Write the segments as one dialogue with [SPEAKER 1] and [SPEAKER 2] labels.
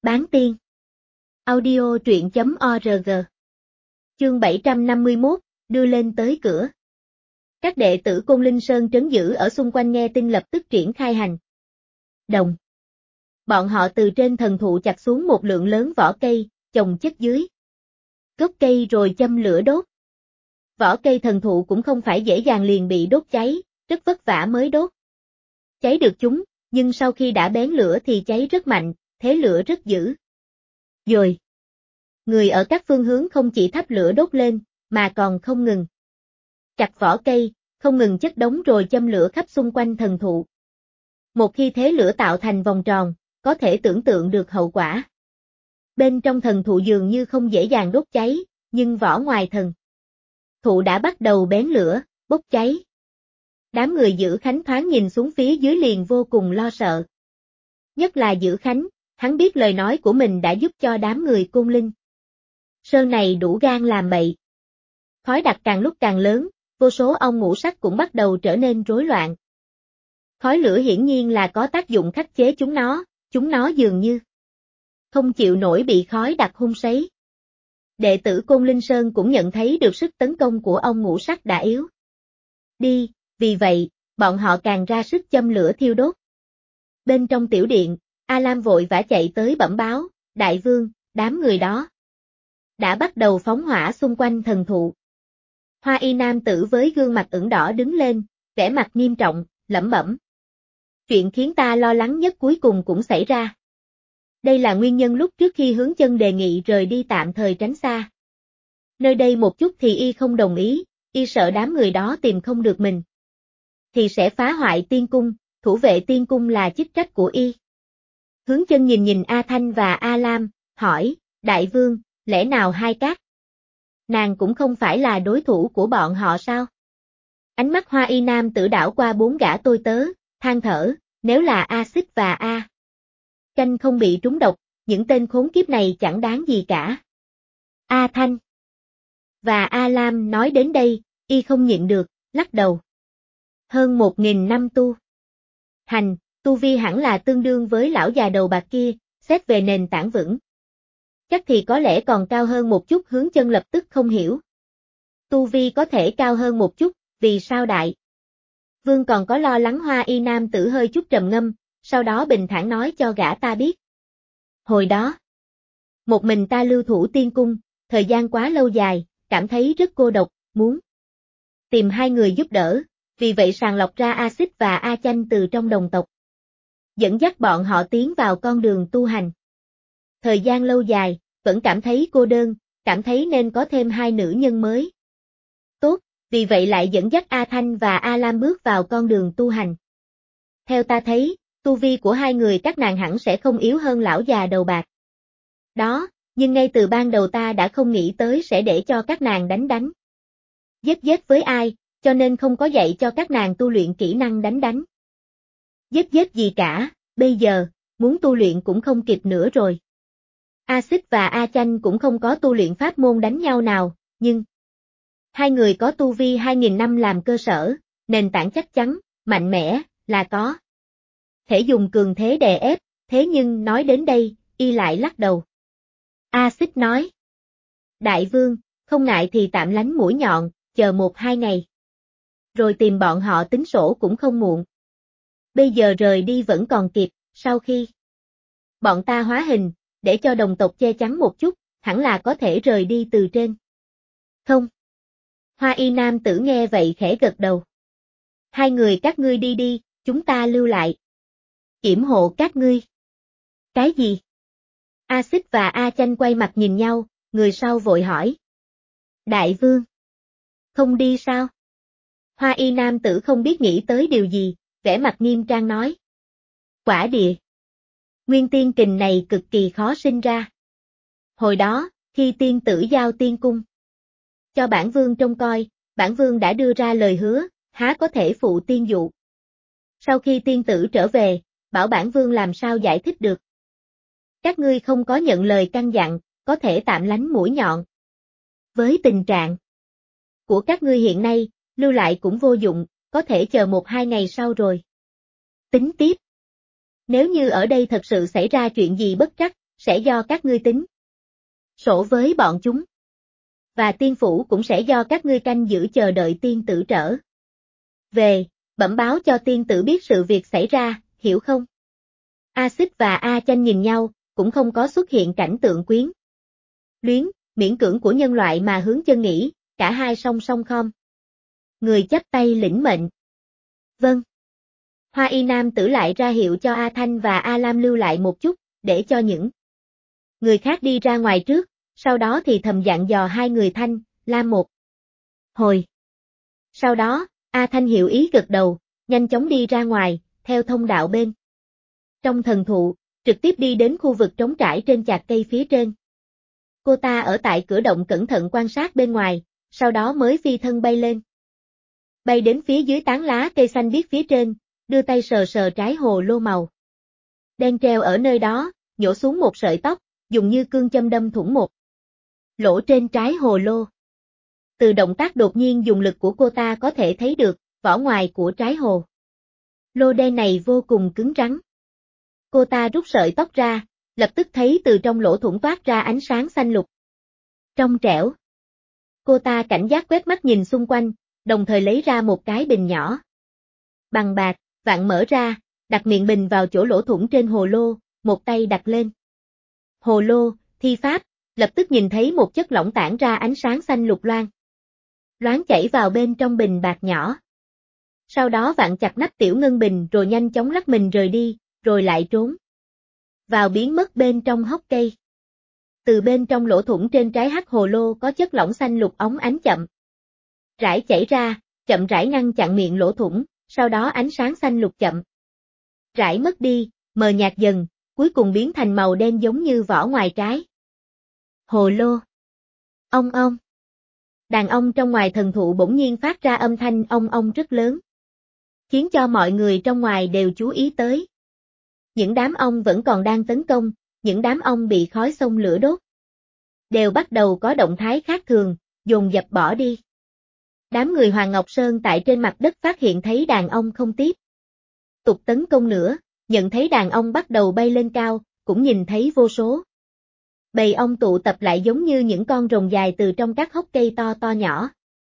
[SPEAKER 1] Bán tiên. Audio truyện.org. Chương 751, đưa lên tới cửa. Các đệ tử Côn Linh Sơn trấn giữ ở xung quanh nghe tin lập tức triển khai hành động. Bọn họ từ trên thần thụ chặt xuống một lượng lớn vỏ cây, chồng chất dưới gốc cây rồi châm lửa đốt. Vỏ cây thần thụ cũng không phải dễ dàng liền bị đốt cháy, rất vất vả mới đốt cháy được chúng, nhưng sau khi đã bén lửa thì cháy rất mạnh, thế lửa rất dữ dội. Người ở các phương hướng không chỉ thắp lửa đốt lên, mà còn không ngừng chặt vỏ cây, không ngừng chất đống rồi châm lửa khắp xung quanh thần thụ. Một khi thế lửa tạo thành vòng tròn, có thể tưởng tượng được hậu quả. Bên trong thần thụ dường như không dễ dàng đốt cháy, nhưng vỏ ngoài thần thụ đã bắt đầu bén lửa, bốc cháy. Đám người Giữ Khánh thoáng nhìn xuống phía dưới liền vô cùng lo sợ. Nhất là Giữ Khánh, hắn biết lời nói của mình đã giúp cho đám người Côn Linh Sơn này đủ gan làm bậy. Khói đặc càng lúc càng lớn, vô số ong ngũ sắc cũng bắt đầu trở nên rối loạn. Khói lửa hiển nhiên là có tác dụng khắc chế chúng nó dường như không chịu nổi bị khói đặc hun sấy. Đệ tử Côn Linh Sơn cũng nhận thấy được sức tấn công của ong ngũ sắc đã yếu đi, vì vậy, bọn họ càng ra sức châm lửa thiêu đốt. Bên trong tiểu điện, A Lam vội vã chạy tới bẩm báo, đại vương, đám người đó đã bắt đầu phóng hỏa xung quanh thần thụ. Hoa y nam tử với gương mặt ửng đỏ đứng lên, vẻ mặt nghiêm trọng, lẩm bẩm. Chuyện khiến ta lo lắng nhất cuối cùng cũng xảy ra. Đây là nguyên nhân lúc trước khi Hướng Chân đề nghị rời đi tạm thời tránh xa nơi đây một chút thì y không đồng ý, y sợ đám người đó tìm không được mình thì sẽ phá hoại tiên cung, thủ vệ tiên cung là chức trách của y. Hướng Chân nhìn A Thanh và A Lam, hỏi, đại vương, lẽ nào hai các nàng cũng không phải là đối thủ của bọn họ sao? Ánh mắt Hoa y nam tử đảo qua bốn gã tôi tớ, than thở, nếu là A Xích và A Chanh không bị trúng độc, những tên khốn kiếp này chẳng đáng gì cả. A Thanh và A Lam nói đến đây, y không nhịn được, lắc đầu. Hơn 1.000 năm tu hành, tu vi hẳn là tương đương với lão già đầu bạc kia, xét về nền tảng vững. Chắc thì có lẽ còn cao hơn một chút. Hướng Chân lập tức không hiểu. Tu vi có thể cao hơn một chút, vì sao đại vương còn có lo lắng? Hoa y nam tử hơi chút trầm ngâm, sau đó bình thản nói cho gã ta biết. Hồi đó, một mình ta lưu thủ tiên cung, thời gian quá lâu dài, cảm thấy rất cô độc, muốn tìm hai người giúp đỡ, vì vậy sàng lọc ra A Xích và A Chanh từ trong đồng tộc. Dẫn dắt bọn họ tiến vào con đường tu hành. Thời gian lâu dài, vẫn cảm thấy cô đơn, cảm thấy nên có thêm hai nữ nhân mới tốt, vì vậy lại dẫn dắt A Thanh và A Lam bước vào con đường tu hành. Theo ta thấy, tu vi của hai người các nàng hẳn sẽ không yếu hơn lão già đầu bạc đó, nhưng ngay từ ban đầu ta đã không nghĩ tới sẽ để cho các nàng đánh giết với ai, cho nên không có dạy cho các nàng tu luyện kỹ năng đánh giết gì cả, bây giờ, muốn tu luyện cũng không kịp nữa rồi. A Xích và A Chanh cũng không có tu luyện pháp môn đánh nhau nào, nhưng hai người có tu vi 2.000 năm làm cơ sở, nền tảng chắc chắn, mạnh mẽ, là có thể dùng cường thế đè ép, thế nhưng nói đến đây, y lại lắc đầu. A Xích nói, đại vương, không ngại thì tạm lánh mũi nhọn, chờ 1-2 ngày. Rồi tìm bọn họ tính sổ cũng không muộn. Bây giờ rời đi vẫn còn kịp, sau khi bọn ta hóa hình, để cho đồng tộc che chắn một chút, hẳn là có thể rời đi từ trên. Không. Hoa y nam tử nghe vậy khẽ gật đầu. Hai người các ngươi đi đi, chúng ta lưu lại. Yểm hộ các ngươi. Cái gì? A Xích và A Chanh quay mặt nhìn nhau, người sau vội hỏi. Đại vương. Không đi sao? Hoa y nam tử không biết nghĩ tới điều gì, vẻ mặt nghiêm trang nói. Quả địa. Nguyên tiên kình này cực kỳ khó sinh ra. Hồi đó, khi tiên tử giao tiên cung cho bản vương trông coi, bản vương đã đưa ra lời hứa, há có thể phụ tiên dụ. Sau khi tiên tử trở về, bảo bản vương làm sao giải thích được. Các ngươi không có nhận lời căn dặn, có thể tạm lánh mũi nhọn. Với tình trạng của các ngươi hiện nay, lưu lại cũng vô dụng, có thể chờ 1-2 ngày sau rồi tính tiếp. Nếu như ở đây thật sự xảy ra chuyện gì bất trắc, sẽ do các ngươi tính sổ với bọn chúng. Và tiên phủ cũng sẽ do các ngươi canh giữ chờ đợi tiên tử trở về, bẩm báo cho tiên tử biết sự việc xảy ra, hiểu không? A Xích và A Chanh nhìn nhau, cũng không có xuất hiện cảnh tượng quyến luyến, miễn cưỡng của nhân loại mà hướng chân nghĩ, cả hai song song khom. Người chắp tay lĩnh mệnh. Vâng. Hoa y nam tử lại ra hiệu cho A Thanh và A Lam lưu lại một chút, để cho những người khác đi ra ngoài trước, sau đó thì thầm dặn dò hai người Thanh, Lam một hồi. Sau đó, A Thanh hiểu ý gật đầu, nhanh chóng đi ra ngoài, theo thông đạo bên trong thần thụ, trực tiếp đi đến khu vực trống trải trên chạc cây phía trên. Cô ta ở tại cửa động cẩn thận quan sát bên ngoài, sau đó mới phi thân bay lên. Bay đến phía dưới tán lá cây xanh biếc phía trên, đưa tay sờ sờ trái hồ lô màu đen treo ở nơi đó, nhổ xuống một sợi tóc, dùng như cương châm đâm thủng một lỗ trên trái hồ lô. Từ động tác đột nhiên dùng lực của cô ta có thể thấy được, vỏ ngoài của trái hồ lô đen này vô cùng cứng rắn. Cô ta rút sợi tóc ra, lập tức thấy từ trong lỗ thủng toát ra ánh sáng xanh lục trong trẻo. Cô ta cảnh giác quét mắt nhìn xung quanh, đồng thời lấy ra một cái bình nhỏ bằng bạc, vặn mở ra, đặt miệng bình vào chỗ lỗ thủng trên hồ lô, một tay đặt lên hồ lô, thi pháp, lập tức nhìn thấy một chất lỏng tản ra ánh sáng xanh lục loáng chảy vào bên trong bình bạc nhỏ. Sau đó vặn chặt nắp tiểu ngân bình rồi nhanh chóng lắc mình rời đi, rồi lại trốn vào biến mất bên trong hốc cây. Từ bên trong lỗ thủng trên trái hắc hồ lô có chất lỏng xanh lục óng ánh chậm rãi chảy ra, chậm rãi ngăn chặn miệng lỗ thủng, sau đó ánh sáng xanh lục chậm rãi mất đi, mờ nhạt dần, cuối cùng biến thành màu đen giống như vỏ ngoài trái hồ lô. Ong ong. Đàn ong trong ngoài thần thụ bỗng nhiên phát ra âm thanh ong ong rất lớn, khiến cho mọi người trong ngoài đều chú ý tới. Những đám ong vẫn còn đang tấn công, những đám ong bị khói xông lửa đốt đều bắt đầu có động thái khác thường, dồn dập bỏ đi. Đám người Hoàng Ngọc Sơn tại trên mặt đất phát hiện thấy đàn ong không tiếp tục tấn công nữa, nhận thấy đàn ong bắt đầu bay lên cao, cũng nhìn thấy vô số bầy ong tụ tập lại giống như những con rồng dài từ trong các hốc cây to to nhỏ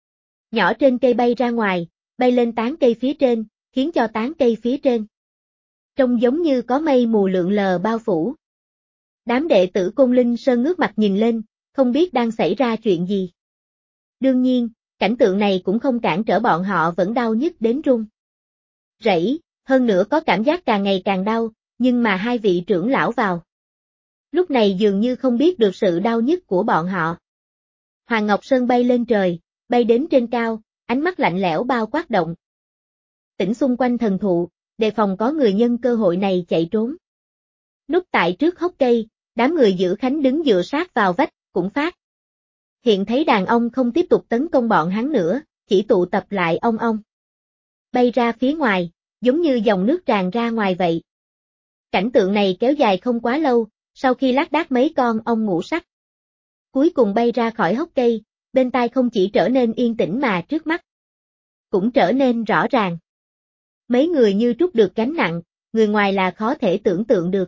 [SPEAKER 1] trên cây bay ra ngoài, bay lên tán cây phía trên, khiến cho tán cây phía trên trông giống như có mây mù lượn lờ bao phủ. Đám đệ tử Côn Linh Sơn ngước mặt nhìn lên, không biết đang xảy ra chuyện gì. Đương nhiên, cảnh tượng này cũng không cản trở bọn họ vẫn đau nhức đến run rẩy, hơn nữa có cảm giác càng ngày càng đau, nhưng mà hai vị trưởng lão vào lúc này dường như không biết được sự đau nhức của bọn họ. Hoàng Ngọc Sơn bay lên trời, bay đến trên cao, ánh mắt lạnh lẽo bao quát động tĩnh xung quanh thần thụ, đề phòng có người nhân cơ hội này chạy trốn. Núp tại trước hốc cây, đám người giữ khánh đứng dựa sát vào vách, cũng phát hiện thấy đàn ong không tiếp tục tấn công bọn hắn nữa, chỉ tụ tập lại ong ong bay ra phía ngoài, giống như dòng nước tràn ra ngoài vậy. Cảnh tượng này kéo dài không quá lâu, sau khi lác đác mấy con ong ngũ sắc cuối cùng bay ra khỏi hốc cây, bên tai không chỉ trở nên yên tĩnh mà trước mắt cũng trở nên rõ ràng. Mấy người như trút được gánh nặng, người ngoài là khó thể tưởng tượng được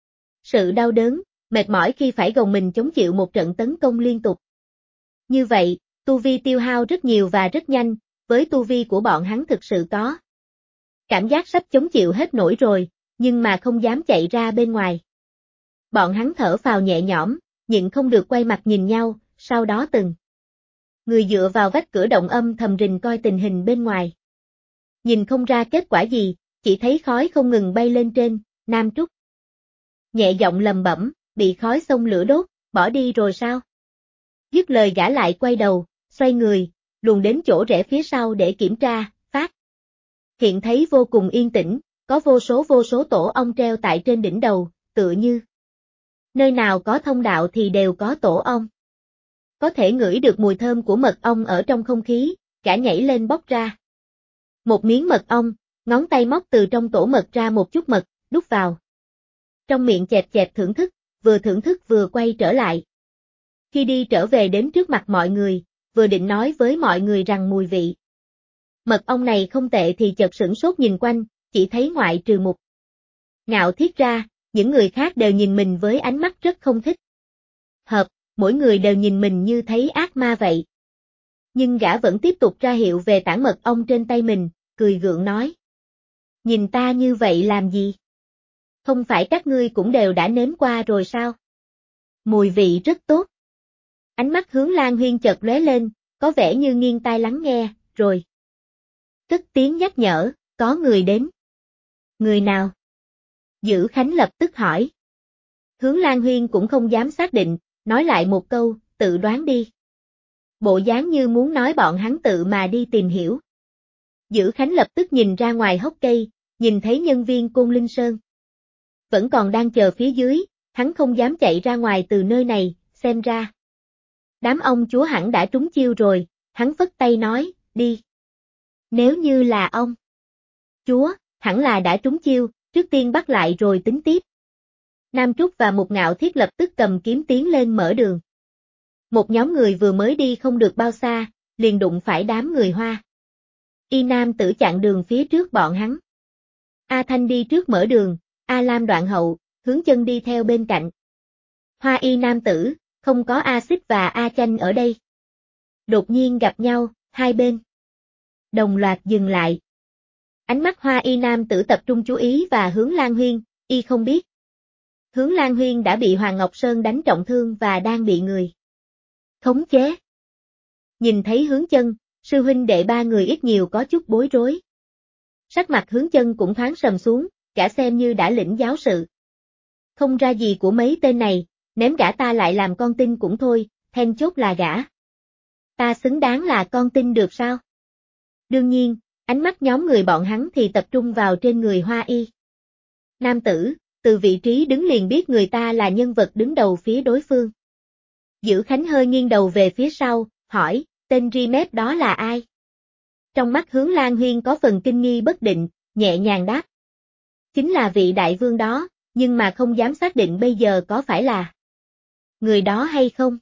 [SPEAKER 1] sự đau đớn, mệt mỏi khi phải gồng mình chống chịu một trận tấn công liên tục. Như vậy, tu vi tiêu hao rất nhiều và rất nhanh, với tu vi của bọn hắn thực sự có cảm giác sắp chống chịu hết nổi rồi, nhưng mà không dám chạy ra bên ngoài. Bọn hắn thở phào nhẹ nhõm, nhịn không được quay mặt nhìn nhau, sau đó từng người dựa vào vách cửa động âm thầm rình coi tình hình bên ngoài. Nhìn không ra kết quả gì, chỉ thấy khói không ngừng bay lên trên, Nam Trúc nhẹ giọng lầm bẩm, bị khói xông lửa đốt, bỏ đi rồi sao? Dứt lời gã lại quay đầu, xoay người, luồn đến chỗ rẽ phía sau để kiểm tra, phát hiện thấy vô cùng yên tĩnh, có vô số tổ ong treo tại trên đỉnh đầu, tựa như nơi nào có thông đạo thì đều có tổ ong. Có thể ngửi được mùi thơm của mật ong ở trong không khí, gã nhảy lên bóc ra một miếng mật ong, ngón tay móc từ trong tổ mật ra một chút mật, đút vào trong miệng chẹp chẹp thưởng thức vừa quay trở lại. Khi đi trở về đến trước mặt mọi người, vừa định nói với mọi người rằng mùi vị mật ong này không tệ thì chợt sửng sốt nhìn quanh, chỉ thấy ngoại trừ Mục Ngạo Thiết ra, những người khác đều nhìn mình với ánh mắt rất không thích. Mỗi người đều nhìn mình như thấy ác ma vậy. Nhưng gã vẫn tiếp tục ra hiệu về tản mật ong trên tay mình, cười gượng nói. Nhìn ta như vậy làm gì? Không phải các ngươi cũng đều đã nếm qua rồi sao? Mùi vị rất tốt. Ánh mắt Hướng Lan Huyên chợt lóe lên, có vẻ như nghiêng tai lắng nghe, rồi. Cất tiếng nhắc nhở, có người đến. Người nào? Dữ Khánh lập tức hỏi. Hướng Lan Huyên cũng không dám xác định, nói lại một câu, tự đoán đi. Bộ dáng như muốn nói bọn hắn tự mà đi tìm hiểu. Dữ Khánh lập tức nhìn ra ngoài hốc cây, nhìn thấy nhân viên Côn Linh Sơn. Vẫn còn đang chờ phía dưới, hắn không dám chạy ra ngoài từ nơi này, xem ra. Đám ông chúa hẳn đã trúng chiêu rồi, hắn phất tay nói, đi. Nếu như là ông chúa, hẳn là đã trúng chiêu, trước tiên bắt lại rồi tính tiếp. Nam Trúc và Mục Ngạo Thiết lập tức cầm kiếm tiến lên mở đường. Một nhóm người vừa mới đi không được bao xa, liền đụng phải đám người Hoa. Y Nam Tử chặn đường phía trước bọn hắn. A Thanh đi trước mở đường, A Lam đoạn hậu, Hướng Chân đi theo bên cạnh. Hoa Y Nam Tử, không có A Xích và A Chanh ở đây. Đột nhiên gặp nhau, hai bên đồng loạt dừng lại. Ánh mắt Hoa Y Nam Tử tập trung chú ý và Hướng Lan Huyên, y không biết. Hướng Lan Huyên đã bị Hoàng Ngọc Sơn đánh trọng thương và đang bị người khống chế. Nhìn thấy Hướng Chân, sư huynh đệ ba người ít nhiều có chút bối rối. Sắc mặt Hướng Chân cũng thoáng sầm xuống, cả xem như đã lĩnh giáo sự. Không ra gì của mấy tên này, ném gã ta lại làm con tin cũng thôi, then chốt là gã. Ta xứng đáng là con tin được sao? Đương nhiên, ánh mắt nhóm người bọn hắn thì tập trung vào trên người Hoa Y. Nam Tử, từ vị trí đứng liền biết người ta là nhân vật đứng đầu phía đối phương. Dữ Khánh hơi nghiêng đầu về phía sau, hỏi, tên Rimep đó là ai? Trong mắt Hướng Lan Huyên có phần kinh nghi bất định, nhẹ nhàng đáp. Chính là vị đại vương đó, nhưng mà không dám xác định bây giờ có phải là người đó hay không.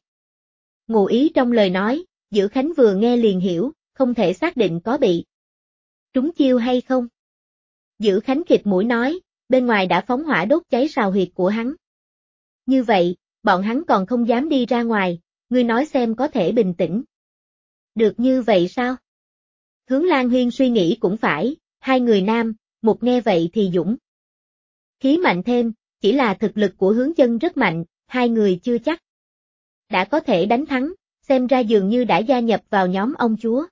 [SPEAKER 1] Ngụ ý trong lời nói, Dữ Khánh vừa nghe liền hiểu, không thể xác định có bị trúng chiêu hay không. Dữ Khánh khịt mũi nói, bên ngoài đã phóng hỏa đốt cháy sào huyệt của hắn. Như vậy, bọn hắn còn không dám đi ra ngoài, ngươi nói xem có thể bình tĩnh. Được như vậy sao? Hướng Lan Huyên suy nghĩ cũng phải, hai người nam, một nghe vậy thì dũng khí mạnh thêm, chỉ là thực lực của Hướng Chân rất mạnh, hai người chưa chắc đã có thể đánh thắng, xem ra dường như đã gia nhập vào nhóm ông chúa.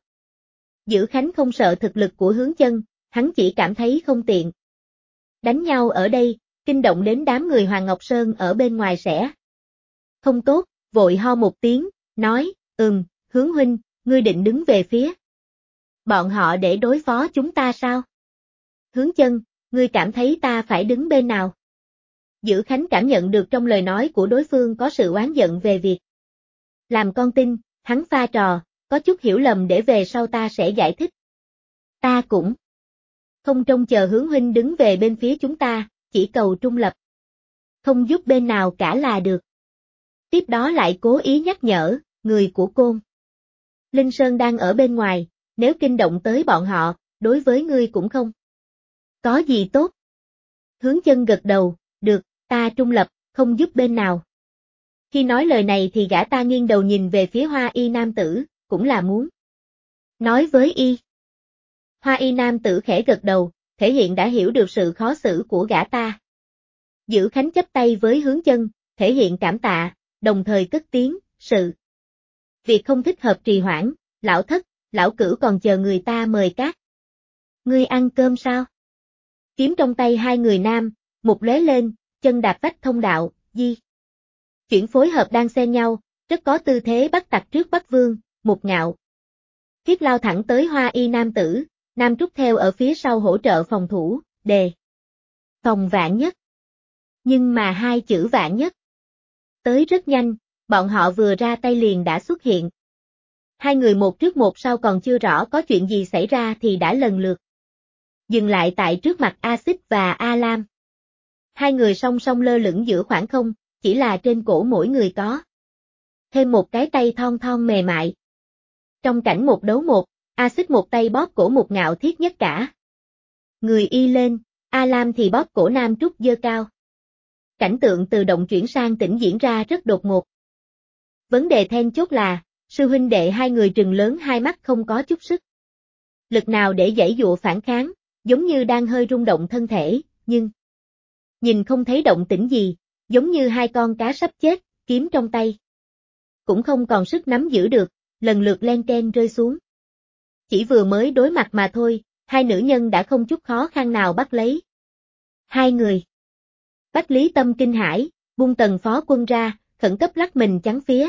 [SPEAKER 1] Dữ Khánh không sợ thực lực của Hướng Chân, hắn chỉ cảm thấy không tiện. Đánh nhau ở đây, kinh động đến đám người Hoàng Ngọc Sơn ở bên ngoài sẽ không tốt, vội ho một tiếng, nói, Hướng huynh, ngươi định đứng về phía bọn họ để đối phó chúng ta sao? Hướng Chân, ngươi cảm thấy ta phải đứng bên nào? Dữ Khánh cảm nhận được trong lời nói của đối phương có sự oán giận về việc làm con tin, hắn pha trò, có chút hiểu lầm để về sau ta sẽ giải thích. Ta cũng không trông chờ Hướng huynh đứng về bên phía chúng ta, chỉ cầu trung lập. Không giúp bên nào cả là được. Tiếp đó lại cố ý nhắc nhở, người của Côn Linh Sơn đang ở bên ngoài, nếu kinh động tới bọn họ, đối với ngươi cũng không có gì tốt. Hướng Chân gật đầu, được, ta trung lập, không giúp bên nào. Khi nói lời này thì gã ta nghiêng đầu nhìn về phía Hoa Y Nam Tử, cũng là muốn nói với y. Hoa Y Nam Tử khẽ gật đầu, thể hiện đã hiểu được sự khó xử của gã ta. Dữ Khánh chắp tay với Hướng Chân, thể hiện cảm tạ, đồng thời cất tiếng, việc không thích hợp trì hoãn, lão thất, lão cửu còn chờ người ta mời các ngươi ăn cơm sao? Kiếm trong tay hai người nam, một lóe lên, chân đạp vách thông đạo, di chuyển phối hợp đang xen nhau, rất có tư thế bắt tặc trước Bắc Vương, Mục Ngạo Thiết lao thẳng tới Hoa Y Nam Tử, Nam Trúc theo ở phía sau hỗ trợ phòng thủ, đề phòng vạn nhất. Nhưng mà hai chữ vạn nhất tới rất nhanh, bọn họ vừa ra tay liền đã xuất hiện. Hai người một trước một sau còn chưa rõ có chuyện gì xảy ra thì đã lần lượt dừng lại tại trước mặt A Xích và A Lam. Hai người song song lơ lửng giữa khoảng không, chỉ là trên cổ mỗi người có thêm một cái tay thon thon mềm mại. Trong cảnh một đấu một, A Xích một tay bóp cổ Mục Ngạo Thiết nhất cả người y lên, A Lam thì bóp cổ Nam Trúc giơ cao Cảnh tượng từ động chuyển sang tĩnh diễn ra rất đột ngột. Vấn đề then chốt là, sư huynh đệ hai người trừng lớn hai mắt không có chút sức lực nào để giãy dụa phản kháng, giống như đang hơi rung động thân thể, nhưng nhìn không thấy động tĩnh gì, giống như hai con cá sắp chết, kiếm trong tay cũng không còn sức nắm giữ được, lần lượt len keng rơi xuống. Chỉ vừa mới đối mặt mà thôi, hai nữ nhân đã không chút khó khăn nào bắt lấy hai người. Bách Lý Tâm kinh hãi, buông Tần phó quân ra, khẩn cấp lắc mình chắn phía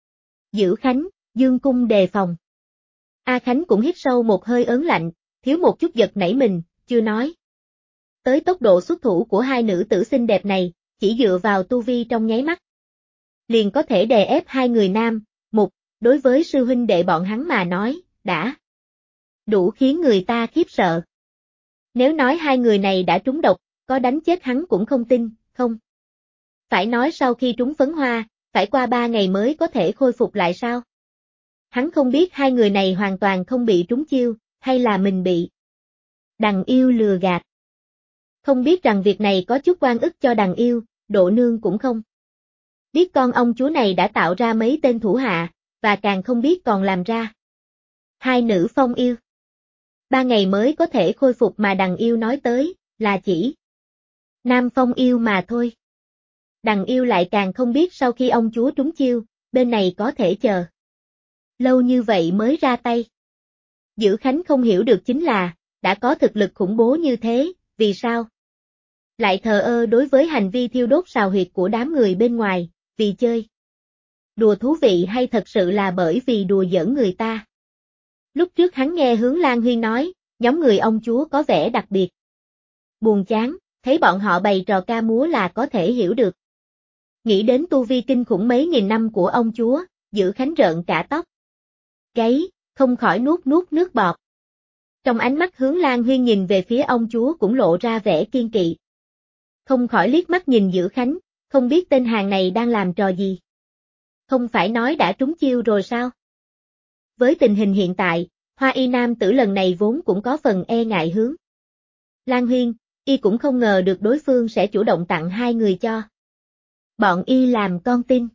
[SPEAKER 1] Dữ Khánh, dương cung đề phòng. A Khánh cũng hít sâu một hơi ớn lạnh, thiếu một chút giật nảy mình, chưa nói tới tốc độ xuất thủ của hai nữ tử xinh đẹp này, chỉ dựa vào tu vi trong nháy mắt liền có thể đè ép hai người nam, đối với sư huynh đệ bọn hắn mà nói, đã đủ khiến người ta khiếp sợ. Nếu nói hai người này đã trúng độc, có đánh chết hắn cũng không tin, không. Phải nói sau khi trúng phấn hoa, phải qua 3 ngày mới có thể khôi phục lại sao? Hắn không biết hai người này hoàn toàn không bị trúng chiêu, hay là mình bị Đằng Yêu lừa gạt. Không biết rằng việc này có chút oan ức cho Đằng Yêu, Độ Nương cũng không biết con ông chúa này đã tạo ra mấy tên thủ hạ, và càng không biết còn làm ra hai nữ phong yêu. 3 ngày mới có thể khôi phục mà Đằng Yêu nói tới, là chỉ nam phong yêu mà thôi. Đằng Yêu lại càng không biết sau khi ông chúa trúng chiêu, bên này có thể chờ lâu như vậy mới ra tay. Dữ Khánh không hiểu được chính là, đã có thực lực khủng bố như thế, vì sao lại thờ ơ đối với hành vi thiêu đốt sào huyệt của đám người bên ngoài, vì chơi đùa thú vị hay thật sự là bởi vì đùa giỡn người ta. Lúc trước hắn nghe Hướng Lan Huyên nói, nhóm người ông chúa có vẻ đặc biệt buồn chán, thấy bọn họ bày trò ca múa là có thể hiểu được. Nghĩ đến tu vi kinh khủng mấy nghìn năm của ông chúa, Dữ Khánh rợn cả tóc gáy, không khỏi nuốt nước bọt. Trong ánh mắt Hướng Lan Huyên nhìn về phía ông chúa cũng lộ ra vẻ kiên kỵ. Không khỏi liếc mắt nhìn Dữ Khánh, không biết tên hàng này đang làm trò gì. Không phải nói đã trúng chiêu rồi sao? Với tình hình hiện tại, Hoa Y nam tử lần này vốn cũng có phần e ngại Hướng Lan Huyên, y cũng không ngờ được đối phương sẽ chủ động tặng hai người cho bọn y làm con tin.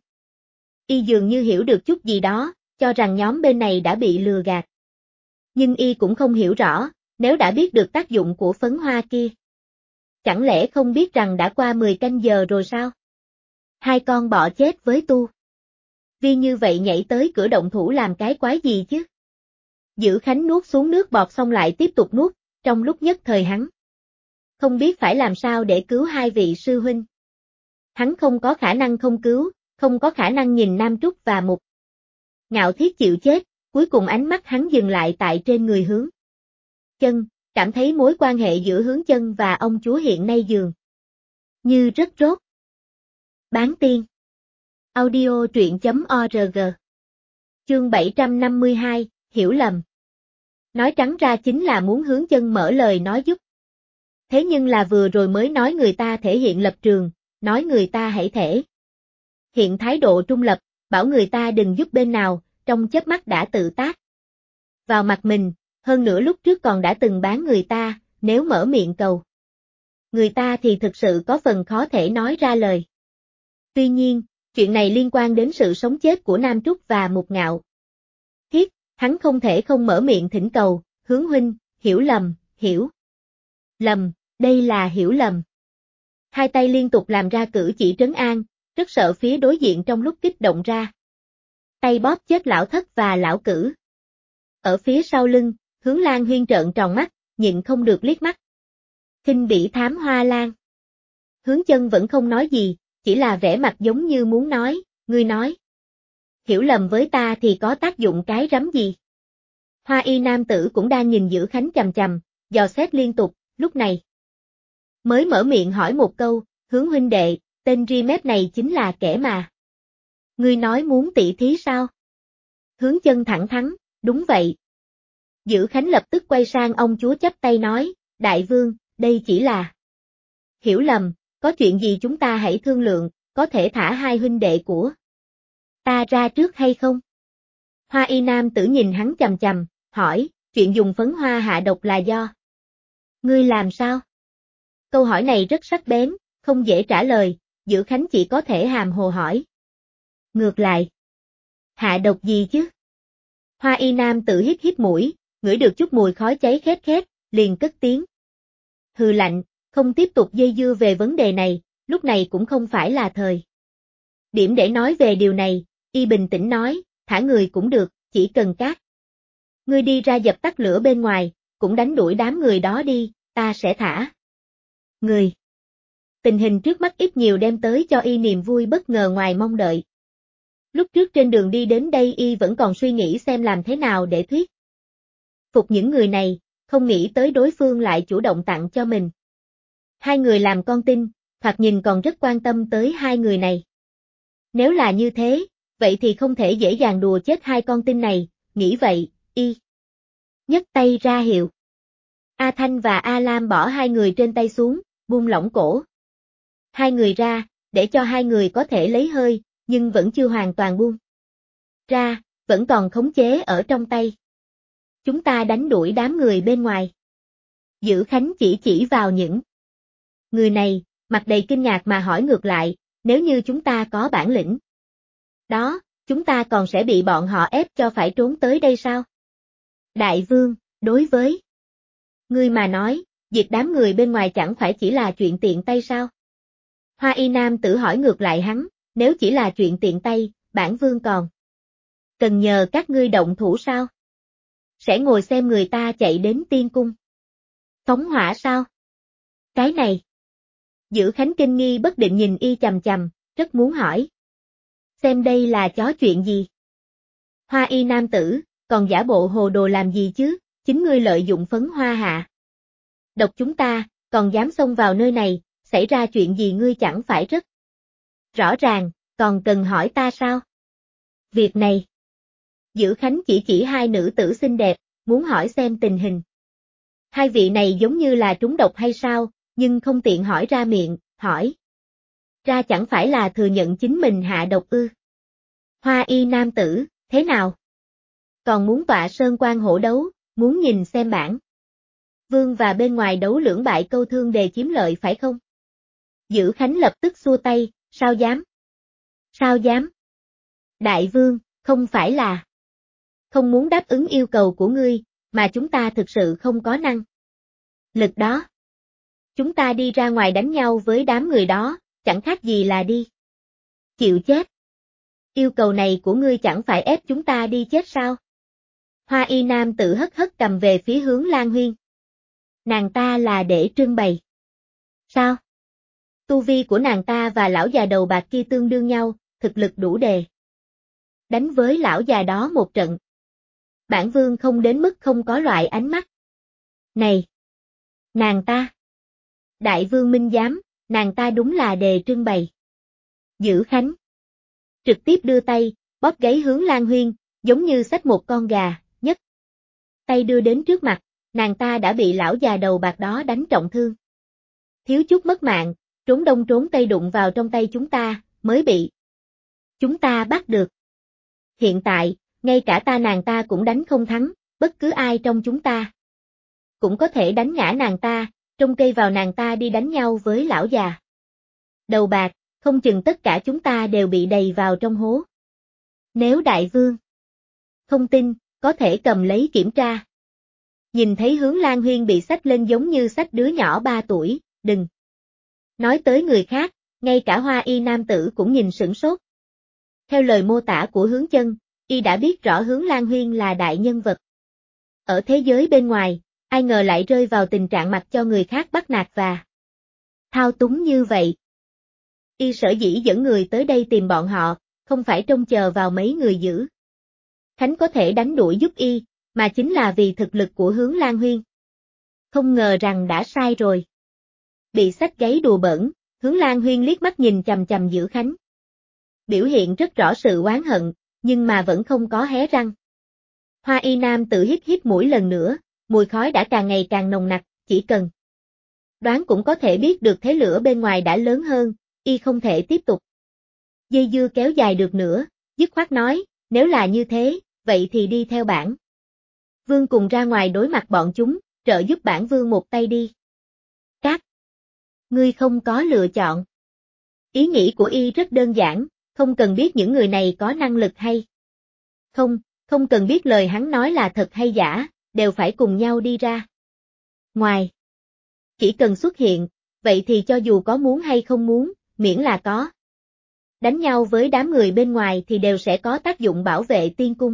[SPEAKER 1] Y dường như hiểu được chút gì đó, cho rằng nhóm bên này đã bị lừa gạt. Nhưng y cũng không hiểu rõ, nếu đã biết được tác dụng của phấn hoa kia, chẳng lẽ không biết rằng đã qua 10 canh giờ rồi sao? Hai con bọ chết với tu vi như vậy nhảy tới cửa động thủ làm cái quái gì chứ? Dữ Khánh nuốt xuống nước bọt xong lại tiếp tục nuốt, trong lúc nhất thời hắn không biết phải làm sao để cứu hai vị sư huynh. Hắn không có khả năng không cứu, không có khả năng nhìn Nam Trúc và Mục Ngạo Thiết chịu chết, cuối cùng ánh mắt hắn dừng lại tại trên người Hướng Chân, cảm thấy mối quan hệ giữa Hướng Chân và ông chúa hiện nay dường như rất rốt. Bán tiên. Audio truyện.org. Chương 752, hiểu lầm. Nói trắng ra chính là muốn Hướng Chân mở lời nói giúp. Thế nhưng là vừa rồi mới nói người ta thể hiện lập trường, nói người ta hãy thể hiện thái độ trung lập, bảo người ta đừng giúp bên nào, trong chớp mắt đã tự tác vào mặt mình, hơn nữa lúc trước còn đã từng bán người ta, nếu mở miệng cầu người ta thì thực sự có phần khó thể nói ra lời. Tuy nhiên, chuyện này liên quan đến sự sống chết của Nam Trúc và Mục Ngạo Thiết, hắn không thể không mở miệng thỉnh cầu, Hướng huynh, hiểu lầm, đây là hiểu lầm. Hai tay liên tục làm ra cử chỉ trấn an, rất sợ phía đối diện trong lúc kích động ra tay bóp chết lão thất và lão cử. Ở phía sau lưng, Hướng Lan Huyên trợn tròn mắt, nhịn không được liếc mắt khinh bỉ thám Hoa Lan. Hướng Chân vẫn không nói gì, chỉ là vẻ mặt giống như muốn nói, ngươi nói hiểu lầm với ta thì có tác dụng cái rắm gì. Hoa Y nam tử cũng đang nhìn Dữ Khánh chằm chằm, dò xét liên tục, lúc này mới mở miệng hỏi một câu, Hướng huynh đệ, tên ri mép này chính là kẻ mà ngươi nói muốn tỉ thí sao? Hướng Chân thẳng thắn, đúng vậy. Dữ Khánh lập tức quay sang ông chúa chắp tay nói, đại vương, đây chỉ là hiểu lầm, có chuyện gì chúng ta hãy thương lượng, có thể thả hai huynh đệ của ta ra trước hay không? Hoa Y nam tử nhìn hắn chằm chằm, hỏi, chuyện dùng phấn hoa hạ độc là do ngươi làm sao? Câu hỏi này rất sắc bén, không dễ trả lời, Dữ Khánh chỉ có thể hàm hồ hỏi. Ngược lại. Hạ độc gì chứ? Hoa y nam tự hít hít mũi, ngửi được chút mùi khói cháy khét khét, liền cất tiếng. Hừ lạnh, không tiếp tục dây dưa về vấn đề này, lúc này cũng không phải là thời. Điểm để nói về điều này, y bình tĩnh nói, thả người cũng được, chỉ cần cát. Ngươi đi ra dập tắt lửa bên ngoài, cũng đánh đuổi đám người đó đi, ta sẽ thả. Người. Tình hình trước mắt ít nhiều đem tới cho y niềm vui bất ngờ ngoài mong đợi. Lúc trước trên đường đi đến đây y vẫn còn suy nghĩ xem làm thế nào để thuyết phục những người này, không nghĩ tới đối phương lại chủ động tặng cho mình. Hai người làm con tin, thoạt nhìn còn rất quan tâm tới hai người này. Nếu là như thế, vậy thì không thể dễ dàng đùa chết hai con tin này, nghĩ vậy, y nhấc tay ra hiệu. A Thanh và A Lam bỏ hai người trên tay xuống, buông lỏng cổ. Hai người ra, để cho hai người có thể lấy hơi, nhưng vẫn chưa hoàn toàn buông ra, vẫn còn khống chế ở trong tay. Chúng ta đánh đuổi đám người bên ngoài. Dữ Khánh chỉ vào những người này, mặt đầy kinh ngạc mà hỏi ngược lại, nếu như chúng ta có bản lĩnh đó, chúng ta còn sẽ bị bọn họ ép cho phải trốn tới đây sao? Đại vương, đối với ngươi mà nói, diệt đám người bên ngoài chẳng phải chỉ là chuyện tiện tay sao? Hoa y nam tử hỏi ngược lại hắn, nếu chỉ là chuyện tiện tay, bản vương còn cần nhờ các ngươi động thủ sao? Sẽ ngồi xem người ta chạy đến tiên cung. Phóng hỏa sao? Cái này. Dữ Khánh kinh nghi bất định nhìn y chằm chằm, rất muốn hỏi. Xem đây là chó chuyện gì? Hoa y nam tử, còn giả bộ hồ đồ làm gì chứ, chính ngươi lợi dụng phấn hoa hạ. Độc chúng ta, còn dám xông vào nơi này, xảy ra chuyện gì ngươi chẳng phải rất rõ ràng, còn cần hỏi ta sao? Việc này. Dữ Khánh chỉ hai nữ tử xinh đẹp, muốn hỏi xem tình hình. Hai vị này giống như là trúng độc hay sao, nhưng không tiện hỏi ra miệng, hỏi. Ra chẳng phải là thừa nhận chính mình hạ độc ư. Hoa y nam tử, thế nào? Còn muốn tọa sơn quan hổ đấu, muốn nhìn xem bản. Vương và bên ngoài đấu lưỡng bại câu thương đề chiếm lợi phải không? Dữ Khánh lập tức xua tay, sao dám? Sao dám? Đại vương, không phải là không muốn đáp ứng yêu cầu của ngươi, mà chúng ta thực sự không có năng lực đó. Chúng ta đi ra ngoài đánh nhau với đám người đó, chẳng khác gì là đi chịu chết. Yêu cầu này của ngươi chẳng phải ép chúng ta đi chết sao? Hoa y nam tự hất hất cầm về phía hướng Lan Huyên. Nàng ta là để trưng bày. Sao? Tu vi của nàng ta và lão già đầu bạc kia tương đương nhau, thực lực đủ đề đánh với lão già đó một trận. Bản vương không đến mức không có loại ánh mắt này. Nàng ta. Đại vương minh giám, nàng ta đúng là đề trưng bày. Dữ Khánh trực tiếp đưa tay, bóp gáy hướng Lan Huyên, giống như xách một con gà, nhất tay đưa đến trước mặt, nàng ta đã bị lão già đầu bạc đó đánh trọng thương. Thiếu chút mất mạng, trốn đông trốn tây đụng vào trong tay chúng ta, mới bị chúng ta bắt được. Hiện tại, ngay cả nàng ta cũng đánh không thắng, bất cứ ai trong chúng ta cũng có thể đánh ngã nàng ta, trông cây vào nàng ta đi đánh nhau với lão già đầu bạc, không chừng tất cả chúng ta đều bị đầy vào trong hố. Nếu đại vương không tin, có thể cầm lấy kiểm tra. Nhìn thấy hướng Lan Huyên bị xách lên giống như xách đứa nhỏ 3 tuổi, đừng nói tới người khác, ngay cả hoa y nam tử cũng nhìn sửng sốt. Theo lời mô tả của hướng chân, y đã biết rõ hướng Lan Huyên là đại nhân vật. Ở thế giới bên ngoài, ai ngờ lại rơi vào tình trạng mặc cho người khác bắt nạt và thao túng như vậy. Y sở dĩ dẫn người tới đây tìm bọn họ, không phải trông chờ vào mấy người giữ Khánh có thể đánh đuổi giúp y, mà chính là vì thực lực của hướng Lan Huyên. Không ngờ rằng đã sai rồi. Bị xách gáy đùa bỡn, hướng Lan Huyên liếc mắt nhìn chằm chằm Dữ Khánh. Biểu hiện rất rõ sự oán hận, nhưng mà vẫn không có hé răng. Hoa y nam tự hít hít mũi lần nữa, mùi khói đã càng ngày càng nồng nặc, chỉ cần đoán cũng có thể biết được thế lửa bên ngoài đã lớn hơn, y không thể tiếp tục dây dưa kéo dài được nữa, dứt khoát nói, nếu là như thế, vậy thì đi theo bản vương cùng ra ngoài đối mặt bọn chúng, trợ giúp bản vương một tay đi. Các ngươi không có lựa chọn. Ý nghĩ của y rất đơn giản, không cần biết những người này có năng lực hay không, không cần biết lời hắn nói là thật hay giả, đều phải cùng nhau đi ra ngoài. Chỉ cần xuất hiện, vậy thì cho dù có muốn hay không muốn, miễn là có đánh nhau với đám người bên ngoài thì đều sẽ có tác dụng bảo vệ tiên cung.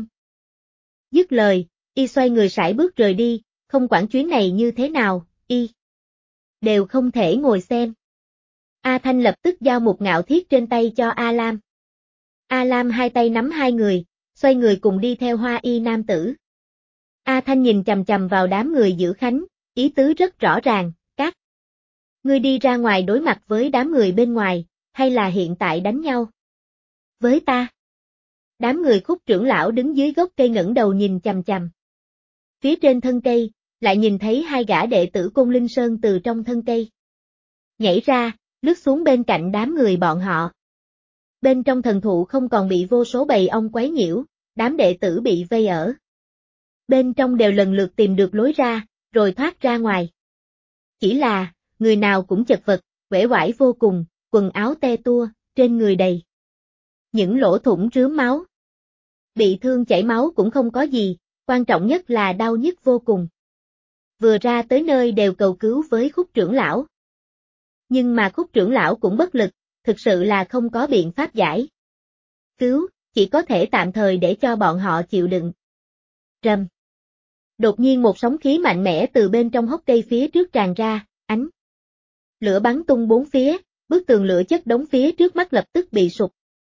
[SPEAKER 1] Dứt lời, y xoay người sải bước rời đi, không quản chuyến này như thế nào, y đều không thể ngồi xem. A Thanh lập tức giao một ngạo thiết trên tay cho A Lam. A Lam hai tay nắm hai người, xoay người cùng đi theo Hoa Y nam tử. A Thanh nhìn chằm chằm vào đám người giữ khánh, ý tứ rất rõ ràng, các ngươi đi ra ngoài đối mặt với đám người bên ngoài, hay là hiện tại đánh nhau với ta? Đám người Khúc trưởng lão đứng dưới gốc cây ngẩng đầu nhìn chằm chằm. Phía trên thân cây, lại nhìn thấy hai gã đệ tử Côn Linh Sơn từ trong thân cây nhảy ra, lướt xuống bên cạnh đám người bọn họ. Bên trong thần thụ không còn bị vô số bầy ong quấy nhiễu, đám đệ tử bị vây ở bên trong đều lần lượt tìm được lối ra, rồi thoát ra ngoài. Chỉ là, người nào cũng chật vật, uể oải vô cùng, quần áo te tua, trên người đầy những lỗ thủng rướm máu. Bị thương chảy máu cũng không có gì, quan trọng nhất là đau nhức vô cùng. Vừa ra tới nơi đều cầu cứu với Khúc trưởng lão. Nhưng mà Khúc trưởng lão cũng bất lực, thực sự là không có biện pháp giải cứu, chỉ có thể tạm thời để cho bọn họ chịu đựng. Rầm. Đột nhiên một sóng khí mạnh mẽ từ bên trong hốc cây phía trước tràn ra, ánh lửa bắn tung bốn phía, bức tường lửa chất đống phía trước mắt lập tức bị sụp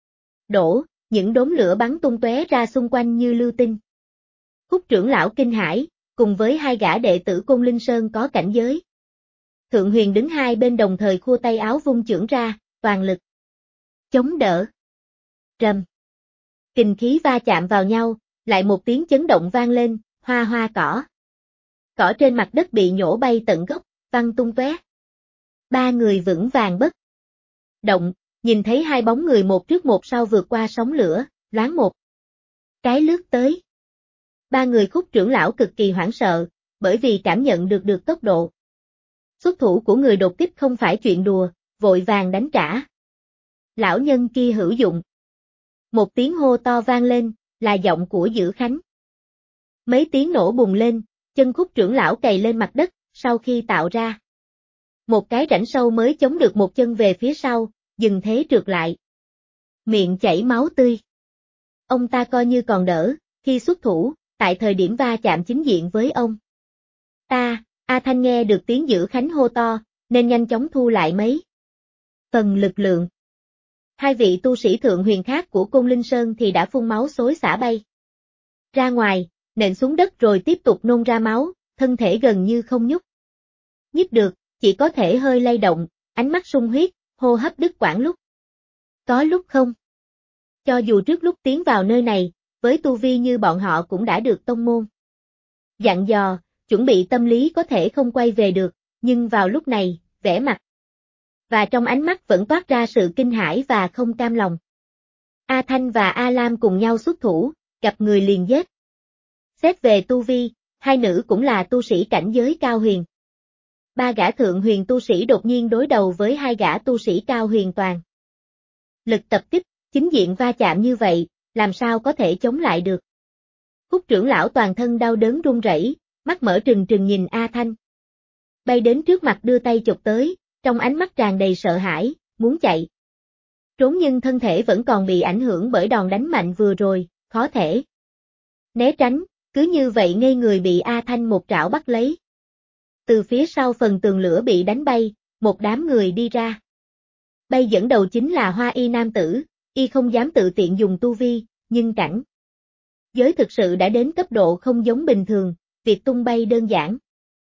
[SPEAKER 1] đổ, những đốm lửa bắn tung tóe ra xung quanh như lưu tinh. Khúc trưởng lão kinh hãi, cùng với hai gã đệ tử Côn Linh Sơn có cảnh giới Thượng Huyền đứng hai bên đồng thời khua tay áo vung chưởng ra, toàn lực chống đỡ. Rầm. Kình khí va chạm vào nhau, lại một tiếng chấn động vang lên, hoa hoa cỏ. Cỏ trên mặt đất bị nhổ bay tận gốc, văng tung tóe. Ba người vững vàng bất động, nhìn thấy hai bóng người một trước một sau vượt qua sóng lửa, loáng một cái lướt tới. Ba người Khúc trưởng lão cực kỳ hoảng sợ, bởi vì cảm nhận được tốc độ xuất thủ của người đột kích không phải chuyện đùa, vội vàng đánh trả. Lão nhân kia hữu dụng. Một tiếng hô to vang lên, là giọng của Dữ Khánh. Mấy tiếng nổ bùng lên, chân Khúc trưởng lão cày lên mặt đất, sau khi tạo ra một cái rãnh sâu mới chống được một chân về phía sau, dừng thế trượt lại. Miệng chảy máu tươi. Ông ta coi như còn đỡ, khi xuất thủ, tại thời điểm va chạm chính diện với ông ta, A Thanh nghe được tiếng Dữ Khánh hô to, nên nhanh chóng thu lại mấy phần lực lượng. Hai vị tu sĩ thượng huyền khác của Côn Linh Sơn thì đã phun máu xối xả bay ra ngoài, nện xuống đất rồi tiếp tục nôn ra máu, thân thể gần như không nhúc nhích được, chỉ có thể hơi lay động, ánh mắt sung huyết, hô hấp đứt quãng lúc có lúc không. Cho dù trước lúc tiến vào nơi này, với tu vi như bọn họ cũng đã được tông môn dặn dò, chuẩn bị tâm lý có thể không quay về được, nhưng vào lúc này, vẻ mặt và trong ánh mắt vẫn toát ra sự kinh hãi và không cam lòng. A Thanh và A Lam cùng nhau xuất thủ, gặp người liền giết. Xét về tu vi, hai nữ cũng là tu sĩ cảnh giới cao huyền. Ba gã thượng huyền tu sĩ đột nhiên đối đầu với hai gã tu sĩ cao huyền toàn lực tập kích, chính diện va chạm như vậy, làm sao có thể chống lại được. Khúc trưởng lão toàn thân đau đớn run rẩy, mắt mở trừng trừng nhìn A Thanh. Bay đến trước mặt đưa tay chụp tới, trong ánh mắt tràn đầy sợ hãi, muốn chạy trốn nhưng thân thể vẫn còn bị ảnh hưởng bởi đòn đánh mạnh vừa rồi, khó thể né tránh, cứ như vậy ngây người bị A Thanh một trảo bắt lấy. Từ phía sau phần tường lửa bị đánh bay, một đám người đi ra. Bay dẫn đầu chính là Hoa Y nam tử, y không dám tự tiện dùng tu vi, nhưng cảnh giới thực sự đã đến cấp độ không giống bình thường, việc tung bay đơn giản.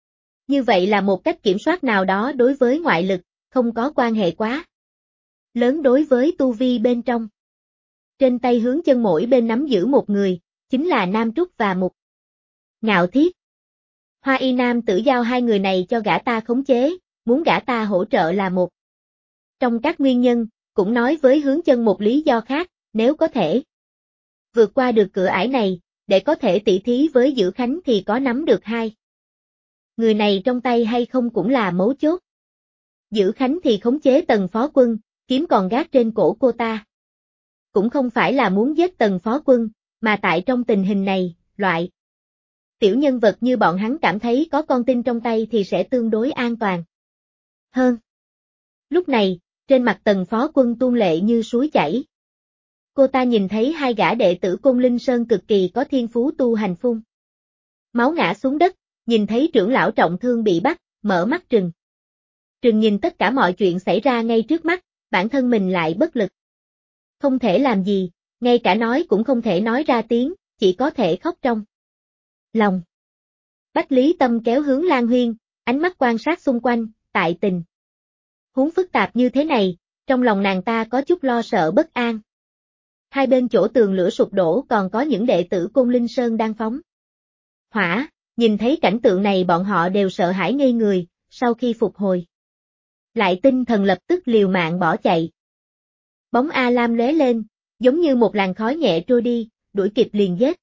[SPEAKER 1] Như vậy là một cách kiểm soát nào đó đối với ngoại lực, không có quan hệ quá lớn đối với tu vi bên trong. Trên tay hướng chân mỗi bên nắm giữ một người, chính là Nam Trúc và Mục Ngạo Thiết. Hoa Y nam tử giao hai người này cho gã ta khống chế, muốn gã ta hỗ trợ là một trong các nguyên nhân, cũng nói với hướng chân một lý do khác, nếu có thể vượt qua được cửa ải này, để có thể tỉ thí với Dữ Khánh thì có nắm được hai người này trong tay hay không cũng là mấu chốt. Dữ Khánh thì khống chế Tần Phó Quân, kiếm còn gác trên cổ cô ta. Cũng không phải là muốn giết Tần phó quân, mà tại trong tình hình này, loại tiểu nhân vật như bọn hắn cảm thấy có con tin trong tay thì sẽ tương đối an toàn hơn. Lúc này, trên mặt Tần phó quân tuôn lệ như suối chảy. Cô ta nhìn thấy hai gã đệ tử Côn Linh Sơn cực kỳ có thiên phú tu hành phun máu ngã xuống đất, nhìn thấy trưởng lão trọng thương bị bắt, mở mắt trừng. Trừng nhìn tất cả mọi chuyện xảy ra ngay trước mắt, bản thân mình lại bất lực. Không thể làm gì, ngay cả nói cũng không thể nói ra tiếng, chỉ có thể khóc trong lòng. Bách Lý Tâm kéo hướng Lan Huyên, ánh mắt quan sát xung quanh, tại tình huống phức tạp như thế này, trong lòng nàng ta có chút lo sợ bất an. Hai bên chỗ tường lửa sụp đổ còn có những đệ tử Côn Linh Sơn đang phóng hỏa, nhìn thấy cảnh tượng này bọn họ đều sợ hãi ngây người, sau khi phục hồi lại tinh thần lập tức liều mạng bỏ chạy. Bóng A Lam lóe lên, giống như một làn khói nhẹ trôi đi, đuổi kịp liền giết.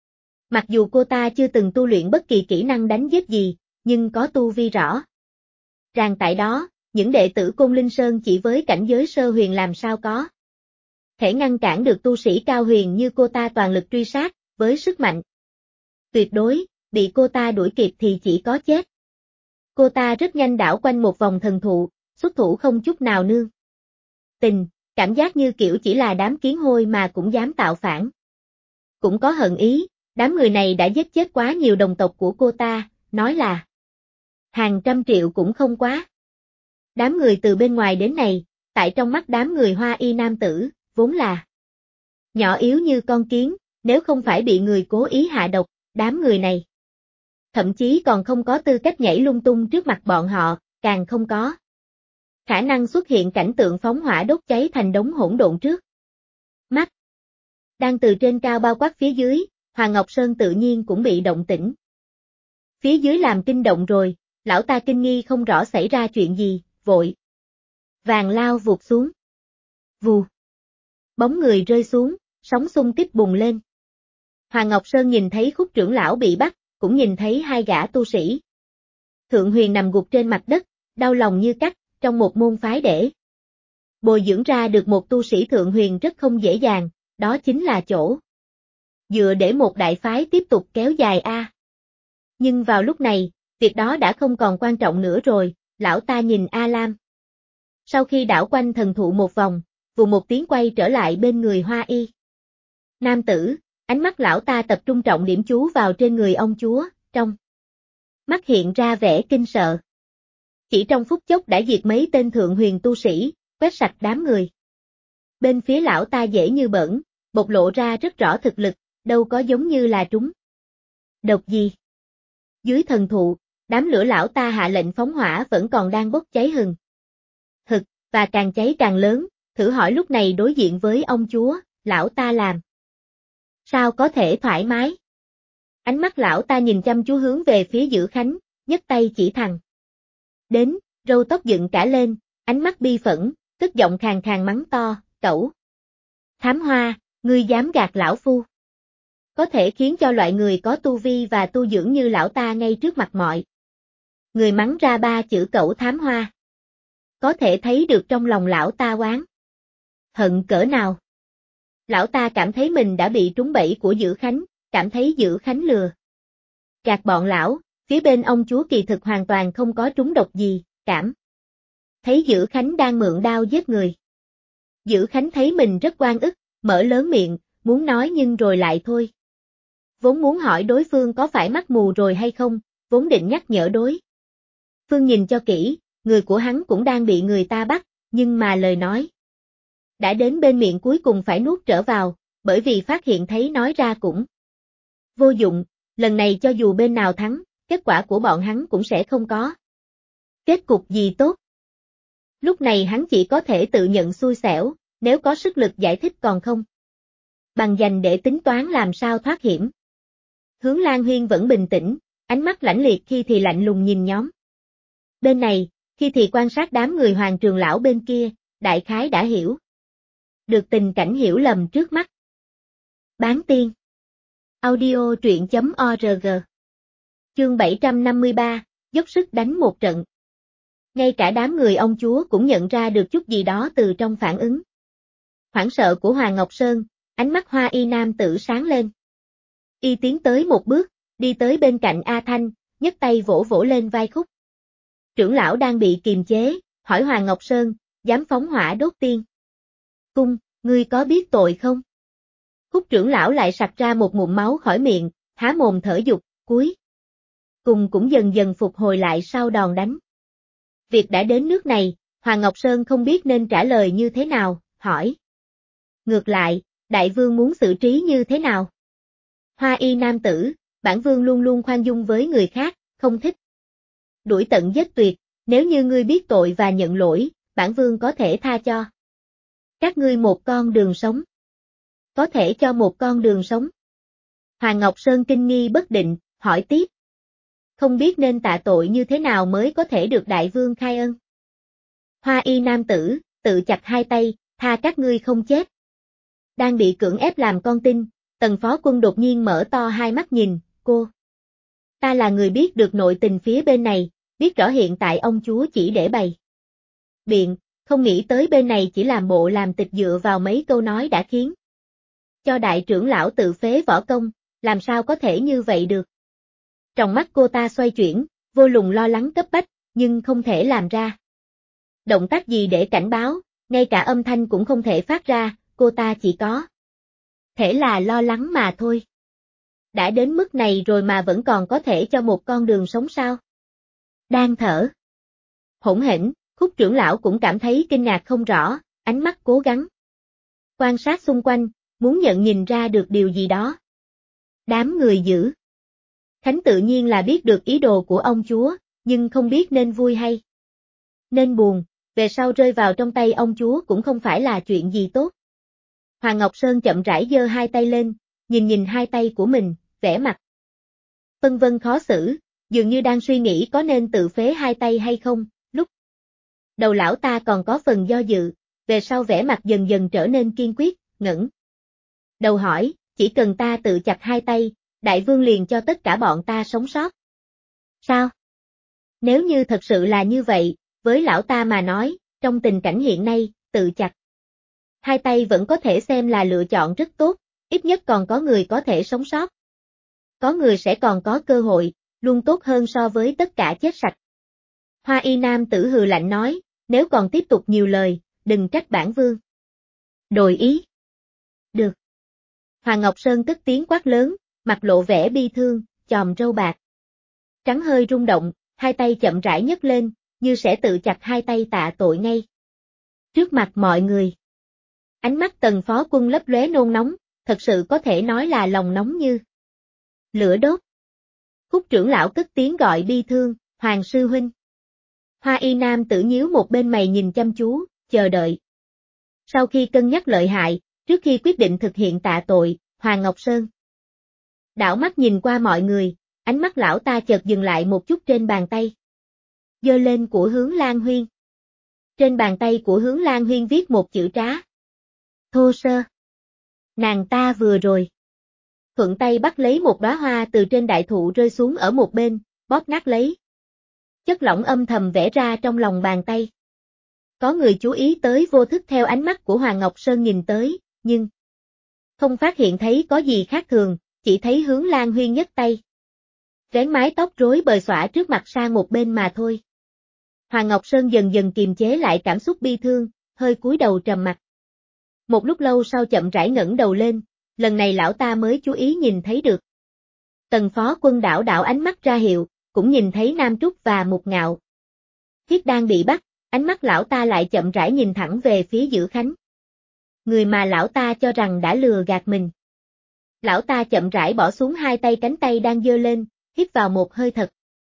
[SPEAKER 1] Mặc dù cô ta chưa từng tu luyện bất kỳ kỹ năng đánh giết gì, nhưng có tu vi rõ ràng tại đó, những đệ tử Côn Linh Sơn chỉ với cảnh giới sơ huyền làm sao có thể ngăn cản được tu sĩ cao huyền như cô ta toàn lực truy sát, với sức mạnh tuyệt đối, bị cô ta đuổi kịp thì chỉ có chết. Cô ta rất nhanh đảo quanh một vòng thần thụ, xuất thủ không chút nào nương tình, cảm giác như kiểu chỉ là đám kiến hôi mà cũng dám tạo phản. Cũng có hận ý, đám người này đã giết chết quá nhiều đồng tộc của cô ta, nói là hàng trăm triệu cũng không quá. Đám người từ bên ngoài đến này, tại trong mắt đám người Hoa Y nam tử, vốn là nhỏ yếu như con kiến, nếu không phải bị người cố ý hạ độc, đám người này thậm chí còn không có tư cách nhảy lung tung trước mặt bọn họ, càng không có khả năng xuất hiện cảnh tượng phóng hỏa đốt cháy thành đống hỗn độn trước mắt. Đang từ trên cao bao quát phía dưới, Hoàng Ngọc Sơn tự nhiên cũng bị động tĩnh. Phía dưới làm kinh động rồi, lão ta kinh nghi không rõ xảy ra chuyện gì, vội vàng lao vụt xuống. Vù. Bóng người rơi xuống, sóng xung kích bùng lên. Hoàng Ngọc Sơn nhìn thấy Khúc trưởng lão bị bắt, cũng nhìn thấy hai gã tu sĩ Thượng Huyền nằm gục trên mặt đất, đau lòng như cắt, trong một môn phái để bồi dưỡng ra được một tu sĩ Thượng Huyền rất không dễ dàng, đó chính là chỗ dựa để một đại phái tiếp tục kéo dài a. Nhưng vào lúc này, việc đó đã không còn quan trọng nữa rồi, lão ta nhìn A Lam. Sau khi đảo quanh thần thụ một vòng, vù một tiếng quay trở lại bên người Hoa Y nam tử, ánh mắt lão ta tập trung trọng điểm chú vào trên người ông chúa, trong mắt hiện ra vẻ kinh sợ. Chỉ trong phút chốc đã diệt mấy tên Thượng Huyền tu sĩ, quét sạch đám người. Bên phía lão ta dễ như bẩn, bộc lộ ra rất rõ thực lực, đâu có giống như là trúng độc gì. Dưới thần thụ, đám lửa lão ta hạ lệnh phóng hỏa vẫn còn đang bốc cháy hừng hực, và càng cháy càng lớn, thử hỏi lúc này đối diện với ông chúa, lão ta làm sao có thể thoải mái. Ánh mắt lão ta nhìn chăm chú hướng về phía Dữ Khánh, nhấc tay chỉ thẳng đến, râu tóc dựng cả lên, ánh mắt bi phẫn, tức giọng khàn khàn mắng to, cẩu thám hoa, ngươi dám gạt lão phu. Có thể khiến cho loại người có tu vi và tu dưỡng như lão ta ngay trước mặt mọi người mắng ra ba chữ cẩu thám hoa. Có thể thấy được trong lòng lão ta oán hận cỡ nào. Lão ta cảm thấy mình đã bị trúng bẫy của Dữ Khánh, cảm thấy Dữ Khánh lừa gạt bọn lão, phía bên ông chúa kỳ thực hoàn toàn không có trúng độc gì, cảm thấy Dữ Khánh đang mượn đao giết người. Dữ Khánh thấy mình rất oan ức, mở lớn miệng, muốn nói nhưng rồi lại thôi. Vốn muốn hỏi đối phương có phải mắt mù rồi hay không, vốn định nhắc nhở đối phương nhìn cho kỹ, người của hắn cũng đang bị người ta bắt, nhưng mà lời nói đã đến bên miệng cuối cùng phải nuốt trở vào, bởi vì phát hiện thấy nói ra cũng vô dụng, lần này cho dù bên nào thắng, kết quả của bọn hắn cũng sẽ không có kết cục gì tốt. Lúc này hắn chỉ có thể tự nhận xui xẻo, nếu có sức lực giải thích còn không bằng dành để tính toán làm sao thoát hiểm. Hướng Lan Huyên vẫn bình tĩnh, ánh mắt lãnh liệt khi thì lạnh lùng nhìn nhóm bên này, khi thì quan sát đám người Hoàng trưởng lão bên kia, đại khái đã hiểu được tình cảnh hiểu lầm trước mắt. Bán tiên audio truyện.org Chương 753, dốc sức đánh một trận. Ngay cả đám người ông chúa cũng nhận ra được chút gì đó từ trong phản ứng. Hoảng sợ của Hoàng Ngọc Sơn, ánh mắt Hoa Y nam tử sáng lên. Y tiến tới một bước, đi tới bên cạnh A Thanh, nhấc tay vỗ vỗ lên vai Khúc. Trưởng lão đang bị kiềm chế, hỏi Hoàng Ngọc Sơn, dám phóng hỏa đốt tiên. Cung, ngươi có biết tội không? Khúc trưởng lão lại sặc ra một ngụm máu khỏi miệng, há mồm thở dục, cúi. Cùng cũng dần dần phục hồi lại sau đòn đánh. Việc đã đến nước này, Hoàng Ngọc Sơn không biết nên trả lời như thế nào, hỏi. Ngược lại, đại vương muốn xử trí như thế nào? Hoa Y nam tử, bản vương luôn luôn khoan dung với người khác, không thích đuổi tận giết tuyệt, nếu như ngươi biết tội và nhận lỗi, bản vương có thể tha cho các ngươi một con đường sống. Có thể cho một con đường sống. Hoàng Ngọc Sơn kinh nghi bất định, hỏi tiếp. Không biết nên tạ tội như thế nào mới có thể được đại vương khai ân. Hoa Y nam tử, tự chặt hai tay, tha các ngươi không chết. Đang bị cưỡng ép làm con tin, Tần Phó Quân đột nhiên mở to hai mắt nhìn, cô. Ta là người biết được nội tình phía bên này, biết rõ hiện tại ông chúa chỉ để bày biện, không nghĩ tới bên này chỉ làm bộ làm tịch dựa vào mấy câu nói đã khiến cho đại trưởng lão tự phế võ công, làm sao có thể như vậy được. Trong mắt cô ta xoay chuyển, vô lùng lo lắng cấp bách, nhưng không thể làm ra động tác gì để cảnh báo, ngay cả âm thanh cũng không thể phát ra, cô ta chỉ có thể là lo lắng mà thôi. Đã đến mức này rồi mà vẫn còn có thể cho một con đường sống sao? Đang thở hỗn hển, Khúc trưởng lão cũng cảm thấy kinh ngạc không rõ, ánh mắt cố gắng quan sát xung quanh, muốn nhận nhìn ra được điều gì đó. Đám người giữ Khánh tự nhiên là biết được ý đồ của ông chúa, nhưng không biết nên vui hay nên buồn, về sau rơi vào trong tay ông chúa cũng không phải là chuyện gì tốt. Hoàng Ngọc Sơn chậm rãi giơ hai tay lên, nhìn hai tay của mình, vẻ mặt phân vân khó xử, dường như đang suy nghĩ có nên tự phế hai tay hay không, lúc đầu lão ta còn có phần do dự, về sau vẻ mặt dần dần trở nên kiên quyết, ngẩng đầu hỏi, chỉ cần ta tự chặt hai tay, đại vương liền cho tất cả bọn ta sống sót. Sao? Nếu như thật sự là như vậy, với lão ta mà nói, trong tình cảnh hiện nay, tự chặt hai tay vẫn có thể xem là lựa chọn rất tốt, ít nhất còn có người có thể sống sót. Có người sẽ còn có cơ hội, luôn tốt hơn so với tất cả chết sạch. Hoa Y nam tử hừ lạnh nói, nếu còn tiếp tục nhiều lời, đừng trách bản vương. Đổi ý. Được. Hoàng Ngọc Sơn cất tiếng quát lớn, mặt lộ vẻ bi thương, chòm râu bạc trắng hơi rung động, hai tay chậm rãi nhấc lên, như sẽ tự chặt hai tay tạ tội ngay. Trước mặt mọi người. Ánh mắt Tần Phó Quân lấp lóe nôn nóng, thật sự có thể nói là lòng nóng như lửa đốt. Khúc trưởng lão cất tiếng gọi bi thương, Hoàng sư huynh. Hoa Y nam tử nhíu một bên mày nhìn chăm chú, chờ đợi. Sau khi cân nhắc lợi hại, trước khi quyết định thực hiện tạ tội, Hoàng Ngọc Sơn đảo mắt nhìn qua mọi người, ánh mắt lão ta chợt dừng lại một chút trên bàn tay. Giơ lên của Hướng Lan Huyên. Trên bàn tay của Hướng Lan Huyên viết một chữ trá. Thô sơ. Nàng ta vừa rồi thuận tay bắt lấy một đóa hoa từ trên đại thụ rơi xuống ở một bên, bóp nát lấy. Chất lỏng âm thầm vẽ ra trong lòng bàn tay. Có người chú ý tới vô thức theo ánh mắt của Hoàng Ngọc Sơn nhìn tới, nhưng không phát hiện thấy có gì khác thường, chỉ thấy Hướng Lan Huyên nhấc tay. Vén mái tóc rối bời xõa trước mặt sang một bên mà thôi. Hoàng Ngọc Sơn dần dần kiềm chế lại cảm xúc bi thương, hơi cúi đầu trầm mặt. Một lúc lâu sau chậm rãi ngẩng đầu lên, lần này lão ta mới chú ý nhìn thấy được. Tần Phó Quân đảo đảo ánh mắt ra hiệu, cũng nhìn thấy Nam Trúc và Mục Ngạo. Thiết đang bị bắt, ánh mắt lão ta lại chậm rãi nhìn thẳng về phía Dữ Khánh. Người mà lão ta cho rằng đã lừa gạt mình. Lão ta chậm rãi bỏ xuống hai tay cánh tay đang giơ lên, hít vào một hơi thật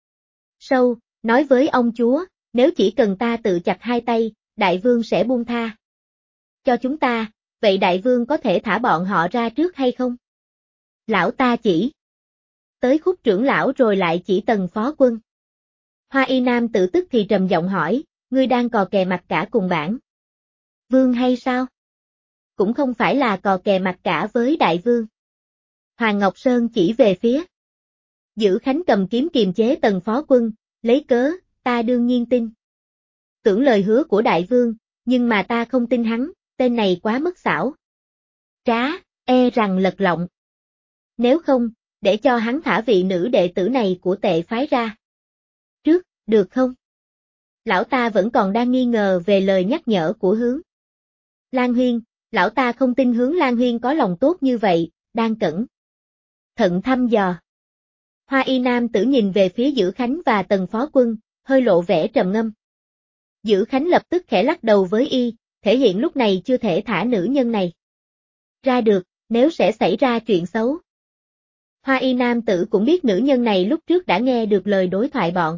[SPEAKER 1] sâu, nói với ông chúa, nếu chỉ cần ta tự chặt hai tay, đại vương sẽ buông tha cho chúng ta, vậy đại vương có thể thả bọn họ ra trước hay không? Lão ta chỉ tới Khúc trưởng lão rồi lại chỉ Tần Phó Quân. Hoa Y nam tự tức thì trầm giọng hỏi, ngươi đang cò kè mặt cả cùng bản vương hay sao? Cũng không phải là cò kè mặt cả với đại vương. Hoàng Ngọc Sơn chỉ về phía Dữ Khánh cầm kiếm kiềm chế Tần Phó Quân, lấy cớ, ta đương nhiên tin tưởng lời hứa của đại vương, nhưng mà ta không tin hắn, tên này quá mất xảo. Trá, e rằng lật lọng. Nếu không, để cho hắn thả vị nữ đệ tử này của Tệ phái ra. Trước, được không? Lão ta vẫn còn đang nghi ngờ về lời nhắc nhở của Hướng Lan Huyên, lão ta không tin Hướng Lan Huyên có lòng tốt như vậy, đang cẩn thận thăm dò. Hoa y nam tử nhìn về phía Dữ Khánh và Tần Phó Quân, hơi lộ vẻ trầm ngâm. Dữ Khánh lập tức khẽ lắc đầu với y, thể hiện lúc này chưa thể thả nữ nhân này ra được, nếu sẽ xảy ra chuyện xấu. Hoa y nam tử cũng biết nữ nhân này lúc trước đã nghe được lời đối thoại bọn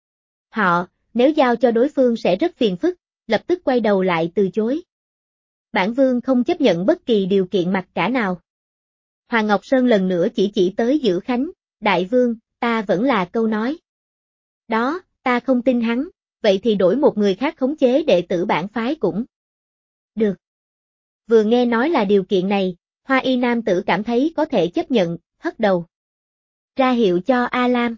[SPEAKER 1] họ, nếu giao cho đối phương sẽ rất phiền phức, lập tức quay đầu lại từ chối. Bản vương không chấp nhận bất kỳ điều kiện mặc cả nào. Hoàng Ngọc Sơn lần nữa chỉ tới Dữ Khánh, đại vương, ta vẫn là câu nói. Đó, ta không tin hắn, vậy thì đổi một người khác khống chế đệ tử bản phái cũng được. Vừa nghe nói là điều kiện này, Hoa y nam tử cảm thấy có thể chấp nhận, hất đầu ra hiệu cho A Lam.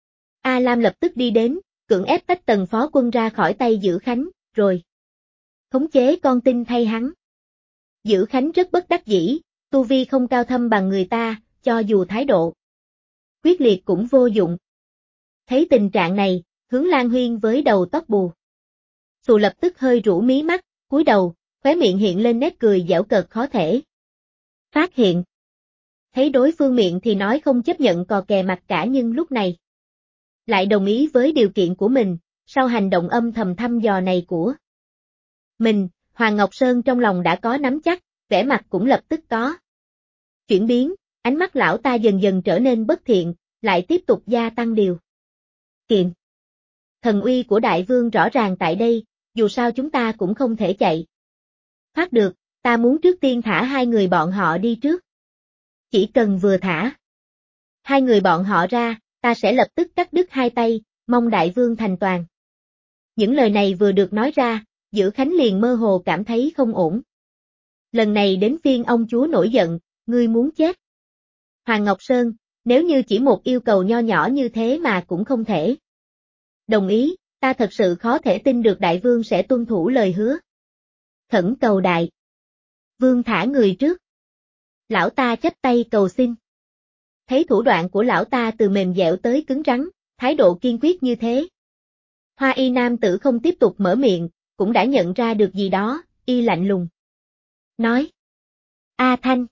[SPEAKER 1] A Lam lập tức đi đến, cưỡng ép tách Tần Phó Quân ra khỏi tay Dữ Khánh, rồi khống chế con tin thay hắn. Dữ Khánh rất bất đắc dĩ, tu vi không cao thâm bằng người ta, cho dù thái độ quyết liệt cũng vô dụng. Thấy tình trạng này, Hướng Lan Huyên với đầu tóc bù xù lập tức hơi rũ mí mắt, cúi đầu, khóe miệng hiện lên nét cười giễu cợt khó thể phát hiện. Thấy đối phương miệng thì nói không chấp nhận cò kè mặt cả nhưng lúc này lại đồng ý với điều kiện của mình, sau hành động âm thầm thăm dò này của mình, Hoàng Ngọc Sơn trong lòng đã có nắm chắc, vẻ mặt cũng lập tức có chuyển biến, ánh mắt lão ta dần dần trở nên bất thiện, lại tiếp tục gia tăng điều kiện. Thần uy của đại vương rõ ràng tại đây, dù sao chúng ta cũng không thể chạy thoát được, ta muốn trước tiên thả hai người bọn họ đi trước. Chỉ cần vừa thả hai người bọn họ ra, ta sẽ lập tức cắt đứt hai tay, mong đại vương thành toàn. Những lời này vừa được nói ra, Dữ Khánh liền mơ hồ cảm thấy không ổn. Lần này đến phiên ông chúa nổi giận, ngươi muốn chết. Hoàng Ngọc Sơn, nếu như chỉ một yêu cầu nho nhỏ như thế mà cũng không thể đồng ý, ta thật sự khó thể tin được đại vương sẽ tuân thủ lời hứa. Khẩn cầu đại vương thả người trước. Lão ta chắp tay cầu xin. Thấy thủ đoạn của lão ta từ mềm dẻo tới cứng rắn, thái độ kiên quyết như thế. Hoa y nam tử không tiếp tục mở miệng, cũng đã nhận ra được gì đó, y lạnh lùng nói. A Thanh.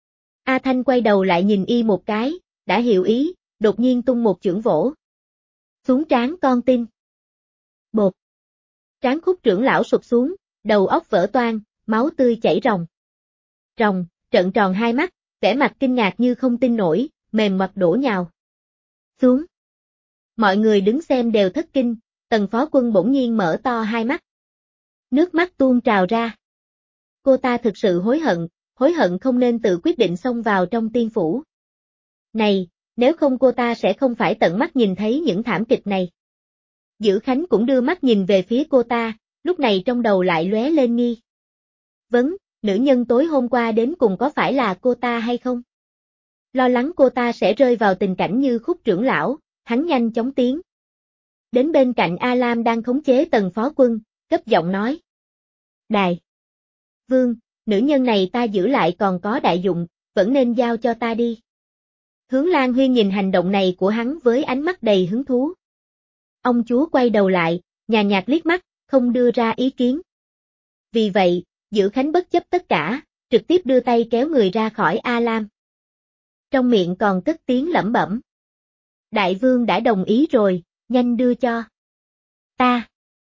[SPEAKER 1] A Thanh quay đầu lại nhìn y một cái, đã hiểu ý, đột nhiên tung một chưởng vỗ xuống trán con tin. Bột. Trán Khúc trưởng lão sụp xuống, đầu óc vỡ toang, máu tươi chảy ròng. Ròng, trợn tròn hai mắt, vẻ mặt kinh ngạc như không tin nổi, mềm mặt đổ nhào xuống. Mọi người đứng xem đều thất kinh, Tần Phó Quân bỗng nhiên mở to hai mắt. Nước mắt tuôn trào ra. Cô ta thực sự hối hận không nên tự quyết định xông vào trong tiên phủ. Này, nếu không cô ta sẽ không phải tận mắt nhìn thấy những thảm kịch này. Dữ Khánh cũng đưa mắt nhìn về phía cô ta, lúc này trong đầu lại lóe lên nghi vấn, nữ nhân tối hôm qua đến cùng có phải là cô ta hay không? Lo lắng cô ta sẽ rơi vào tình cảnh như Khúc trưởng lão, hắn nhanh chóng tiến đến bên cạnh A Lam đang khống chế Tần Phó Quân, cấp giọng nói. Đại vương, nữ nhân này ta giữ lại còn có đại dụng, vẫn nên giao cho ta đi. Hướng Lan Huyên nhìn hành động này của hắn với ánh mắt đầy hứng thú. Ông chúa quay đầu lại, nhàn nhạt liếc mắt, không đưa ra ý kiến. Vì vậy, Dữ Khánh bất chấp tất cả, trực tiếp đưa tay kéo người ra khỏi A Lam. Trong miệng còn cất tiếng lẩm bẩm. Đại vương đã đồng ý rồi, nhanh đưa cho ta.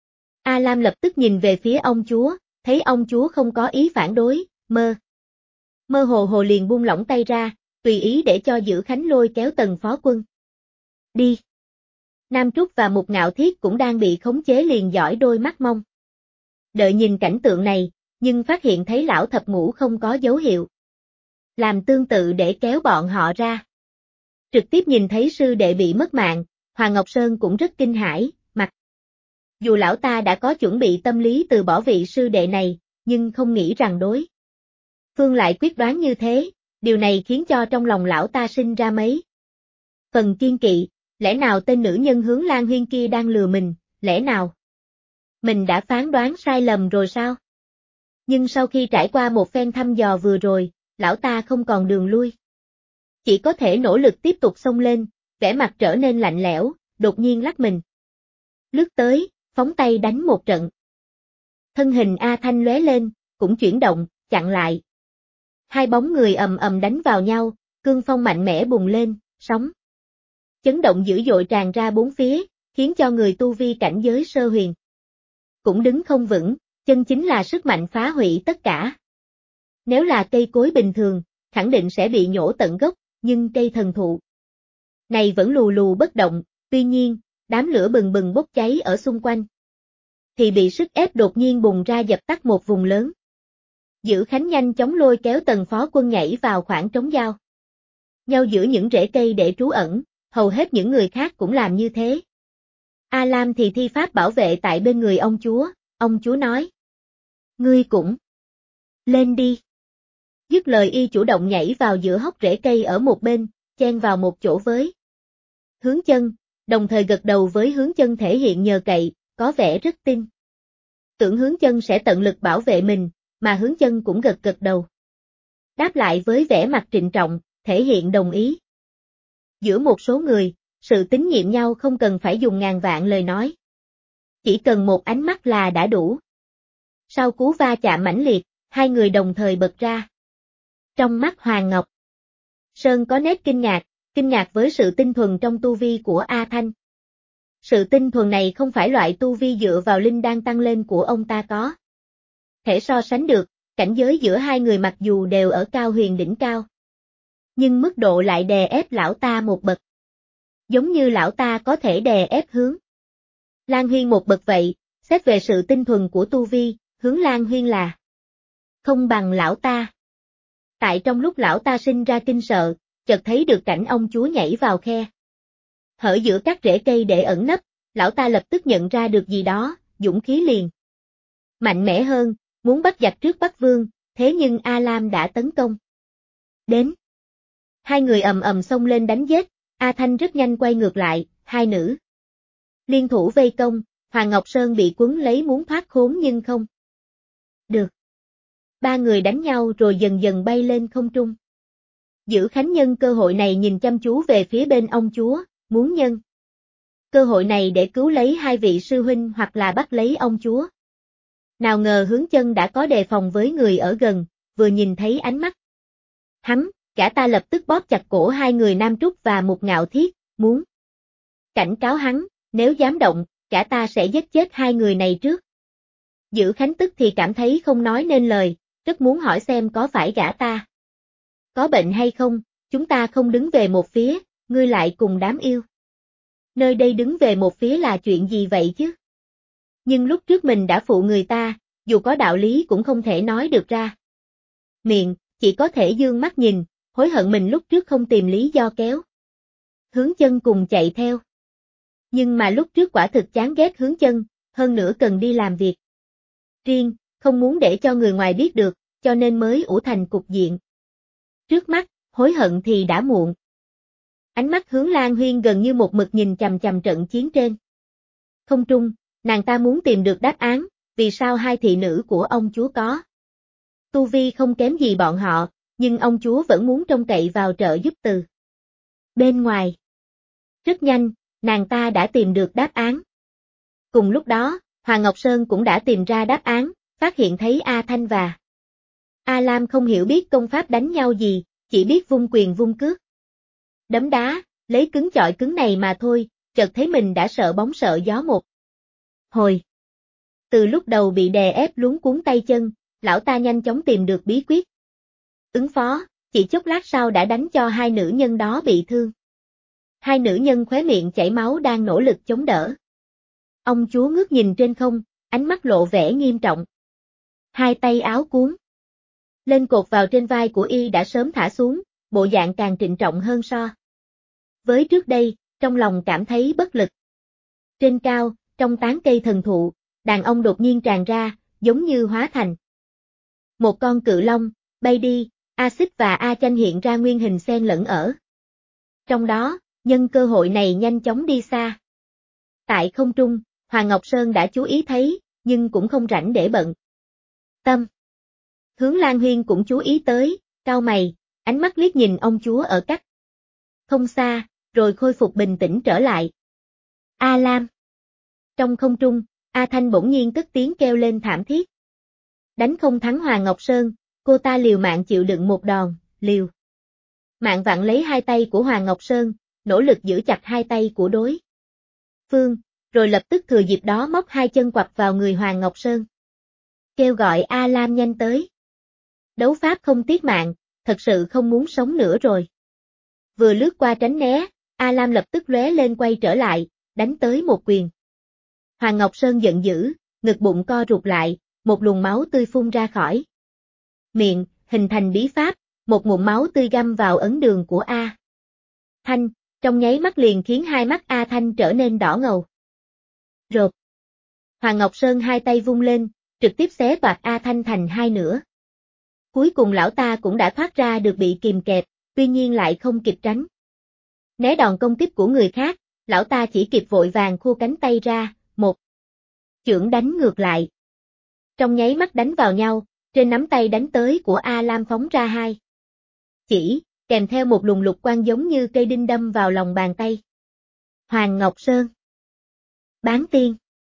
[SPEAKER 1] A Lam lập tức nhìn về phía ông chúa, thấy ông chúa không có ý phản đối, mơ hồ liền buông lỏng tay ra, tùy ý để cho Dữ Khánh lôi kéo Tần Phó Quân. Đi. Nam Trúc và Mục Ngạo Thiết cũng đang bị khống chế liền dõi đôi mắt mong. Đợi nhìn cảnh tượng này, nhưng phát hiện thấy lão thập ngũ không có dấu hiệu làm tương tự để kéo bọn họ ra. Trực tiếp nhìn thấy sư đệ bị mất mạng, Hoàng Ngọc Sơn cũng rất kinh hãi, mặc dù lão ta đã có chuẩn bị tâm lý từ bỏ vị sư đệ này, nhưng không nghĩ rằng đối phương lại quyết đoán như thế, điều này khiến cho trong lòng lão ta sinh ra mấy phần kiên kỵ, lẽ nào tên nữ nhân Hướng Lan Huyên kia đang lừa mình, lẽ nào Mình đã phán đoán sai lầm rồi sao? Nhưng sau khi trải qua một phen thăm dò vừa rồi, lão ta không còn đường lui. Chỉ có thể nỗ lực tiếp tục xông lên, vẻ mặt trở nên lạnh lẽo, đột nhiên lắc mình. Lướt tới, phóng tay đánh một trận. Thân hình A Thanh lóe lên, cũng chuyển động, chặn lại. Hai bóng người ầm ầm đánh vào nhau, cương phong mạnh mẽ bùng lên, sóng chấn động dữ dội tràn ra bốn phía, khiến cho người tu vi cảnh giới sơ huyền cũng đứng không vững, chân chính là sức mạnh phá hủy tất cả. Nếu là cây cối bình thường, khẳng định sẽ bị nhổ tận gốc, nhưng cây thần thụ này vẫn lù lù bất động, tuy nhiên, đám lửa bừng bừng bốc cháy ở xung quanh thì bị sức ép đột nhiên bùng ra dập tắt một vùng lớn. Dữ Khánh nhanh chóng lôi kéo Tần Phó Quân nhảy vào khoảng trống giao nhau giữa những rễ cây để trú ẩn, hầu hết những người khác cũng làm như thế. A Lam thì thi pháp bảo vệ tại bên người ông chúa nói. Ngươi cũng lên đi. Dứt lời y chủ động nhảy vào giữa hốc rễ cây ở một bên, chen vào một chỗ với Hướng Chân, đồng thời gật đầu với Hướng Chân thể hiện nhờ cậy, có vẻ rất tin tưởng Hướng Chân sẽ tận lực bảo vệ mình, mà Hướng Chân cũng gật gật đầu. Đáp lại với vẻ mặt trịnh trọng, thể hiện đồng ý. Giữa một số người, sự tín nhiệm nhau không cần phải dùng ngàn vạn lời nói. Chỉ cần một ánh mắt là đã đủ. Sau cú va chạm mãnh liệt, hai người đồng thời bật ra. Trong mắt Hoàng Ngọc Sơn có nét kinh ngạc với sự tinh thuần trong tu vi của A Thanh. Sự tinh thuần này không phải loại tu vi dựa vào linh đan tăng lên của ông ta có thể so sánh được, cảnh giới giữa hai người mặc dù đều ở cao huyền đỉnh cao. Nhưng mức độ lại đè ép lão ta một bậc. Giống như lão ta có thể đè ép Hướng Lan Huyên một bậc vậy, xét về sự tinh thuần của tu vi, Hướng Lan Huyên là không bằng lão ta. Tại trong lúc lão ta sinh ra kinh sợ, chợt thấy được cảnh ông chúa nhảy vào khe hở giữa các rễ cây để ẩn nấp, lão ta lập tức nhận ra được gì đó, dũng khí liền mạnh mẽ hơn, muốn bắt giặc trước Bắc Vương, thế nhưng A Lam đã tấn công đến. Hai người ầm ầm xông lên đánh giết, A Thanh rất nhanh quay ngược lại, hai nữ liên thủ vây công, Hoàng Ngọc Sơn bị quấn lấy muốn thoát khốn nhưng không được. Ba người đánh nhau rồi dần dần bay lên không trung. Dữ Khánh nhân cơ hội này nhìn chăm chú về phía bên ông chúa, muốn nhân cơ hội này để cứu lấy hai vị sư huynh hoặc là bắt lấy ông chúa. Nào ngờ Hướng Chân đã có đề phòng với người ở gần, vừa nhìn thấy ánh mắt hắn, gã ta lập tức bóp chặt cổ hai người Nam Trúc và Mục Ngạo Thiết, muốn cảnh cáo hắn, nếu dám động, gã ta sẽ giết chết hai người này trước. Dữ Khánh tức thì cảm thấy không nói nên lời, rất muốn hỏi xem có phải gã ta có bệnh hay không, chúng ta không đứng về một phía, ngươi lại cùng đám yêu. Nơi đây đứng về một phía là chuyện gì vậy chứ? Nhưng lúc trước mình đã phụ người ta, dù có đạo lý cũng không thể nói được ra miệng, chỉ có thể dương mắt nhìn, hối hận mình lúc trước không tìm lý do kéo Hướng Chân cùng chạy theo. Nhưng mà lúc trước quả thực chán ghét Hướng Chân, hơn nữa cần đi làm việc riêng, không muốn để cho người ngoài biết được, cho nên mới ủ thành cục diện trước mắt, hối hận thì đã muộn. Ánh mắt Hướng Lan Huyên gần như một mực nhìn chằm chằm trận chiến trên không trung, nàng ta muốn tìm được đáp án, vì sao hai thị nữ của ông chúa có tu vi không kém gì bọn họ, nhưng ông chúa vẫn muốn trông cậy vào trợ giúp từ bên ngoài. Rất nhanh, nàng ta đã tìm được đáp án. Cùng lúc đó, Hoàng Ngọc Sơn cũng đã tìm ra đáp án, phát hiện thấy A Thanh và A Lam không hiểu biết công pháp đánh nhau gì, chỉ biết vung quyền vung cước đấm đá, lấy cứng chọi cứng này mà thôi, chợt thấy mình đã sợ bóng sợ gió một hồi. Từ lúc đầu bị đè ép luống cuống tay chân, lão ta nhanh chóng tìm được bí quyết ứng phó, chỉ chốc lát sau đã đánh cho hai nữ nhân đó bị thương. Hai nữ nhân khóe miệng chảy máu đang nỗ lực chống đỡ. Ông chúa ngước nhìn trên không, ánh mắt lộ vẻ nghiêm trọng. Hai tay áo cuốn lên cột vào trên vai của y đã sớm thả xuống, bộ dạng càng trịnh trọng hơn so với trước đây, trong lòng cảm thấy bất lực. Trên cao, trong tán cây thần thụ, đàn ông đột nhiên tràn ra, giống như hóa thành một con cự long, bay đi, A Xích và A Chanh hiện ra nguyên hình xen lẫn ở trong đó, nhân cơ hội này nhanh chóng đi xa. Tại không trung, Hoàng Ngọc Sơn đã chú ý thấy, nhưng cũng không rảnh để bận tâm. Hướng Lan Huyên cũng chú ý tới, cau mày, ánh mắt liếc nhìn ông chúa ở cách không xa, rồi khôi phục bình tĩnh trở lại. A Lam. Trong không trung, A Thanh bỗng nhiên cất tiếng kêu lên thảm thiết. Đánh không thắng Hoàng Ngọc Sơn, cô ta liều mạng chịu đựng một đòn, liều mạng vặn lấy hai tay của Hoàng Ngọc Sơn, nỗ lực giữ chặt hai tay của đối phương, rồi lập tức thừa dịp đó móc hai chân quặp vào người Hoàng Ngọc Sơn. Kêu gọi A Lam nhanh tới. Đấu pháp không tiếc mạng, thật sự không muốn sống nữa rồi. Vừa lướt qua tránh né, A Lam lập tức lóe lên quay trở lại, đánh tới một quyền. Hoàng Ngọc Sơn giận dữ, ngực bụng co rụt lại, một luồng máu tươi phun ra khỏi miệng, hình thành bí pháp, một ngụm máu tươi găm vào ấn đường của A Thanh, trong nháy mắt liền khiến hai mắt A Thanh trở nên đỏ ngầu. Rột. Hoàng Ngọc Sơn hai tay vung lên, trực tiếp xé toạc A Thanh thành hai nửa. Cuối cùng lão ta cũng đã thoát ra được bị kìm kẹp, tuy nhiên lại không kịp tránh né đòn công kích của người khác, lão ta chỉ kịp vội vàng khua cánh tay ra, một chưởng đánh ngược lại. Trong nháy mắt đánh vào nhau, trên nắm tay đánh tới của A Lam phóng ra hai chỉ, kèm theo một luồng lục quang giống như cây đinh đâm vào lòng bàn tay. Hoàng Ngọc Sơn. Bán tiên.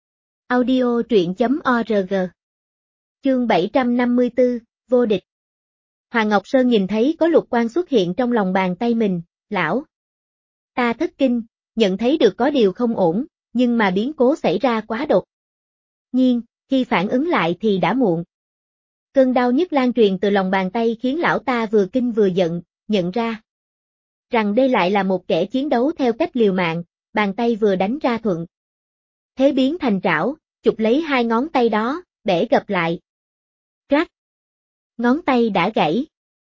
[SPEAKER 1] Audio truyện.org. Chương 754, vô địch. Hoàng Ngọc Sơn nhìn thấy có lục quang xuất hiện trong lòng bàn tay mình, lão ta thất kinh, nhận thấy được có điều không ổn, nhưng mà biến cố xảy ra quá đột nhiên, khi phản ứng lại thì đã muộn. Cơn đau nhức lan truyền từ lòng bàn tay khiến lão ta vừa kinh vừa giận, nhận ra rằng đây lại là một kẻ chiến đấu theo cách liều mạng, bàn tay vừa đánh ra thuận thế biến thành trảo, chụp lấy hai ngón tay đó, bẻ gập lại. Rắc. Ngón tay đã gãy.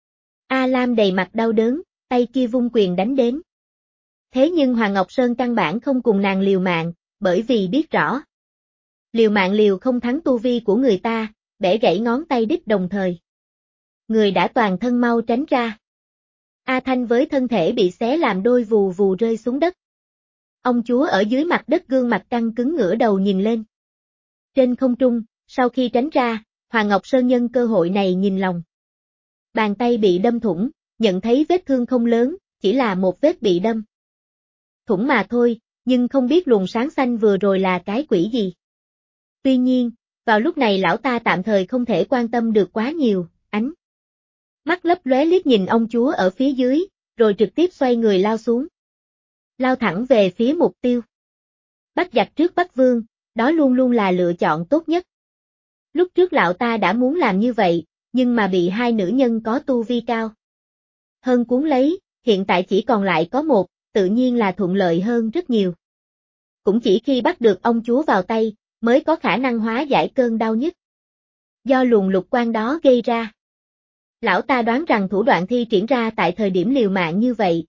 [SPEAKER 1] A Lam đầy mặt đau đớn, tay kia vung quyền đánh đến. Thế nhưng Hoàng Ngọc Sơn căn bản không cùng nàng liều mạng, bởi vì biết rõ. Liều mạng liều không thắng tu vi của người ta, bẻ gãy ngón tay đích đồng thời. Người đã toàn thân mau tránh ra. A Thanh với thân thể bị xé làm đôi vù vù rơi xuống đất. Ông chúa ở dưới mặt đất gương mặt căng cứng ngửa đầu nhìn lên. Trên không trung, sau khi tránh ra, Hoàng Ngọc Sơn nhân cơ hội này nhìn lòng. Bàn tay bị đâm thủng, nhận thấy vết thương không lớn, chỉ là một vết bị đâm thủng mà thôi, nhưng không biết luồng sáng xanh vừa rồi là cái quỷ gì. Tuy nhiên, vào lúc này lão ta tạm thời không thể quan tâm được quá nhiều, ánh mắt lấp lóe liếc nhìn ông chúa ở phía dưới, rồi trực tiếp xoay người lao xuống. Lao thẳng về phía mục tiêu. Bắt giặc trước bắt vương, đó luôn luôn là lựa chọn tốt nhất. Lúc trước lão ta đã muốn làm như vậy, nhưng mà bị hai nữ nhân có tu vi cao hơn cuốn lấy, hiện tại chỉ còn lại có một, tự nhiên là thuận lợi hơn rất nhiều. Cũng chỉ khi bắt được ông chúa vào tay, mới có khả năng hóa giải cơn đau nhức do luồng lục quang đó gây ra. Lão ta đoán rằng thủ đoạn thi triển ra tại thời điểm liều mạng như vậy,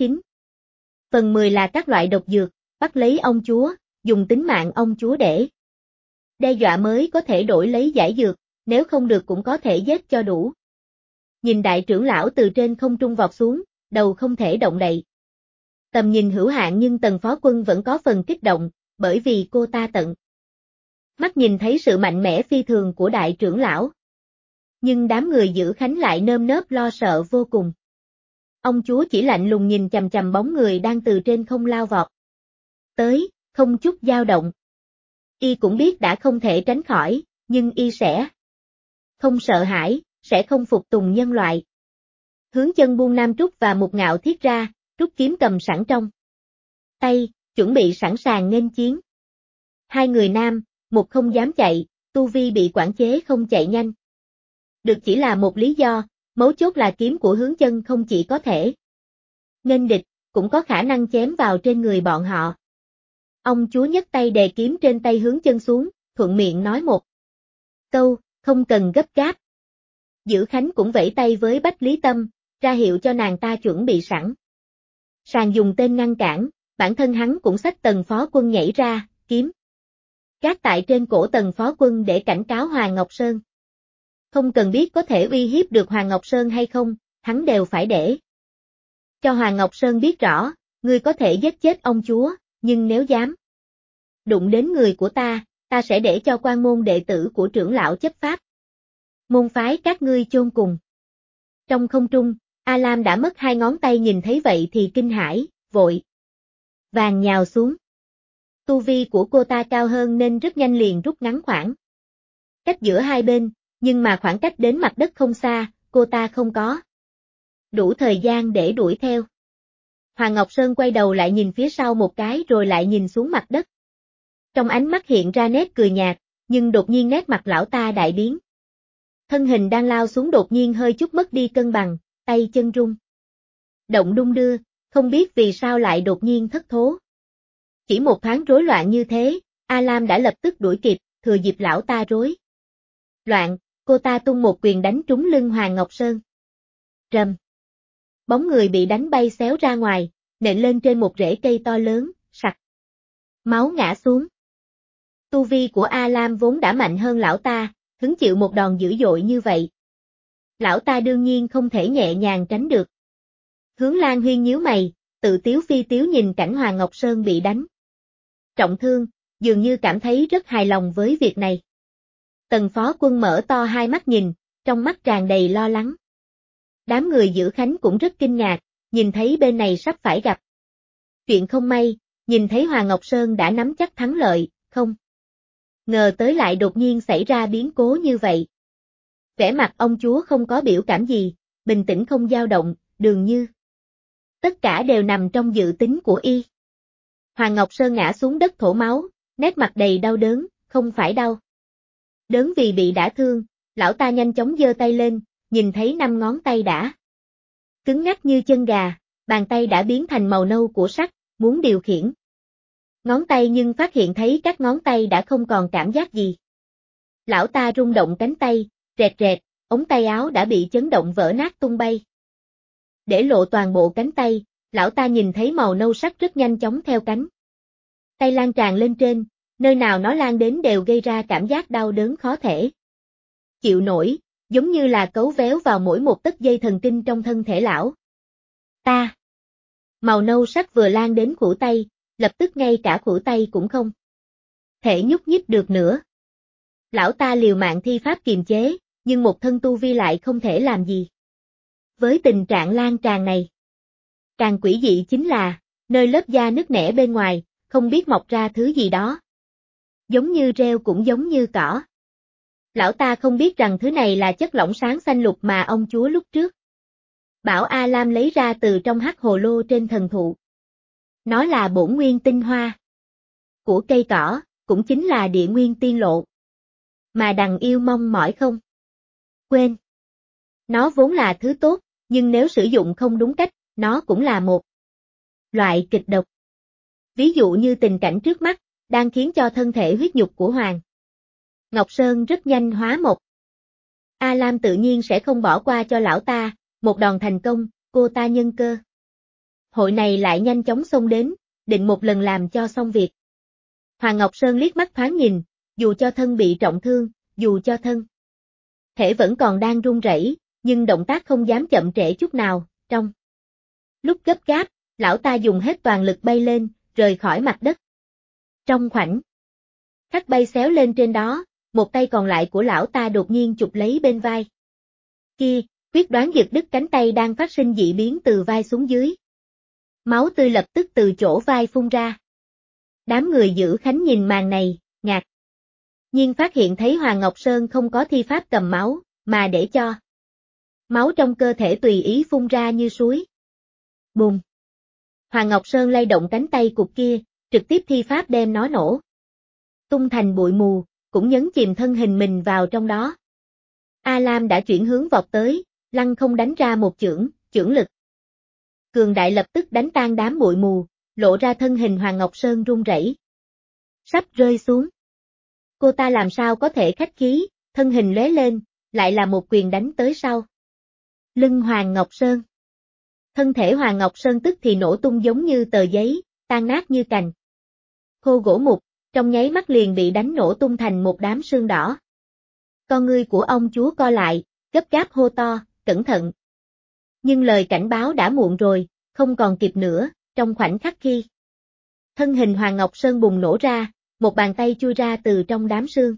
[SPEAKER 1] 89% là các loại độc dược, bắt lấy ông chúa, dùng tính mạng ông chúa để đe dọa mới có thể đổi lấy giải dược, nếu không được cũng có thể giết cho đủ. Nhìn đại trưởng lão từ trên không trung vọt xuống, đầu không thể động đậy. Tầm nhìn hữu hạn nhưng Tần Phó Quân vẫn có phần kích động, bởi vì cô ta tận mắt nhìn thấy sự mạnh mẽ phi thường của đại trưởng lão. Nhưng đám người giữ khánh lại nơm nớp lo sợ vô cùng. Ông chúa chỉ lạnh lùng nhìn chằm chằm bóng người đang từ trên không lao vọt tới, không chút dao động. Y cũng biết đã không thể tránh khỏi, nhưng y sẽ không sợ hãi, sẽ không phục tùng nhân loại. Hướng Chân buông Nam Trúc và Mục Ngạo Thiết ra, rút kiếm cầm sẵn trong tay, chuẩn bị sẵn sàng nghênh chiến. Hai người nam, Mục không dám chạy, tu vi bị quản chế không chạy nhanh. Được chỉ là một lý do, mấu chốt là kiếm của Hướng Chân không chỉ có thể nghênh địch, cũng có khả năng chém vào trên người bọn họ. Ông chúa nhấc tay đè kiếm trên tay Hướng Chân xuống, thuận miệng nói một câu, không cần gấp gáp. Giữ Khánh cũng vẫy tay với Bách Lý Tâm, ra hiệu cho nàng ta chuẩn bị sẵn. Sàng dùng tên ngăn cản, bản thân hắn cũng xách Tần Phó Quân nhảy ra, kiếm gác tại trên cổ Tần Phó Quân để cảnh cáo Hoàng Ngọc Sơn. Không cần biết có thể uy hiếp được Hoàng Ngọc Sơn hay không, hắn đều phải để cho Hoàng Ngọc Sơn biết rõ, ngươi có thể giết chết ông chúa, nhưng nếu dám đụng đến người của ta, ta sẽ để cho quan môn đệ tử của trưởng lão chấp pháp. Môn phái các ngươi chôn cùng. Trong không trung, A Lam đã mất 2 ngón tay, nhìn thấy vậy thì kinh hãi, vội vàng nhào xuống. Tu vi của cô ta cao hơn nên rất nhanh liền rút ngắn khoảng cách giữa hai bên, nhưng mà khoảng cách đến mặt đất không xa, cô ta không có đủ thời gian để đuổi theo. Hoàng Ngọc Sơn quay đầu lại nhìn phía sau một cái rồi lại nhìn xuống mặt đất. Trong ánh mắt hiện ra nét cười nhạt, nhưng đột nhiên nét mặt lão ta đại biến. Thân hình đang lao xuống đột nhiên hơi chút mất đi cân bằng, tay chân rung động đung đưa, không biết vì sao lại đột nhiên thất thố. Chỉ một thoáng rối loạn như thế, A Lam đã lập tức đuổi kịp, thừa dịp lão ta rối loạn, cô ta tung một quyền đánh trúng lưng Hoàng Ngọc Sơn. Rầm. Bóng người bị đánh bay xéo ra ngoài, nện lên trên một rễ cây to lớn, sặc máu ngã xuống. Tu vi của A Lam vốn đã mạnh hơn lão ta, hứng chịu một đòn dữ dội như vậy. Lão ta đương nhiên không thể nhẹ nhàng tránh được. Hướng Lan Huyên nhíu mày, tự tiếu phi tiếu nhìn cảnh Hoàng Ngọc Sơn bị đánh trọng thương, dường như cảm thấy rất hài lòng với việc này. Tần Phó Quân mở to hai mắt nhìn, trong mắt tràn đầy lo lắng. Đám người giữ khánh cũng rất kinh ngạc, nhìn thấy bên này sắp phải gặp chuyện không may, nhìn thấy Hoàng Ngọc Sơn đã nắm chắc thắng lợi, không ngờ tới lại đột nhiên xảy ra biến cố như vậy. Vẻ mặt ông chúa không có biểu cảm gì, bình tĩnh không dao động, dường như tất cả đều nằm trong dự tính của y. Hoàng Ngọc Sơn ngã xuống đất thổ máu, nét mặt đầy đau đớn, không phải đau đớn vì bị đả thương, lão ta nhanh chóng giơ tay lên, nhìn thấy 5 ngón tay đã cứng ngắc như chân gà, bàn tay đã biến thành màu nâu của sắt, muốn điều khiển ngón tay nhưng phát hiện thấy các ngón tay đã không còn cảm giác gì. Lão ta rung động cánh tay, rẹt rẹt, ống tay áo đã bị chấn động vỡ nát tung bay. Để lộ toàn bộ cánh tay, lão ta nhìn thấy màu nâu sắt rất nhanh chóng theo cánh tay lan tràn lên trên, nơi nào nó lan đến đều gây ra cảm giác đau đớn khó thể chịu nổi, giống như là cấu véo vào mỗi một tấc dây thần kinh trong thân thể lão ta. Màu nâu sắt vừa lan đến khuỷu tay, lập tức ngay cả khuỷu tay cũng không thể nhúc nhích được nữa. Lão ta liều mạng thi pháp kiềm chế, nhưng một thân tu vi lại không thể làm gì. Với tình trạng lan tràn này, càng quỷ dị chính là, nơi lớp da nứt nẻ bên ngoài, không biết mọc ra thứ gì đó. Giống như rêu cũng giống như cỏ. Lão ta không biết rằng thứ này là chất lỏng sáng xanh lục mà ông chúa lúc trước bảo A Lam lấy ra từ trong hắc hồ lô trên thần thụ. Nó là bổn nguyên tinh hoa của cây cỏ, cũng chính là địa nguyên tiên lộ. Mà đằng yêu mong mỏi không quên. Nó vốn là thứ tốt, nhưng nếu sử dụng không đúng cách, nó cũng là một loại kịch độc. Ví dụ như tình cảnh trước mắt, đang khiến cho thân thể huyết nhục của Hoàng Ngọc Sơn rất nhanh hóa mộc. A Lam tự nhiên sẽ không bỏ qua cho lão ta, một đòn thành công, cô ta nhân cơ hội này lại nhanh chóng xông đến, định một lần làm cho xong việc. Hoàng Ngọc Sơn liếc mắt thoáng nhìn, dù cho thân bị trọng thương, dù cho thân thể vẫn còn đang run rẩy, nhưng động tác không dám chậm trễ chút nào, trong lúc gấp gáp, lão ta dùng hết toàn lực bay lên, rời khỏi mặt đất. Trong khoảnh khắc bay xéo lên trên đó, một tay còn lại của lão ta đột nhiên chụp lấy bên vai kia, quyết đoán giật đứt cánh tay đang phát sinh dị biến từ vai xuống dưới. Máu tươi lập tức từ chỗ vai phun ra. Đám người giữ khánh nhìn màn này, ngạc nhiên phát hiện thấy Hoàng Ngọc Sơn không có thi pháp cầm máu, mà để cho máu trong cơ thể tùy ý phun ra như suối. Bùm! Hoàng Ngọc Sơn lay động cánh tay cục kia, trực tiếp thi pháp đem nó nổ tung thành bụi mù, cũng nhấn chìm thân hình mình vào trong đó. A Lam đã chuyển hướng vọt tới, lăng không đánh ra một chưởng lực cường đại lập tức đánh tan đám bụi mù, lộ ra thân hình Hoàng Ngọc Sơn run rẩy, sắp rơi xuống. Cô ta làm sao có thể khách khí, thân hình lóe lên, lại là một quyền đánh tới sau lưng Hoàng Ngọc Sơn. Thân thể Hoàng Ngọc Sơn tức thì nổ tung giống như tờ giấy, tan nát như cành khô gỗ mục, trong nháy mắt liền bị đánh nổ tung thành một đám sương đỏ. Con ngươi của ông chúa co lại, gấp gáp hô to, cẩn thận. Nhưng lời cảnh báo đã muộn rồi, không còn kịp nữa, trong khoảnh khắc khi thân hình Hoàng Ngọc Sơn bùng nổ ra, một bàn tay chui ra từ trong đám sương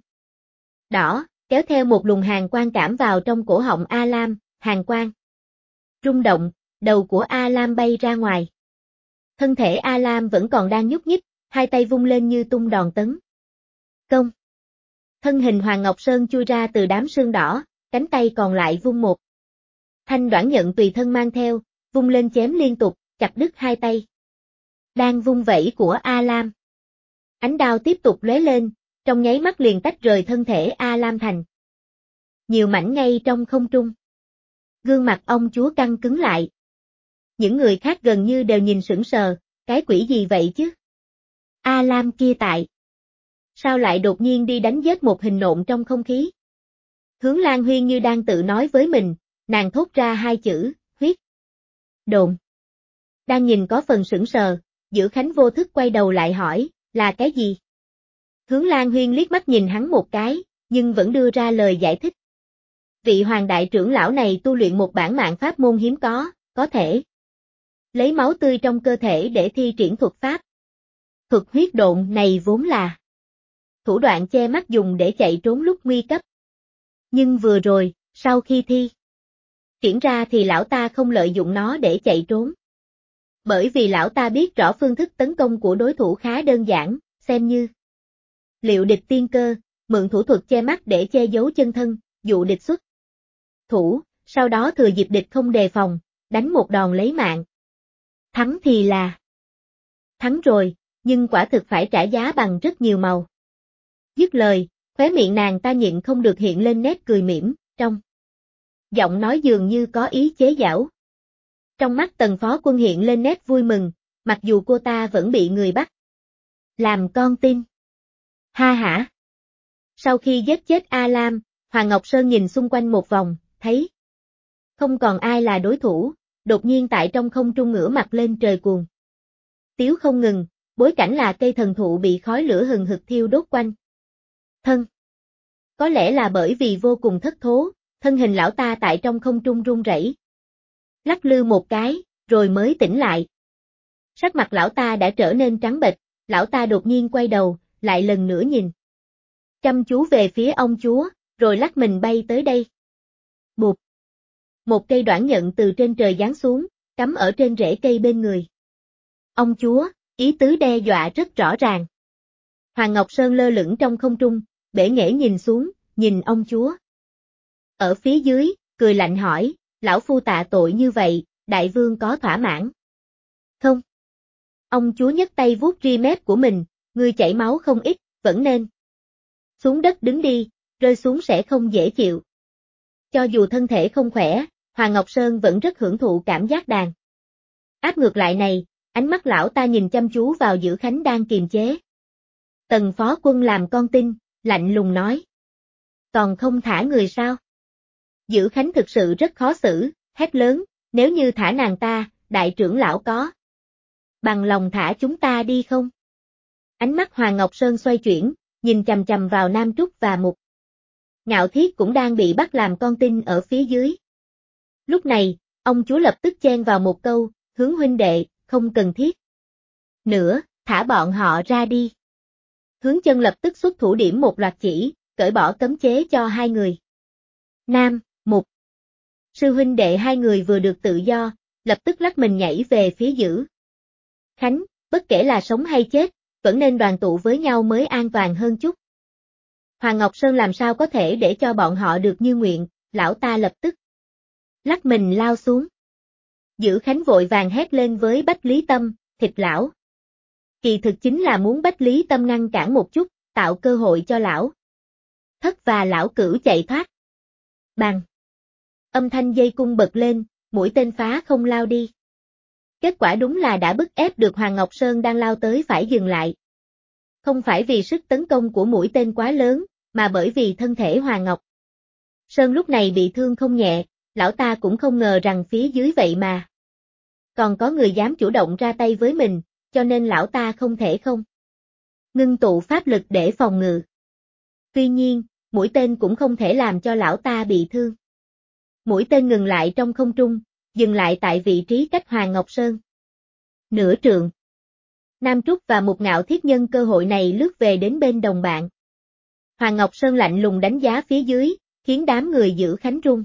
[SPEAKER 1] đỏ, kéo theo một luồng hàn quang cảm vào trong cổ họng A Lam, hàn quang rung động, đầu của A Lam bay ra ngoài. Thân thể A Lam vẫn còn đang nhúc nhích, hai tay vung lên như tung đòn tấn công. Thân hình Hoàng Ngọc Sơn chui ra từ đám sương đỏ, cánh tay còn lại vung một thanh đoản nhận tùy thân mang theo, vung lên chém liên tục, chặt đứt hai tay đang vung vẩy của A Lam. Ánh đao tiếp tục lóe lên, trong nháy mắt liền tách rời thân thể A Lam thành nhiều mảnh ngay trong không trung. Gương mặt ông chúa căng cứng lại. Những người khác gần như đều nhìn sững sờ, cái quỷ gì vậy chứ? A Lam kia tại sao lại đột nhiên đi đánh giết một hình nộm trong không khí? Hướng Lan Huyên như đang tự nói với mình, nàng thốt ra hai chữ, huyết độn. Đang nhìn có phần sững sờ, Dữ Khánh vô thức quay đầu lại hỏi, là cái gì? Hướng Lan Huyên liếc mắt nhìn hắn một cái, nhưng vẫn đưa ra lời giải thích. Vị hoàng đại trưởng lão này tu luyện một bản mạng pháp môn hiếm có thể lấy máu tươi trong cơ thể để thi triển thuật pháp. Thuật huyết độn này vốn là thủ đoạn che mắt dùng để chạy trốn lúc nguy cấp. Nhưng vừa rồi, sau khi thi triển ra thì lão ta không lợi dụng nó để chạy trốn. Bởi vì lão ta biết rõ phương thức tấn công của đối thủ khá đơn giản, xem như liệu địch tiên cơ, mượn thủ thuật che mắt để che giấu chân thân, dụ địch xuất thủ, sau đó thừa dịp địch không đề phòng, đánh một đòn lấy mạng. Thắng thì là thắng rồi, nhưng quả thực phải trả giá bằng rất nhiều màu. Dứt lời, khóe miệng nàng ta nhịn không được hiện lên nét cười mỉm, trong giọng nói dường như có ý chế giễu. Trong mắt Tần Phó Quân hiện lên nét vui mừng, mặc dù cô ta vẫn bị người bắt làm con tin. Ha hả. Sau khi giết chết A Lam, Hoàng Ngọc Sơn nhìn xung quanh một vòng, thấy không còn ai là đối thủ, đột nhiên tại trong không trung ngửa mặt lên trời cuồng tiếu không ngừng, bối cảnh là cây thần thụ bị khói lửa hừng hực thiêu đốt quanh thân. Có lẽ là bởi vì vô cùng thất thố, thân hình lão ta tại trong không trung run rẩy, lắc lư một cái, rồi mới tỉnh lại. Sắc mặt lão ta đã trở nên trắng bệch, lão ta đột nhiên quay đầu, lại lần nữa nhìn chăm chú về phía ông chúa, rồi lắc mình bay tới đây. Bụp! Một cây đoản nhận từ trên trời giáng xuống, cắm ở trên rễ cây bên người ông chúa, ý tứ đe dọa rất rõ ràng. Hoàng Ngọc Sơn lơ lửng trong không trung, bể nghễ nhìn xuống, nhìn ông chúa ở phía dưới, cười lạnh hỏi, lão phu tạ tội như vậy, đại vương có thỏa mãn không? Ông chúa nhấc tay vuốt ri mép của mình, ngươi chảy máu không ít, vẫn nên xuống đất đứng đi, rơi xuống sẽ không dễ chịu. Cho dù thân thể không khỏe, Hoàng Ngọc Sơn vẫn rất hưởng thụ cảm giác đàn áp ngược lại này, ánh mắt lão ta nhìn chăm chú vào Dữ Khánh đang kiềm chế. Tần Phó Quân làm con tin, lạnh lùng nói. Còn không thả người sao? Dữ Khánh thực sự rất khó xử, hét lớn, nếu như thả nàng ta, đại trưởng lão có bằng lòng thả chúng ta đi không? Ánh mắt Hoàng Ngọc Sơn xoay chuyển, nhìn chằm chằm vào Nam Trúc và Mục Ngạo Thiết cũng đang bị bắt làm con tin ở phía dưới. Lúc này, ông chúa lập tức chen vào một câu, Hướng huynh đệ, không cần thiết nữa, thả bọn họ ra đi. Hướng Chân lập tức xuất thủ điểm một loạt chỉ, cởi bỏ cấm chế cho hai người. Nam, Mục sư huynh đệ hai người vừa được tự do, lập tức lắc mình nhảy về phía Dữ Khánh, bất kể là sống hay chết, vẫn nên đoàn tụ với nhau mới an toàn hơn chút. Hoàng Ngọc Sơn làm sao có thể để cho bọn họ được như nguyện, lão ta lập tức lắc mình lao xuống. Dữ Khánh vội vàng hét lên với Bách Lý Tâm, thịt lão. Kỳ thực chính là muốn Bách Lý Tâm ngăn cản một chút, tạo cơ hội cho lão Thất và lão Cửu chạy thoát. Bằng. Âm thanh dây cung bật lên, mũi tên phá không lao đi. Kết quả đúng là đã bức ép được Hoàng Ngọc Sơn đang lao tới phải dừng lại. Không phải vì sức tấn công của mũi tên quá lớn, mà bởi vì thân thể Hoàng Ngọc Sơn lúc này bị thương không nhẹ, lão ta cũng không ngờ rằng phía dưới vậy mà còn có người dám chủ động ra tay với mình, cho nên lão ta không thể không ngưng tụ pháp lực để phòng ngự. Tuy nhiên, mũi tên cũng không thể làm cho lão ta bị thương. Mũi tên ngừng lại trong không trung, dừng lại tại vị trí cách Hoàng Ngọc Sơn nửa trượng. Nam Trúc và Mục Ngạo Thiết nhân cơ hội này lướt về đến bên đồng bạn. Hoàng Ngọc Sơn lạnh lùng đánh giá phía dưới, khiến đám người giữ Khánh run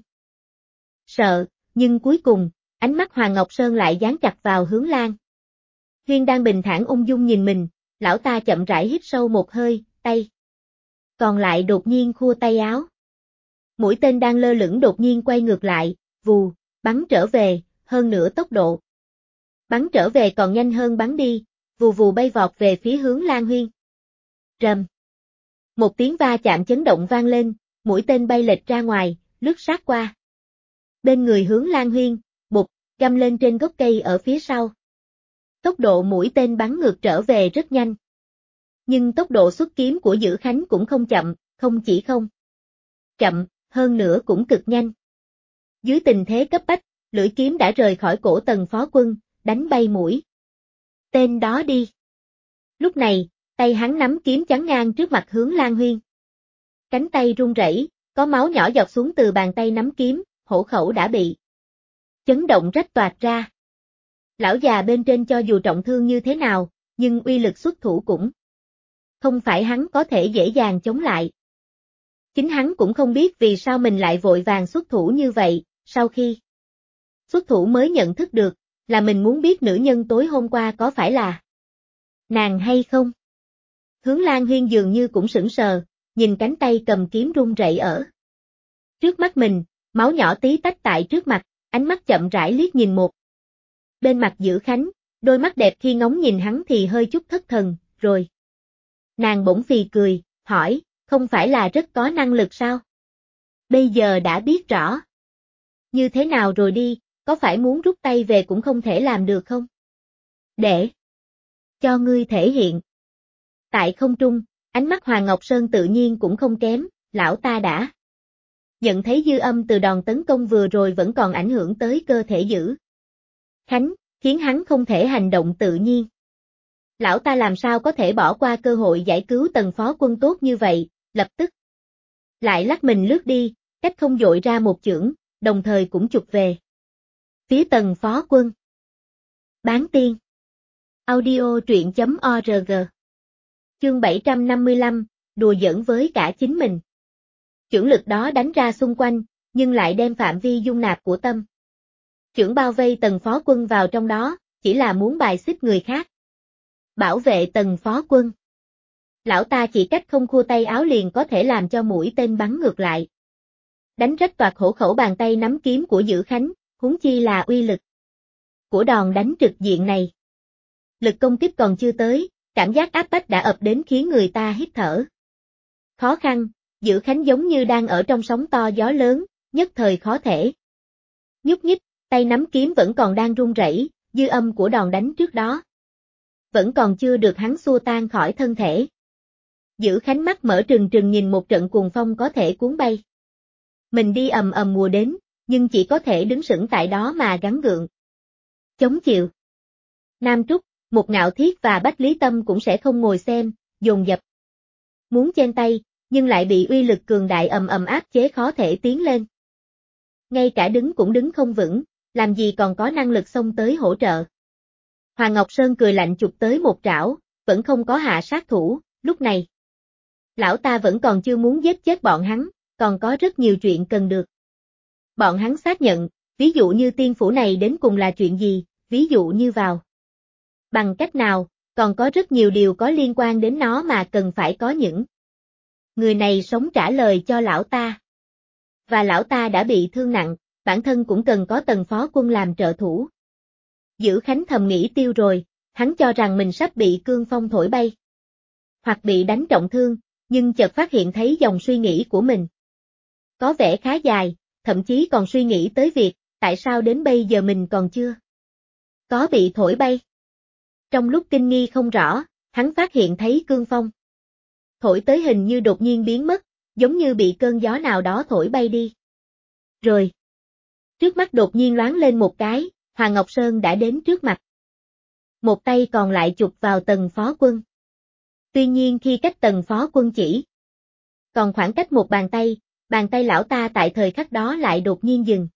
[SPEAKER 1] sợ, nhưng cuối cùng, ánh mắt Hoàng Ngọc Sơn lại dán chặt vào Hướng Lan. Huyên đang bình thản ung dung nhìn mình, lão ta chậm rãi hít sâu một hơi, tay. Còn lại đột nhiên khua tay áo. Mũi tên đang lơ lửng đột nhiên quay ngược lại, vù, bắn trở về, hơn nữa tốc độ. Bắn trở về còn nhanh hơn bắn đi, vù vù bay vọt về phía Hướng Lan Huyên. Rầm. Một tiếng va chạm chấn động vang lên, mũi tên bay lệch ra ngoài, lướt sát qua. Bên người Hướng Lan Huyên, bụp, găm lên trên gốc cây ở phía sau. Tốc độ mũi tên bắn ngược trở về rất nhanh. Nhưng tốc độ xuất kiếm của Dữ Khánh cũng không chậm, không chỉ không chậm, hơn nữa cũng cực nhanh. Dưới tình thế cấp bách, lưỡi kiếm đã rời khỏi cổ Tần Phó Quân, đánh bay mũi tên đó đi. Lúc này, tay hắn nắm kiếm chắn ngang trước mặt Hướng Lan Huyên. Cánh tay run rẩy, có máu nhỏ giọt xuống từ bàn tay nắm kiếm, hổ khẩu đã bị chấn động rách toạc ra. Lão già bên trên cho dù trọng thương như thế nào, nhưng uy lực xuất thủ cũng không phải hắn có thể dễ dàng chống lại. Chính hắn cũng không biết vì sao mình lại vội vàng xuất thủ như vậy, sau khi xuất thủ mới nhận thức được, là mình muốn biết nữ nhân tối hôm qua có phải là nàng hay không. Hướng Lan Huyên dường như cũng sững sờ, nhìn cánh tay cầm kiếm run rẩy ở trước mắt mình, máu nhỏ tí tách tại trước mặt, ánh mắt chậm rãi liếc nhìn một bên mặt Dữ Khánh, đôi mắt đẹp khi ngóng nhìn hắn thì hơi chút thất thần, rồi. Nàng bỗng phì cười, hỏi, không phải là rất có năng lực sao? Bây giờ đã biết rõ. Như thế nào rồi đi, có phải muốn rút tay về cũng không thể làm được không? Để cho ngươi thể hiện. Tại không trung, ánh mắt Hoàng Ngọc Sơn tự nhiên cũng không kém, lão ta đã nhận thấy dư âm từ đòn tấn công vừa rồi vẫn còn ảnh hưởng tới cơ thể Dữ Khánh, khiến hắn không thể hành động tự nhiên. Lão ta làm sao có thể bỏ qua cơ hội giải cứu Tần Phó Quân tốt như vậy, lập tức lại lắc mình lướt đi, cách không dội ra một chưởng, đồng thời cũng chụp về phía Tần Phó Quân. Bán tiên. Audio truyện.org. Chương 755, đùa giỡn với cả chính mình. Chưởng lực đó đánh ra xung quanh, nhưng lại đem phạm vi dung nạp của tâm chưởng bao vây Tần Phó Quân vào trong đó, chỉ là muốn bài xích người khác. Bảo vệ Tần Phó Quân. Lão ta chỉ cách không khua tay áo liền có thể làm cho mũi tên bắn ngược lại. Đánh rách toạc hổ khẩu bàn tay nắm kiếm của Dữ Khánh, huống chi là uy lực của đòn đánh trực diện này. Lực công kích còn chưa tới, cảm giác áp bách đã ập đến khiến người ta hít thở khó khăn, Dữ Khánh giống như đang ở trong sóng to gió lớn, nhất thời khó thể nhúc nhích, tay nắm kiếm vẫn còn đang run rẩy, dư âm của đòn đánh trước đó vẫn còn chưa được hắn xua tan khỏi thân thể. Dữ Khánh mắt mở trừng trừng nhìn một trận cuồng phong có thể cuốn bay mình đi ầm ầm mùa đến, nhưng chỉ có thể đứng sững tại đó mà gắng gượng chống chịu. Nam Trúc, Mục Ngạo Thiết và Bách Lý Tâm cũng sẽ không ngồi xem, dồn dập muốn chen tay, nhưng lại bị uy lực cường đại ầm ầm áp chế khó thể tiến lên. Ngay cả đứng cũng đứng không vững, làm gì còn có năng lực xông tới hỗ trợ. Hoàng Ngọc Sơn cười lạnh chụp tới một trảo, vẫn không có hạ sát thủ, lúc này. Lão ta vẫn còn chưa muốn giết chết bọn hắn, còn có rất nhiều chuyện cần được. Bọn hắn xác nhận, ví dụ như tiên phủ này đến cùng là chuyện gì, ví dụ như vào bằng cách nào, còn có rất nhiều điều có liên quan đến nó mà cần phải có những người này sống trả lời cho lão ta. Và lão ta đã bị thương nặng, bản thân cũng cần có Tần Phó Quân làm trợ thủ. Dữ Khánh thầm nghĩ tiêu rồi, hắn cho rằng mình sắp bị cương phong thổi bay, hoặc bị đánh trọng thương, nhưng chợt phát hiện thấy dòng suy nghĩ của mình có vẻ khá dài, thậm chí còn suy nghĩ tới việc, tại sao đến bây giờ mình còn chưa có bị thổi bay. Trong lúc kinh nghi không rõ, hắn phát hiện thấy cương phong thổi tới hình như đột nhiên biến mất, giống như bị cơn gió nào đó thổi bay đi. Rồi, trước mắt đột nhiên loáng lên một cái, Hoàng Ngọc Sơn đã đến trước mặt. Một tay còn lại chụp vào Tần Phó Quân. Tuy nhiên khi cách Tần Phó Quân chỉ còn khoảng cách một bàn tay lão ta tại thời khắc đó lại đột nhiên dừng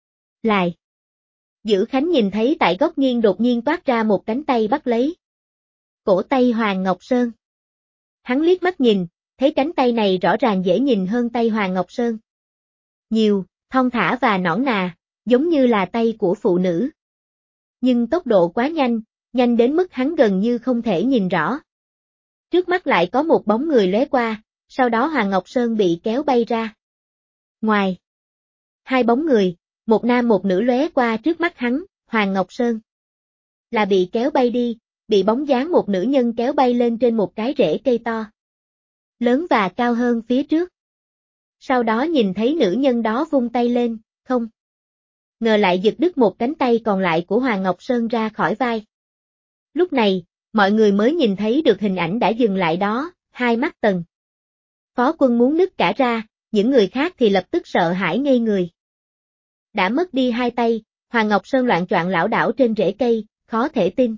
[SPEAKER 1] lại. Dữ Khánh nhìn thấy tại góc nghiêng đột nhiên toát ra một cánh tay bắt lấy Cổ tay Hoàng Ngọc Sơn. Hắn liếc mắt nhìn, thấy cánh tay này rõ ràng dễ nhìn hơn tay Hoàng Ngọc Sơn. Nhiều, thon thả và nõn nà, giống như là tay của phụ nữ. Nhưng tốc độ quá nhanh, nhanh đến mức hắn gần như không thể nhìn rõ. Trước mắt lại có một bóng người lóe qua, sau đó Hoàng Ngọc Sơn bị kéo bay ra. Ngoài, hai bóng người, một nam một nữ lóe qua trước mắt hắn, Hoàng Ngọc Sơn là bị kéo bay đi, bị bóng dáng một nữ nhân kéo bay lên trên một cái rễ cây to, lớn và cao hơn phía trước. Sau đó nhìn thấy nữ nhân đó vung tay lên, không ngờ lại giật đứt một cánh tay còn lại của Hoàng Ngọc Sơn ra khỏi vai. Lúc này, mọi người mới nhìn thấy được hình ảnh đã dừng lại đó, hai mắt Tần Phó Quân muốn nứt cả ra, những người khác thì lập tức sợ hãi ngây người. Đã mất đi hai tay, Hoàng Ngọc Sơn loạng choạng lảo đảo trên rễ cây, khó thể tin.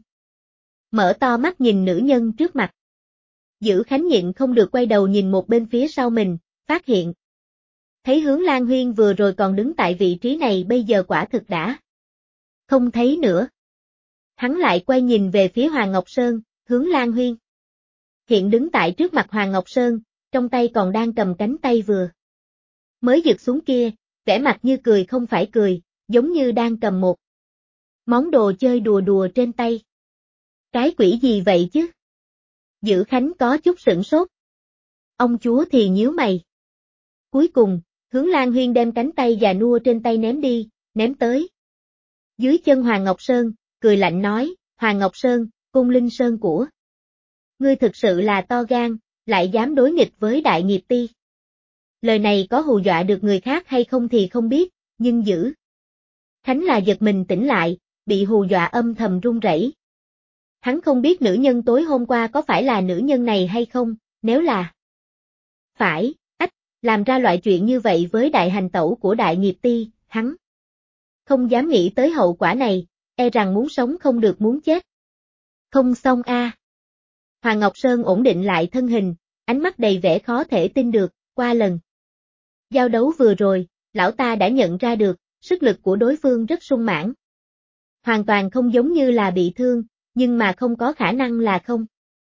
[SPEAKER 1] Mở to mắt nhìn nữ nhân trước mặt. Dữ Khánh nhịn không được quay đầu nhìn một bên phía sau mình, phát hiện. Thấy Hướng Lan Huyên vừa rồi còn đứng tại vị trí này bây giờ quả thực đã không thấy nữa. Hắn lại quay nhìn về phía Hoàng Ngọc Sơn, Hướng Lan Huyên hiện đứng tại trước mặt Hoàng Ngọc Sơn, trong tay còn đang cầm cánh tay vừa mới giật xuống kia, vẻ mặt như cười không phải cười, giống như đang cầm một món đồ chơi đùa đùa trên tay. Cái quỷ gì vậy chứ? Dữ Khánh có chút sửng sốt. Ông chúa thì nhíu mày. Cuối cùng, Hướng Lan Huyên đem cánh tay già nua trên tay ném đi, ném tới dưới chân Hoàng Ngọc Sơn, cười lạnh nói, Hoàng Ngọc Sơn, Cung Linh Sơn của ngươi thực sự là to gan, lại dám đối nghịch với Đại Nghiệp Ti. Lời này có hù dọa được người khác hay không thì không biết, nhưng Dữ Khánh là giật mình tỉnh lại, bị hù dọa âm thầm run rẩy. Hắn không biết nữ nhân tối hôm qua có phải là nữ nhân này hay không, nếu là phải, làm ra loại chuyện như vậy với đại hành tẩu của Đại Nghiệp Ti, hắn không dám nghĩ tới hậu quả này, e rằng muốn sống không được muốn chết. Không xong a. Hoàng Ngọc Sơn ổn định lại thân hình, ánh mắt đầy vẻ khó thể tin được, qua lần giao đấu vừa rồi, lão ta đã nhận ra được, sức lực của đối phương rất sung mãn. Hoàn toàn không giống như là bị thương, nhưng mà không có khả năng là không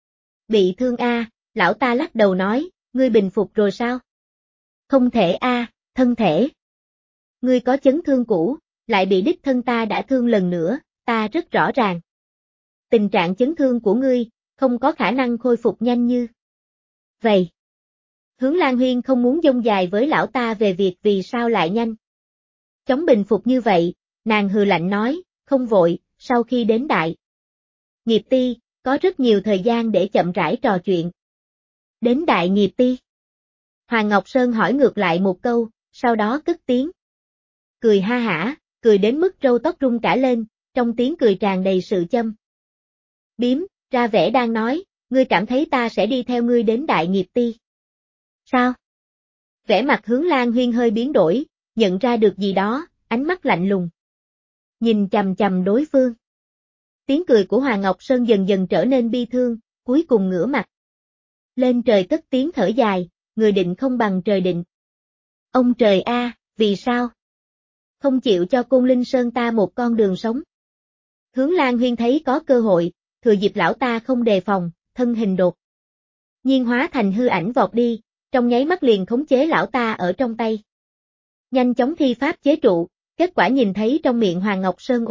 [SPEAKER 1] bị thương a. Lão ta lắc đầu nói, ngươi bình phục rồi sao? Không thể a, thân thể. Ngươi có chấn thương cũ, lại bị đích thân ta đã thương lần nữa, ta rất rõ ràng. Tình trạng chấn thương của ngươi, không có khả năng khôi phục nhanh như vậy. Hướng Lan Huyên không muốn dông dài với lão ta về việc vì sao lại nhanh chóng bình phục như vậy, nàng hừ lạnh nói, không vội, sau khi đến Đại Nghiệp Ti, có rất nhiều thời gian để chậm rãi trò chuyện. Đến Đại Nghiệp Ti? Hoàng Ngọc Sơn hỏi ngược lại một câu, sau đó cất tiếng cười ha hả, cười đến mức râu tóc rung cả lên, trong tiếng cười tràn đầy sự châm biếm, ra vẻ đang nói, ngươi cảm thấy ta sẽ đi theo ngươi đến Đại Nghiệp Ti. Sao? Vẻ mặt Hướng Lan Huyên hơi biến đổi, nhận ra được gì đó, ánh mắt lạnh lùng. Nhìn chằm chằm đối phương. Tiếng cười của Hoàng Ngọc Sơn dần dần trở nên bi thương, cuối cùng ngửa mặt lên trời cất tiếng thở dài, người định không bằng trời định. Ông trời a, vì sao? Không chịu cho Côn Linh Sơn ta một con đường sống. Hướng Lan Huyên thấy có cơ hội, thừa dịp lão ta không đề phòng, thân hình đột nhiên hóa thành hư ảnh vọt đi, trong nháy mắt liền khống chế lão ta ở trong tay. Nhanh chóng thi pháp chế trụ, kết quả nhìn thấy trong miệng Hoàng Ngọc Sơn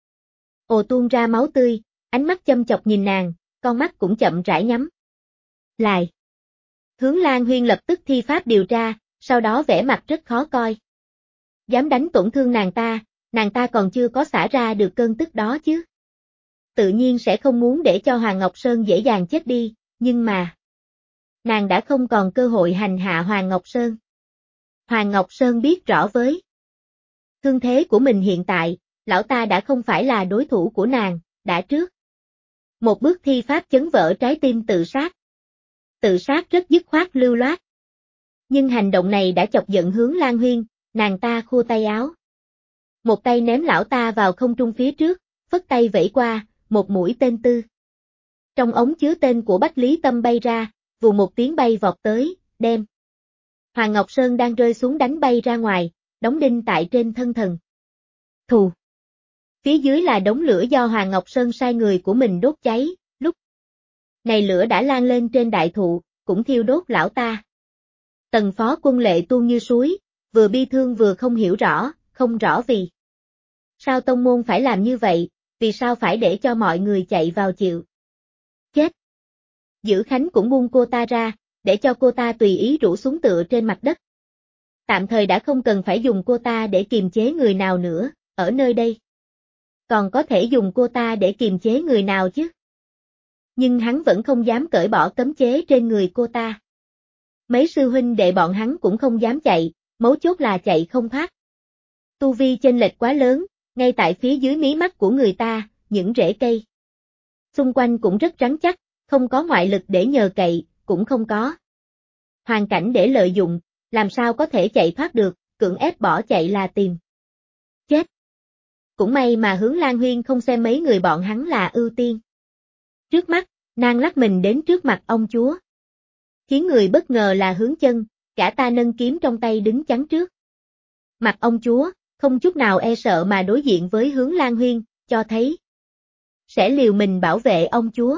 [SPEAKER 1] ồ tuôn ra máu tươi, ánh mắt châm chọc nhìn nàng, con mắt cũng chậm rãi nhắm lại. Hướng Lan Huyên lập tức thi pháp điều tra, sau đó vẻ mặt rất khó coi. Dám đánh tổn thương nàng ta còn chưa có xả ra được cơn tức đó chứ. Tự nhiên sẽ không muốn để cho Hoàng Ngọc Sơn dễ dàng chết đi, nhưng mà nàng đã không còn cơ hội hành hạ Hoàng Ngọc Sơn. Hoàng Ngọc Sơn biết rõ với thương thế của mình hiện tại, lão ta đã không phải là đối thủ của nàng, đã trước một bước thi pháp chấn vỡ trái tim tự sát. Tự sát rất dứt khoát lưu loát. Nhưng hành động này đã chọc giận Hướng Lan Huyên, nàng ta khua tay áo. Một tay ném lão ta vào không trung phía trước, phất tay vẫy qua, một mũi tên tư. Trong ống chứa tên của Bách Lý Tâm bay ra, vù một tiếng bay vọt tới, đem Hoàng Ngọc Sơn đang rơi xuống đánh bay ra ngoài, đóng đinh tại trên thân thần thù. Phía dưới là đống lửa do Hoàng Ngọc Sơn sai người của mình đốt cháy, lúc Này lửa đã lan lên trên đại thụ, cũng thiêu đốt lão ta. Tần phó quân lệ tuôn như suối, vừa bi thương vừa không hiểu rõ, không rõ vì sao tông môn phải làm như vậy, vì sao phải để cho mọi người chạy vào chịu chết. Dữ Khánh cũng buông cô ta ra, để cho cô ta tùy ý rũ xuống tựa trên mặt đất. Tạm thời đã không cần phải dùng cô ta để kiềm chế người nào nữa, ở nơi đây. Còn có thể dùng cô ta để kiềm chế người nào chứ? Nhưng hắn vẫn không dám cởi bỏ cấm chế trên người cô ta. Mấy sư huynh đệ bọn hắn cũng không dám chạy, mấu chốt là chạy không thoát. Tu vi chênh lệch quá lớn, ngay tại phía dưới mí mắt của người ta, những rễ cây xung quanh cũng rất rắn chắc, không có ngoại lực để nhờ cậy, cũng không có hoàn cảnh để lợi dụng, làm sao có thể chạy thoát được, cưỡng ép bỏ chạy là tìm chết. Cũng may mà Hướng Lan Huyên không xem mấy người bọn hắn là ưu tiên. Trước mắt, nàng lắc mình đến trước mặt ông chúa. Khiến người bất ngờ là Hướng Chân, cả ta nâng kiếm trong tay đứng chắn trước mặt ông chúa, không chút nào e sợ mà đối diện với Hướng Lan Huyên, cho thấy sẽ liều mình bảo vệ ông chúa.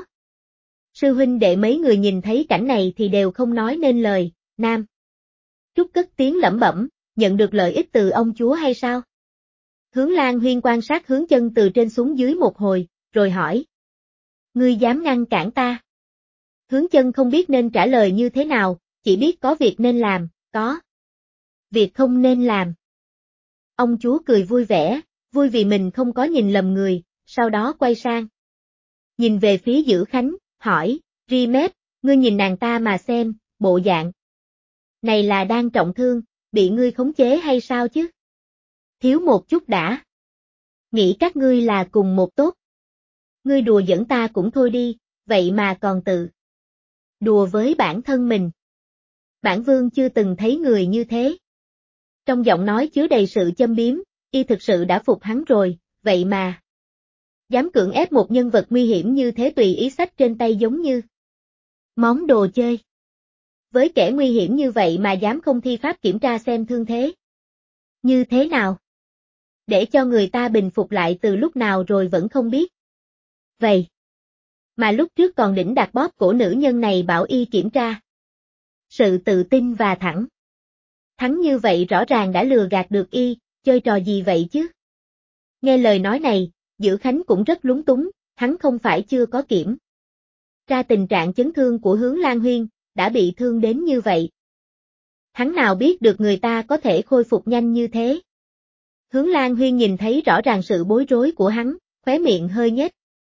[SPEAKER 1] Sư huynh đệ mấy người nhìn thấy cảnh này thì đều không nói nên lời. Nam Trúc cất tiếng lẩm bẩm, nhận được lợi ích từ ông chúa hay sao? Hướng Lan Huyên quan sát Hướng Chân từ trên xuống dưới một hồi, rồi hỏi. Ngươi dám ngăn cản ta? Hướng Chân không biết nên trả lời như thế nào, chỉ biết có việc nên làm, có việc không nên làm. Ông chúa cười vui vẻ, vui vì mình không có nhìn lầm người, sau đó quay sang. Nhìn về phía Dữ Khánh, hỏi, Rimet, ngươi nhìn nàng ta mà xem, bộ dạng này là đang trọng thương, bị ngươi khống chế hay sao chứ? Thiếu một chút đã. Nghĩ các ngươi là cùng một tốt. Ngươi đùa giỡn ta cũng thôi đi, vậy mà còn tự đùa với bản thân mình. Bản vương chưa từng thấy người như thế. Trong giọng nói chứa đầy sự châm biếm, y thực sự đã phục hắn rồi, vậy mà dám cưỡng ép một nhân vật nguy hiểm như thế tùy ý xách trên tay giống như món đồ chơi. Với kẻ nguy hiểm như vậy mà dám không thi pháp kiểm tra xem thương thế như thế nào? Để cho người ta bình phục lại từ lúc nào rồi vẫn không biết. Vậy mà lúc trước còn đỉnh đặt bóp cổ nữ nhân này bảo y kiểm tra. Sự tự tin và thẳng thắn như vậy rõ ràng đã lừa gạt được y, chơi trò gì vậy chứ? Nghe lời nói này, Dữ Khánh cũng rất lúng túng, hắn không phải chưa có kiểm tra tình trạng chấn thương của Hướng Lan Huyên, đã bị thương đến như vậy. Hắn nào biết được người ta có thể khôi phục nhanh như thế. Hướng Lan Huyên nhìn thấy rõ ràng sự bối rối của hắn, khóe miệng hơi nhếch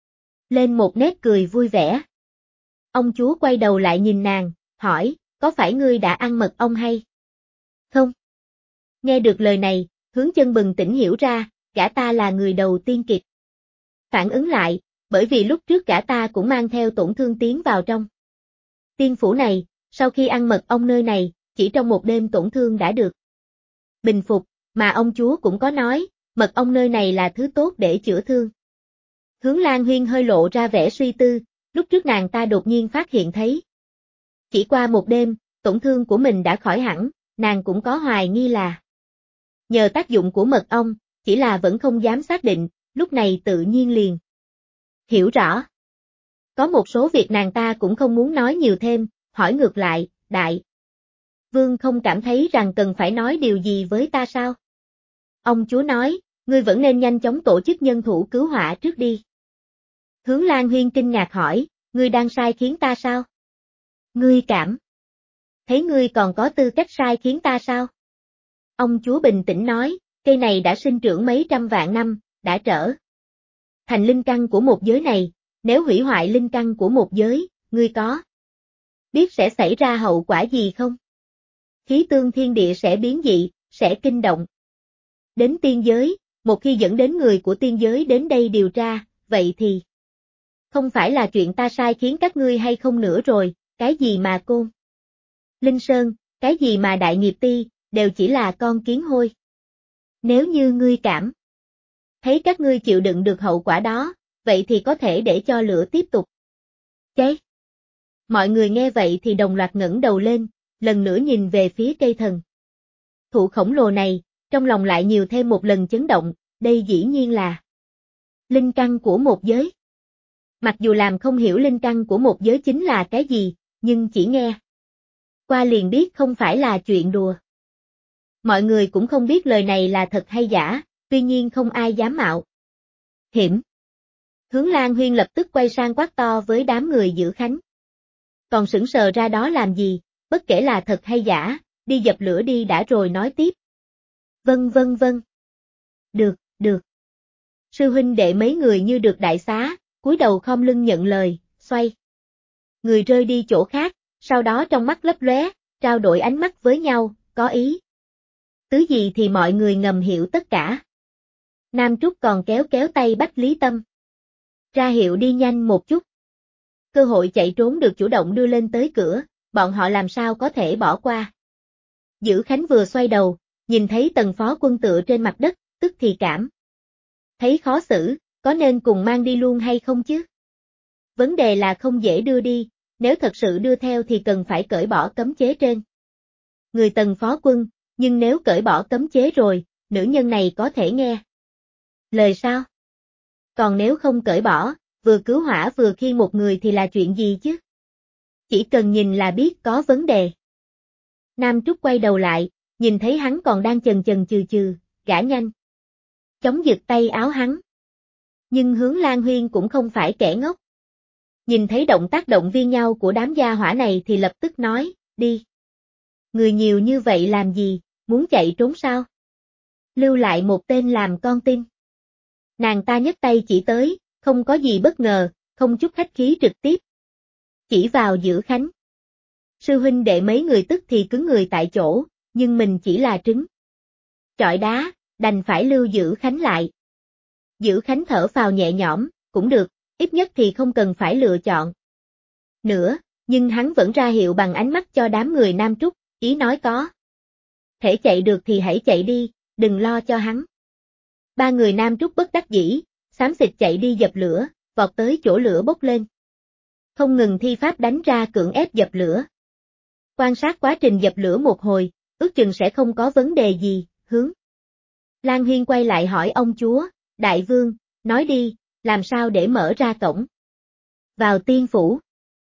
[SPEAKER 1] lên một nét cười vui vẻ. Ông chúa quay đầu lại nhìn nàng, hỏi, có phải ngươi đã ăn mật ong hay không? Nghe được lời này, Hướng Chân bừng tỉnh hiểu ra, gã ta là người đầu tiên kịp phản ứng lại, bởi vì lúc trước gã ta cũng mang theo tổn thương tiến vào trong tiên phủ này, sau khi ăn mật ong nơi này, chỉ trong một đêm tổn thương đã được bình phục, mà ông chúa cũng có nói, mật ong nơi này là thứ tốt để chữa thương. Hướng Lan Huyên hơi lộ ra vẻ suy tư, lúc trước nàng ta đột nhiên phát hiện thấy. Chỉ qua một đêm, tổn thương của mình đã khỏi hẳn, nàng cũng có hoài nghi là nhờ tác dụng của mật ong, chỉ là vẫn không dám xác định, lúc này tự nhiên liền hiểu rõ. Có một số việc nàng ta cũng không muốn nói nhiều thêm, hỏi ngược lại, đại vương không cảm thấy rằng cần phải nói điều gì với ta sao? Ông chúa nói, ngươi vẫn nên nhanh chóng tổ chức nhân thủ cứu hỏa trước đi. Hướng Lan Huyên kinh ngạc hỏi, ngươi đang sai khiến ta sao? Ngươi cảm thấy ngươi còn có tư cách sai khiến ta sao? Ông chúa bình tĩnh nói, cây này đã sinh trưởng mấy trăm vạn năm, đã trở thành linh căn của một giới này, nếu hủy hoại linh căn của một giới, ngươi có biết sẽ xảy ra hậu quả gì không? Khí tương thiên địa sẽ biến dị, sẽ kinh động đến tiên giới, một khi dẫn đến người của tiên giới đến đây điều tra, vậy thì không phải là chuyện ta sai khiến các ngươi hay không nữa rồi, cái gì mà Côn Linh Sơn, cái gì mà Đại Nghiệp Ti, đều chỉ là con kiến hôi. Nếu như ngươi cảm thấy các ngươi chịu đựng được hậu quả đó, vậy thì có thể để cho lửa tiếp tục cháy. Mọi người nghe vậy thì đồng loạt ngẩng đầu lên, lần nữa nhìn về phía cây thần thụ khổng lồ này, trong lòng lại nhiều thêm một lần chấn động, đây dĩ nhiên là linh căn của một giới. Mặc dù làm không hiểu linh căn của một giới chính là cái gì, nhưng chỉ nghe qua liền biết không phải là chuyện đùa. Mọi người cũng không biết lời này là thật hay giả, tuy nhiên không ai dám mạo hiểm. Hướng Lan Huyên lập tức quay sang quát to với đám người giữ khánh. Còn sững sờ ra đó làm gì, bất kể là thật hay giả, đi dập lửa đi đã rồi nói tiếp. Vâng vâng vâng. Được, được. Sư huynh đệ mấy người như được đại xá, cúi đầu khom lưng nhận lời, xoay người rơi đi chỗ khác, sau đó trong mắt lấp lóe, trao đổi ánh mắt với nhau, có ý tứ gì thì mọi người ngầm hiểu tất cả. Nam Trúc còn kéo kéo tay Bách Lý Tâm. Ra hiệu đi nhanh một chút. Cơ hội chạy trốn được chủ động đưa lên tới cửa, bọn họ làm sao có thể bỏ qua. Dữ Khánh vừa xoay đầu, nhìn thấy Tần phó quân tựa trên mặt đất, tức thì cảm thấy khó xử, có nên cùng mang đi luôn hay không chứ? Vấn đề là không dễ đưa đi, nếu thật sự đưa theo thì cần phải cởi bỏ cấm chế trên người Tần phó quân, nhưng nếu cởi bỏ cấm chế rồi, nữ nhân này có thể nghe lời sao? Còn nếu không cởi bỏ, vừa cứu hỏa vừa khiêng một người thì là chuyện gì chứ? Chỉ cần nhìn là biết có vấn đề. Nam Trúc quay đầu lại, nhìn thấy hắn còn đang chần chần chừ chừ, gã nhanh chóng giật tay áo hắn. Nhưng Hướng Lan Huyên cũng không phải kẻ ngốc. Nhìn thấy động tác động viên nhau của đám gia hỏa này thì lập tức nói, đi. Người nhiều như vậy làm gì, muốn chạy trốn sao? Lưu lại một tên làm con tin. Nàng ta nhấc tay chỉ tới, không có gì bất ngờ, không chút khách khí trực tiếp. Chỉ vào Dữ Khánh. Sư huynh đệ mấy người tức thì cứng người tại chỗ, nhưng mình chỉ là trứng chọi đá, đành phải lưu Dữ Khánh lại. Dữ Khánh thở phào nhẹ nhõm, cũng được, ít nhất thì không cần phải lựa chọn nữa, nhưng hắn vẫn ra hiệu bằng ánh mắt cho đám người Nam Trúc, ý nói có thể chạy được thì hãy chạy đi, đừng lo cho hắn. Ba người Nam Trúc bất đắc dĩ, xám xịt chạy đi dập lửa, vọt tới chỗ lửa bốc lên. Không ngừng thi pháp đánh ra cưỡng ép dập lửa. Quan sát quá trình dập lửa một hồi, ước chừng sẽ không có vấn đề gì, Hướng Lan Huyên quay lại hỏi ông chúa, đại vương, nói đi, làm sao để mở ra cổng vào tiên phủ?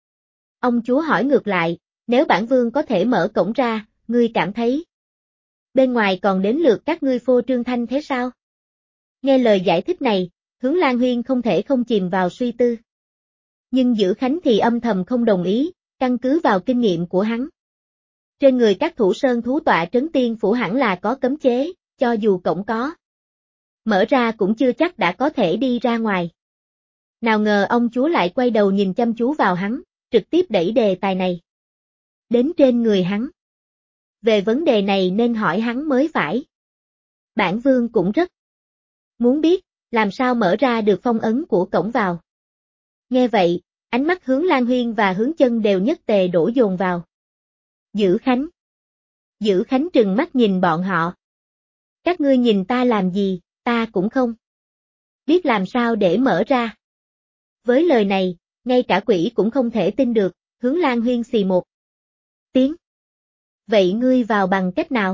[SPEAKER 1] Ông chúa hỏi ngược lại, nếu bản vương có thể mở cổng ra, ngươi cảm thấy bên ngoài còn đến lượt các ngươi phô trương thanh thế sao? Nghe lời giải thích này, Hướng Lan Huyên không thể không chìm vào suy tư. Nhưng Dữ Khánh thì âm thầm không đồng ý, căn cứ vào kinh nghiệm của hắn. Trên người các thủ sơn thú tọa trấn tiên phủ hẳn là có cấm chế, cho dù cổng có mở ra cũng chưa chắc đã có thể đi ra ngoài. Nào ngờ ông chúa lại quay đầu nhìn chăm chú vào hắn, trực tiếp đẩy đề tài này đến trên người hắn. Về vấn đề này nên hỏi hắn mới phải. Bản vương cũng rất muốn biết, làm sao mở ra được phong ấn của cổng vào. Nghe vậy, ánh mắt Hướng Lan Huyên và Hướng Chân đều nhất tề đổ dồn vào Dữ Khánh. Dữ Khánh trừng mắt nhìn bọn họ. Các ngươi nhìn ta làm gì, ta cũng không biết làm sao để mở ra. Với lời này, ngay cả quỷ cũng không thể tin được, Hướng Lan Huyên xì một tiếng. Vậy ngươi vào bằng cách nào?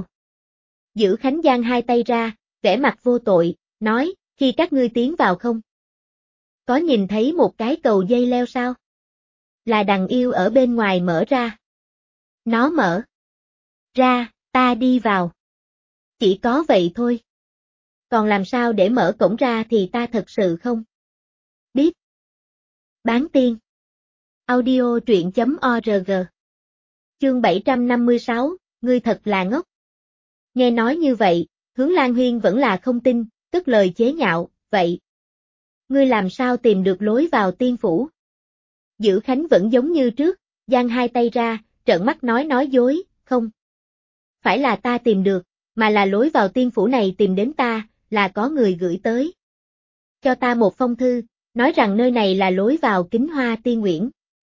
[SPEAKER 1] Dữ Khánh giang hai tay ra, vẻ mặt vô tội, nói, khi các ngươi tiến vào không? Có nhìn thấy một cái cầu dây leo sao? Là đằng yêu ở bên ngoài mở ra. Nó mở ra, ta đi vào. Chỉ có vậy thôi. Còn làm sao để mở cổng ra thì ta thật sự không biết. Bán tiên. Audio truyện.org. Chương 756, ngươi thật là ngốc. Nghe nói như vậy, Hướng Lan Huyên vẫn là không tin, tức lời chế nhạo, vậy ngươi làm sao tìm được lối vào tiên phủ? Dữ Khánh vẫn giống như trước, giang hai tay ra, trợn mắt nói dối, không phải là ta tìm được, mà là lối vào tiên phủ này tìm đến ta, là có người gửi tới cho ta một phong thư, nói rằng nơi này là lối vào Kính Hoa Tiên Uyển.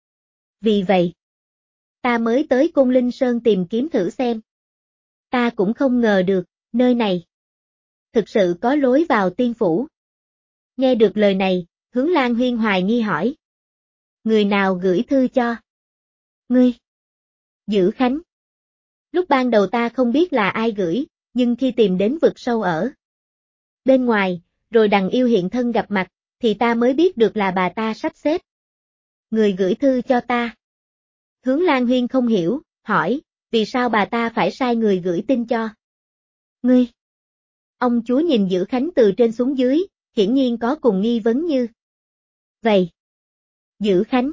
[SPEAKER 1] Vì vậy, ta mới tới Côn Linh Sơn tìm kiếm thử xem. Ta cũng không ngờ được, nơi này thực sự có lối vào tiên phủ. Nghe được lời này, Hướng Lan Huyên hoài nghi hỏi. Người nào gửi thư cho ngươi? Dữ Khánh. Lúc ban đầu ta không biết là ai gửi, nhưng khi tìm đến vực sâu ở bên ngoài, rồi đằng yêu hiện thân gặp mặt, thì ta mới biết được là bà ta sắp xếp người gửi thư cho ta. Hướng Lan Huyên không hiểu, hỏi, vì sao bà ta phải sai người gửi tin cho ngươi? Ông chúa nhìn Dữ Khánh từ trên xuống dưới, hiển nhiên có cùng nghi vấn như vậy. Dữ Khánh,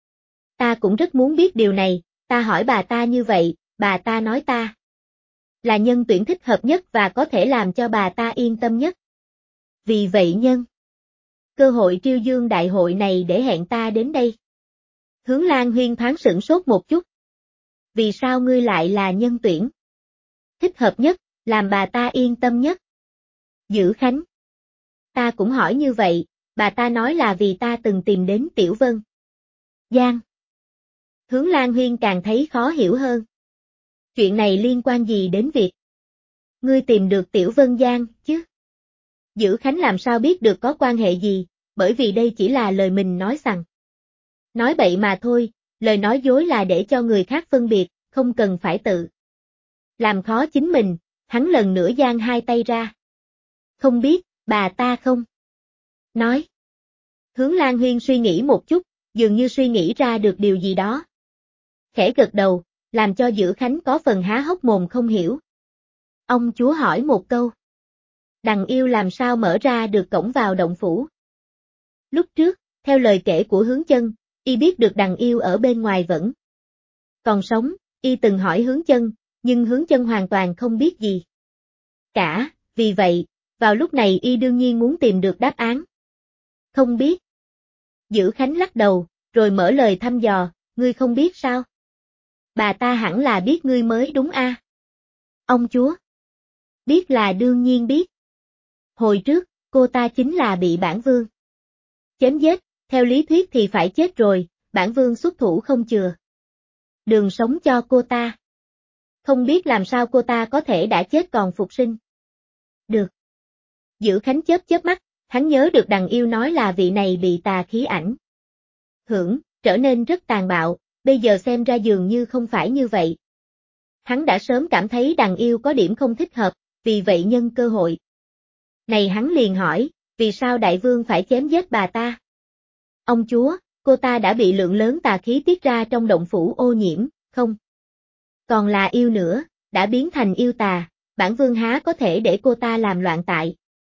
[SPEAKER 1] ta cũng rất muốn biết điều này, ta hỏi bà ta như vậy, bà ta nói ta là nhân tuyển thích hợp nhất và có thể làm cho bà ta yên tâm nhất. Vì vậy nhân cơ hội triêu dương đại hội này để hẹn ta đến đây. Hướng Lan Huyên thoáng sửng sốt một chút. Vì sao ngươi lại là nhân tuyển thích hợp nhất, làm bà ta yên tâm nhất? Dữ Khánh, ta cũng hỏi như vậy, bà ta nói là vì ta từng tìm đến Tiểu Vân Giang. Hướng Lan Huyên càng thấy khó hiểu hơn. Chuyện này liên quan gì đến việc ngươi tìm được Tiểu Vân Giang chứ? Dữ Khánh làm sao biết được có quan hệ gì, bởi vì đây chỉ là lời mình nói rằng. Nói bậy mà thôi, lời nói dối là để cho người khác phân biệt, không cần phải tự làm khó chính mình, hắn lần nữa giang hai tay ra. Không biết, bà ta không nói. Hướng Lan Huyên suy nghĩ một chút, dường như suy nghĩ ra được điều gì đó. Khẽ gật đầu, làm cho Dữ Khánh có phần há hốc mồm không hiểu. Ông chúa hỏi một câu. Đằng yêu làm sao mở ra được cổng vào động phủ? Lúc trước, theo lời kể của Hướng Chân, y biết được đằng yêu ở bên ngoài vẫn còn sống, y từng hỏi Hướng Chân, nhưng Hướng Chân hoàn toàn không biết gì cả, vì vậy, vào lúc này y đương nhiên muốn tìm được đáp án. Không biết. Dữ Khánh lắc đầu, rồi mở lời thăm dò, ngươi không biết sao? Bà ta hẳn là biết ngươi mới đúng a. Ông chúa. Biết là đương nhiên biết. Hồi trước, cô ta chính là bị bản vương chém giết, theo lý thuyết thì phải chết rồi, bản vương xuất thủ không chừa đường sống cho cô ta. Không biết làm sao cô ta có thể đã chết còn phục sinh được. Dữ Khánh chớp chớp mắt, hắn nhớ được đằng yêu nói là vị này bị tà khí ảnh hưởng, trở nên rất tàn bạo, bây giờ xem ra dường như không phải như vậy. Hắn đã sớm cảm thấy đằng yêu có điểm không thích hợp, vì vậy nhân cơ hội này hắn liền hỏi, vì sao đại vương phải chém giết bà ta? Ông chúa, cô ta đã bị lượng lớn tà khí tiết ra trong động phủ ô nhiễm, không? Còn là yêu nữa, đã biến thành yêu tà, bản vương há có thể để cô ta làm loạn tại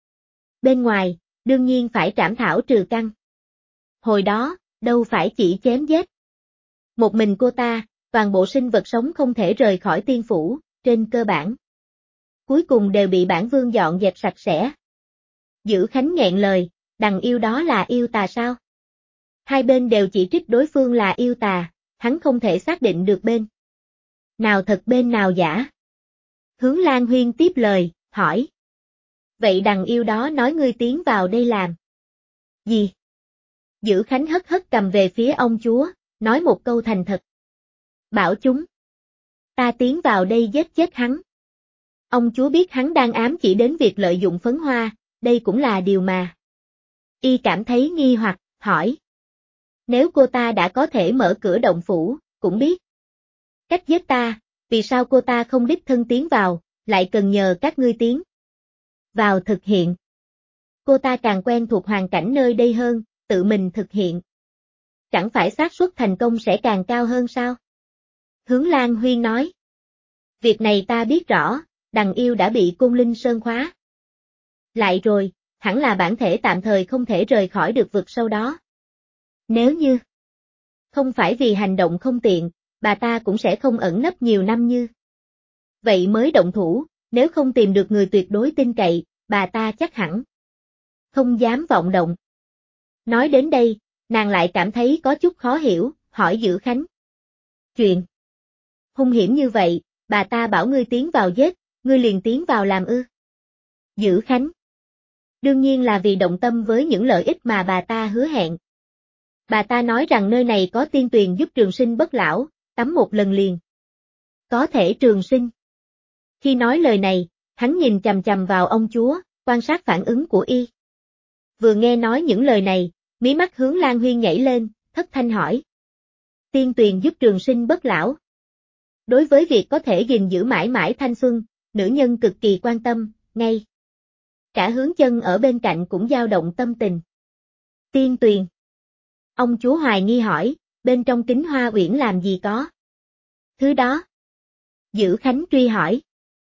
[SPEAKER 1] bên ngoài, đương nhiên phải trảm thảo trừ căn. Hồi đó, đâu phải chỉ chém giết một mình cô ta, toàn bộ sinh vật sống không thể rời khỏi tiên phủ, trên cơ bản cuối cùng đều bị bản vương dọn dẹp sạch sẽ. Dữ Khánh nghẹn lời, đằng yêu đó là yêu tà sao? Hai bên đều chỉ trích đối phương là yêu tà, hắn không thể xác định được bên nào thật bên nào giả. Hướng Lan Huyên tiếp lời, hỏi. Vậy đằng yêu đó nói ngươi tiến vào đây làm gì? Dữ Khánh hất hất cầm về phía ông chúa, nói một câu thành thật. Bảo chúng ta tiến vào đây giết chết hắn. Ông chúa biết hắn đang ám chỉ đến việc lợi dụng phấn hoa, đây cũng là điều mà y cảm thấy nghi hoặc, hỏi. Nếu cô ta đã có thể mở cửa động phủ, cũng biết cách giết ta, vì sao cô ta không đích thân tiến vào, lại cần nhờ các ngươi tiến vào thực hiện? Cô ta càng quen thuộc hoàn cảnh nơi đây hơn, tự mình thực hiện. Chẳng phải xác suất thành công sẽ càng cao hơn sao? Hướng Lan Huyên nói. Việc này ta biết rõ, đằng yêu đã bị Côn Linh Sơn khóa lại rồi, hẳn là bản thể tạm thời không thể rời khỏi được vực sâu đó. Nếu như không phải vì hành động không tiện, bà ta cũng sẽ không ẩn nấp nhiều năm như vậy mới động thủ, nếu không tìm được người tuyệt đối tin cậy, bà ta chắc hẳn không dám vọng động. Nói đến đây, nàng lại cảm thấy có chút khó hiểu, hỏi Dữ Khánh. Chuyện hung hiểm như vậy, bà ta bảo ngươi tiến vào giết, ngươi liền tiến vào làm ư? Dữ Khánh. Đương nhiên là vì động tâm với những lợi ích mà bà ta hứa hẹn. Bà ta nói rằng nơi này có tiên tuyền giúp trường sinh bất lão, tắm một lần liền có thể trường sinh. Khi nói lời này, hắn nhìn chằm chằm vào ông chúa, quan sát phản ứng của y. Vừa nghe nói những lời này, mí mắt Hướng Lan Huyên nhảy lên, thất thanh hỏi. Tiên tuyền giúp trường sinh bất lão. Đối với việc có thể gìn giữ mãi mãi thanh xuân, nữ nhân cực kỳ quan tâm, ngay cả Hướng Chân ở bên cạnh cũng dao động tâm tình. Tiên tuyền. Ông chúa hoài nghi hỏi, bên trong Kính Hoa Uyển làm gì có? Thứ đó. Dữ Khánh truy hỏi.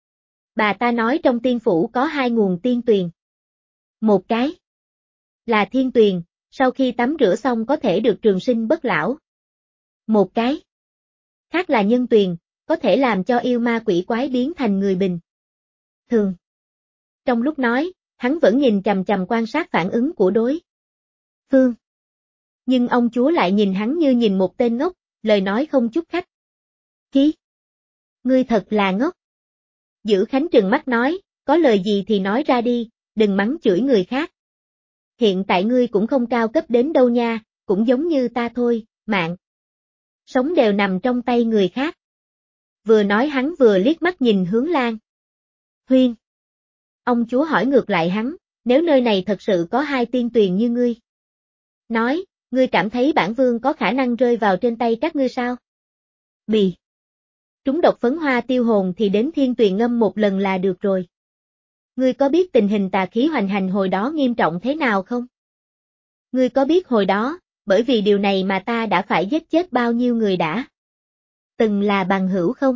[SPEAKER 1] Bà ta nói trong tiên phủ có 2 nguồn tiên tuyền. Một cái là thiên tuyền, sau khi tắm rửa xong có thể được trường sinh bất lão. Một cái khác là nhân tuyền, có thể làm cho yêu ma quỷ quái biến thành người bình thường. Trong lúc nói, hắn vẫn nhìn chằm chằm quan sát phản ứng của đối phương. Nhưng ông chúa lại nhìn hắn như nhìn một tên ngốc, lời nói không chút khách khí. Ngươi thật là ngốc. Dữ Khánh trừng mắt nói, có lời gì thì nói ra đi, đừng mắng chửi người khác. Hiện tại ngươi cũng không cao cấp đến đâu nha, cũng giống như ta thôi, mạng sống đều nằm trong tay người khác. Vừa nói hắn vừa liếc mắt nhìn hướng Lan Huyên. Ông chúa hỏi ngược lại hắn, nếu nơi này thật sự có 2 tiên tuyền như ngươi nói, ngươi cảm thấy bản vương có khả năng rơi vào trên tay các ngươi sao? Bì. Trúng độc phấn hoa tiêu hồn thì đến thiên tuyền ngâm một lần là được rồi. Ngươi có biết tình hình tà khí hoành hành hồi đó nghiêm trọng thế nào không? Ngươi có biết hồi đó, bởi vì điều này mà ta đã phải giết chết bao nhiêu người đã? Từng là bằng hữu không?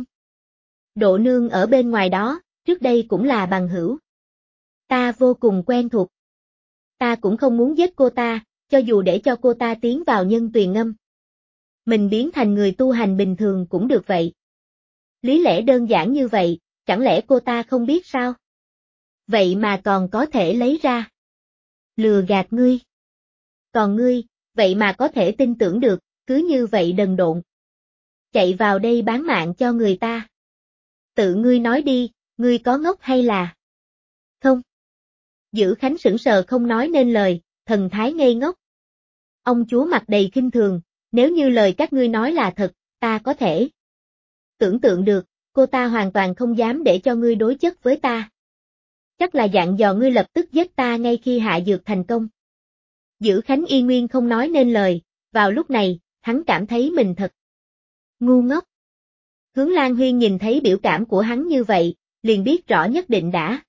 [SPEAKER 1] Độ nương ở bên ngoài đó, trước đây cũng là bằng hữu. Ta vô cùng quen thuộc. Ta cũng không muốn giết cô ta, cho dù để cho cô ta tiến vào nhân tuyền ngâm. Mình biến thành người tu hành bình thường cũng được vậy. Lý lẽ đơn giản như vậy, chẳng lẽ cô ta không biết sao? Vậy mà còn có thể lấy ra. Lừa gạt ngươi. Còn ngươi, vậy mà có thể tin tưởng được, cứ như vậy đần độn. Chạy vào đây bán mạng cho người ta. Tự ngươi nói đi, ngươi có ngốc hay là không? Dữ Khánh sững sờ không nói nên lời, thần thái ngây ngốc. Ông chúa mặt đầy khinh thường, nếu như lời các ngươi nói là thật, ta có thể tưởng tượng được, cô ta hoàn toàn không dám để cho ngươi đối chất với ta. Chắc là dặn dò ngươi lập tức giết ta ngay khi hạ dược thành công. Dữ Khánh y nguyên không nói nên lời, vào lúc này, hắn cảm thấy mình thật ngu ngốc. Hướng Lan Huyên nhìn thấy biểu cảm của hắn như vậy, liền biết rõ nhất định đã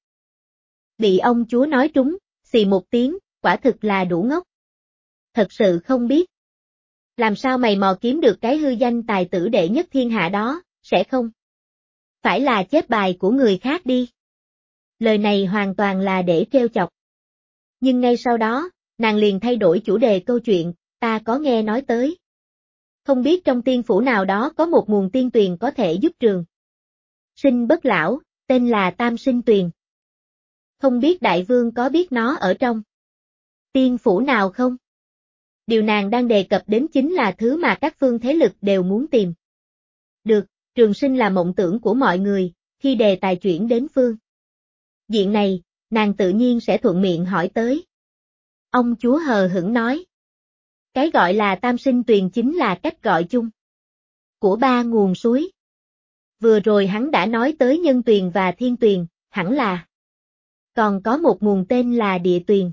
[SPEAKER 1] bị ông chúa nói trúng, xì một tiếng, quả thực là đủ ngốc. Thật sự không biết. Làm sao mày mò kiếm được cái hư danh tài tử đệ nhất thiên hạ đó, sẽ không? Phải là chép bài của người khác đi. Lời này hoàn toàn là để trêu chọc. Nhưng ngay sau đó, nàng liền thay đổi chủ đề câu chuyện, ta có nghe nói tới. Không biết trong tiên phủ nào đó có một nguồn tiên tuyền có thể giúp trường sinh bất lão, tên là Tam Sinh Tuyền. Không biết đại vương có biết nó ở trong tiên phủ nào không? Điều nàng đang đề cập đến chính là thứ mà các phương thế lực đều muốn tìm. Được, trường sinh là mộng tưởng của mọi người, khi đề tài chuyển đến phương diện này, nàng tự nhiên sẽ thuận miệng hỏi tới. Ông chúa hờ hững nói. Cái gọi là Tam Sinh Tuyền chính là cách gọi chung của 3 nguồn suối. Vừa rồi hắn đã nói tới nhân tuyền và thiên tuyền, hẳn là. Còn có một nguồn tên là địa tuyền.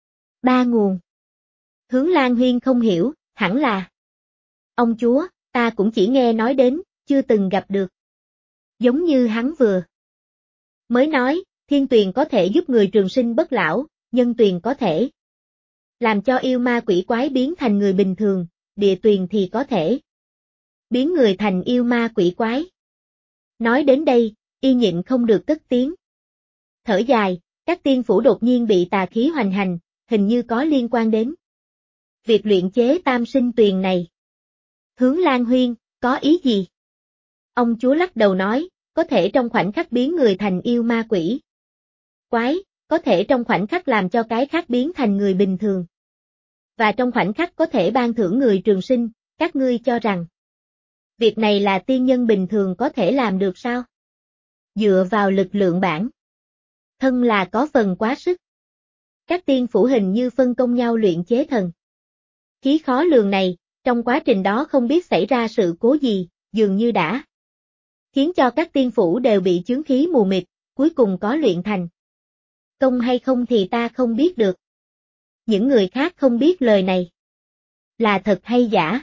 [SPEAKER 1] 3 nguồn. Hướng Lan Huyên không hiểu, hẳn là. Ông chúa, ta cũng chỉ nghe nói đến, chưa từng gặp được. Giống như hắn vừa mới nói, thiên tuyền có thể giúp người trường sinh bất lão, nhân tuyền có thể làm cho yêu ma quỷ quái biến thành người bình thường, địa tuyền thì có thể biến người thành yêu ma quỷ quái. Nói đến đây, y nhịn không được cất tiếng. Thở dài, các tiên phủ đột nhiên bị tà khí hoành hành, hình như có liên quan đến việc luyện chế Tam Sinh Tuyền này. Hướng Lan Huyên, có ý gì? Ông chúa lắc đầu nói, có thể trong khoảnh khắc biến người thành yêu ma quỷ quái, có thể trong khoảnh khắc làm cho cái khác biến thành người bình thường. Và trong khoảnh khắc có thể ban thưởng người trường sinh, các ngươi cho rằng việc này là tiên nhân bình thường có thể làm được sao? Dựa vào lực lượng bản thân là có phần quá sức. Các tiên phủ hình như phân công nhau luyện chế thần khí khó lường này, trong quá trình đó không biết xảy ra sự cố gì, dường như đã khiến cho các tiên phủ đều bị chướng khí mù mịt, cuối cùng có luyện thành công hay không thì ta không biết được. Những người khác không biết lời này là thật hay giả.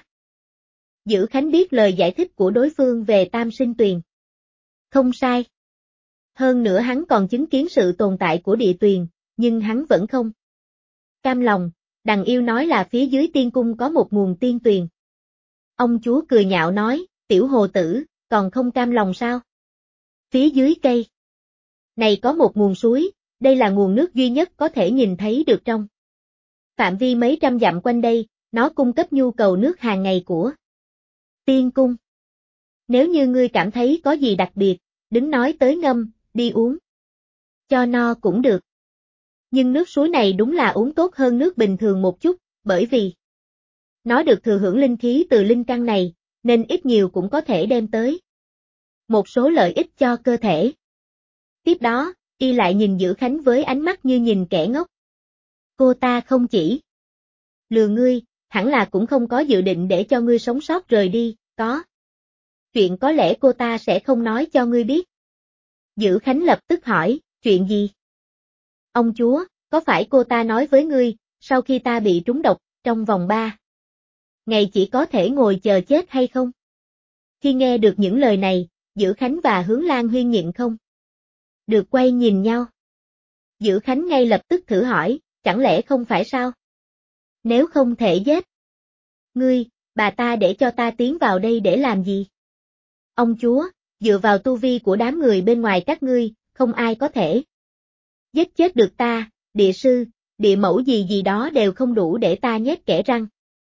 [SPEAKER 1] Dữ Khánh biết lời giải thích của đối phương về Tam Sinh Tuyền. Không sai. Hơn nữa hắn còn chứng kiến sự tồn tại của địa tuyền, nhưng hắn vẫn không cam lòng, Đằng yêu nói là phía dưới tiên cung có một nguồn tiên tuyền. Ông chúa cười nhạo nói, tiểu hồ tử, còn không cam lòng sao? Phía dưới cây này có một nguồn suối, đây là nguồn nước duy nhất có thể nhìn thấy được trong phạm vi mấy trăm dặm quanh đây, nó cung cấp nhu cầu nước hàng ngày của tiên cung. Nếu như ngươi cảm thấy có gì đặc biệt, đừng nói tới ngâm, đi uống. Cho no cũng được. Nhưng nước suối này đúng là uống tốt hơn nước bình thường một chút, bởi vì nó được thừa hưởng linh khí từ linh căn này, nên ít nhiều cũng có thể đem tới một số lợi ích cho cơ thể. Tiếp đó, y lại nhìn Dữ Khánh với ánh mắt như nhìn kẻ ngốc. Cô ta không chỉ lừa ngươi, hẳn là cũng không có dự định để cho ngươi sống sót rời đi, có. Chuyện có lẽ cô ta sẽ không nói cho ngươi biết. Dữ Khánh lập tức hỏi, chuyện gì? Ông chúa, có phải cô ta nói với ngươi, sau khi ta bị trúng độc, trong vòng 3 ngày chỉ có thể ngồi chờ chết hay không? Khi nghe được những lời này, Dữ Khánh và Hướng Lan Huyên nhịn không được quay nhìn nhau. Dữ Khánh ngay lập tức thử hỏi, chẳng lẽ không phải sao? Nếu không thể giết ngươi, bà ta để cho ta tiến vào đây để làm gì? Ông chúa, dựa vào tu vi của đám người bên ngoài các ngươi, không ai có thể giết chết được ta, địa sư, địa mẫu gì gì đó đều không đủ để ta nhét kẽ răng.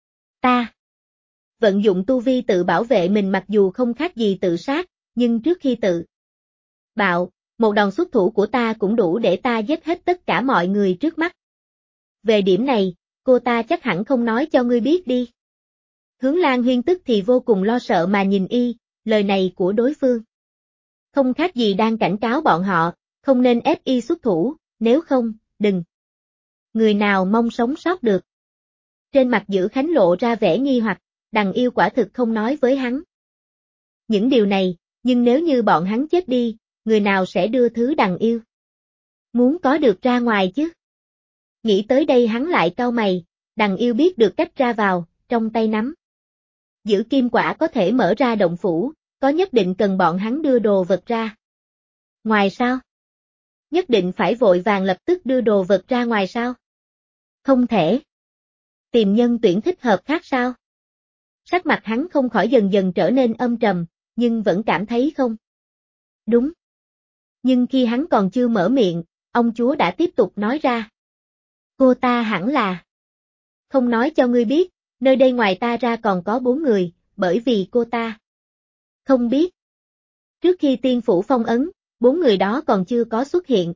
[SPEAKER 1] Ta vận dụng tu vi tự bảo vệ mình mặc dù không khác gì tự sát, nhưng trước khi tự bạo, một đòn xuất thủ của ta cũng đủ để ta giết hết tất cả mọi người trước mắt. Về điểm này, cô ta chắc hẳn không nói cho ngươi biết đi. Hướng Lan Huyên tức thì vô cùng lo sợ mà nhìn y, lời này của đối phương không khác gì đang cảnh cáo bọn họ, không nên ép y xuất thủ, nếu không, đừng người nào mong sống sót được. Trên mặt Dữ Khánh lộ ra vẻ nghi hoặc, đằng yêu quả thực không nói với hắn những điều này, nhưng nếu như bọn hắn chết đi, người nào sẽ đưa thứ đằng yêu muốn có được ra ngoài chứ? Nghĩ tới đây hắn lại cau mày, đằng yêu biết được cách ra vào, trong tay nắm Giữ kim quả có thể mở ra động phủ, có nhất định cần bọn hắn đưa đồ vật ra ngoài sao? Nhất định phải vội vàng lập tức đưa đồ vật ra ngoài sao? Không thể. Tìm nhân tuyển thích hợp khác sao? Sắc mặt hắn không khỏi dần dần trở nên âm trầm, nhưng vẫn cảm thấy không đúng. Nhưng khi hắn còn chưa mở miệng, ông chúa đã tiếp tục nói ra. Cô ta hẳn là không nói cho ngươi biết, nơi đây ngoài ta ra còn có 4 người, bởi vì cô ta không biết. Trước khi tiên phủ phong ấn, 4 người đó còn chưa có xuất hiện.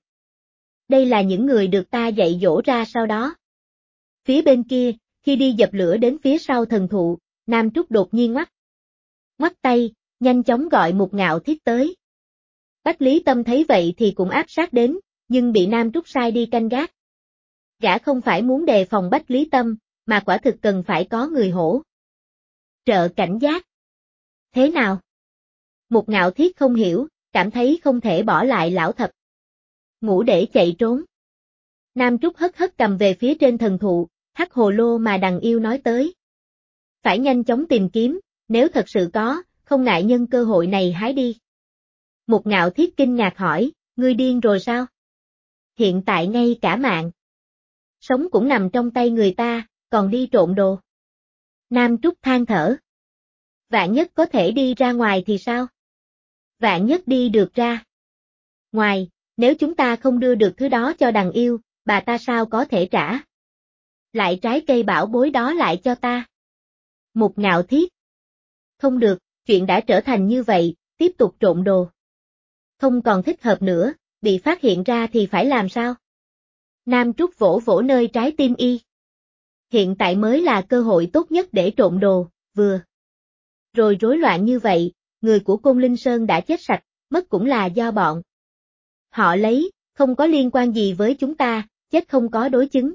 [SPEAKER 1] Đây là những người được ta dạy dỗ ra sau đó. Phía bên kia, khi đi dập lửa đến phía sau thần thụ, Nam Trúc đột nhiên ngoắt tay, nhanh chóng gọi Một Ngạo Thiết tới. Bách Lý Tâm thấy vậy thì cũng áp sát đến, nhưng bị Nam Trúc sai đi canh gác. Gã không phải muốn đề phòng Bách Lý Tâm, mà quả thực cần phải có người hỗ trợ cảnh giác. Thế nào? Một Ngạo Thiết không hiểu, cảm thấy không thể bỏ lại lão thập ngũ để chạy trốn. Nam Trúc hất hất cầm về phía trên thần thụ, hắc hồ lô mà đằng yêu nói tới. Phải nhanh chóng tìm kiếm, nếu thật sự có, không ngại nhân cơ hội này hái đi. Một Ngạo Thiết kinh ngạc hỏi, ngươi điên rồi sao? Hiện tại ngay cả mạng sống cũng nằm trong tay người ta, còn đi trộm đồ. Nam Trúc than thở. Vạn nhất có thể đi ra ngoài thì sao? Vạn nhất đi được ra ngoài, nếu chúng ta không đưa được thứ đó cho đằng yêu, bà ta sao có thể trả lại trái cây bảo bối đó lại cho ta? Một Ngạo Thiết. Không được, chuyện đã trở thành như vậy, tiếp tục trộm đồ không còn thích hợp nữa, bị phát hiện ra thì phải làm sao? Nam Trúc vỗ vỗ nơi trái tim y. Hiện tại mới là cơ hội tốt nhất để trộm đồ, vừa rồi rối loạn như vậy, người của Côn Linh Sơn đã chết sạch, mất cũng là do bọn họ lấy, không có liên quan gì với chúng ta, chết không có đối chứng.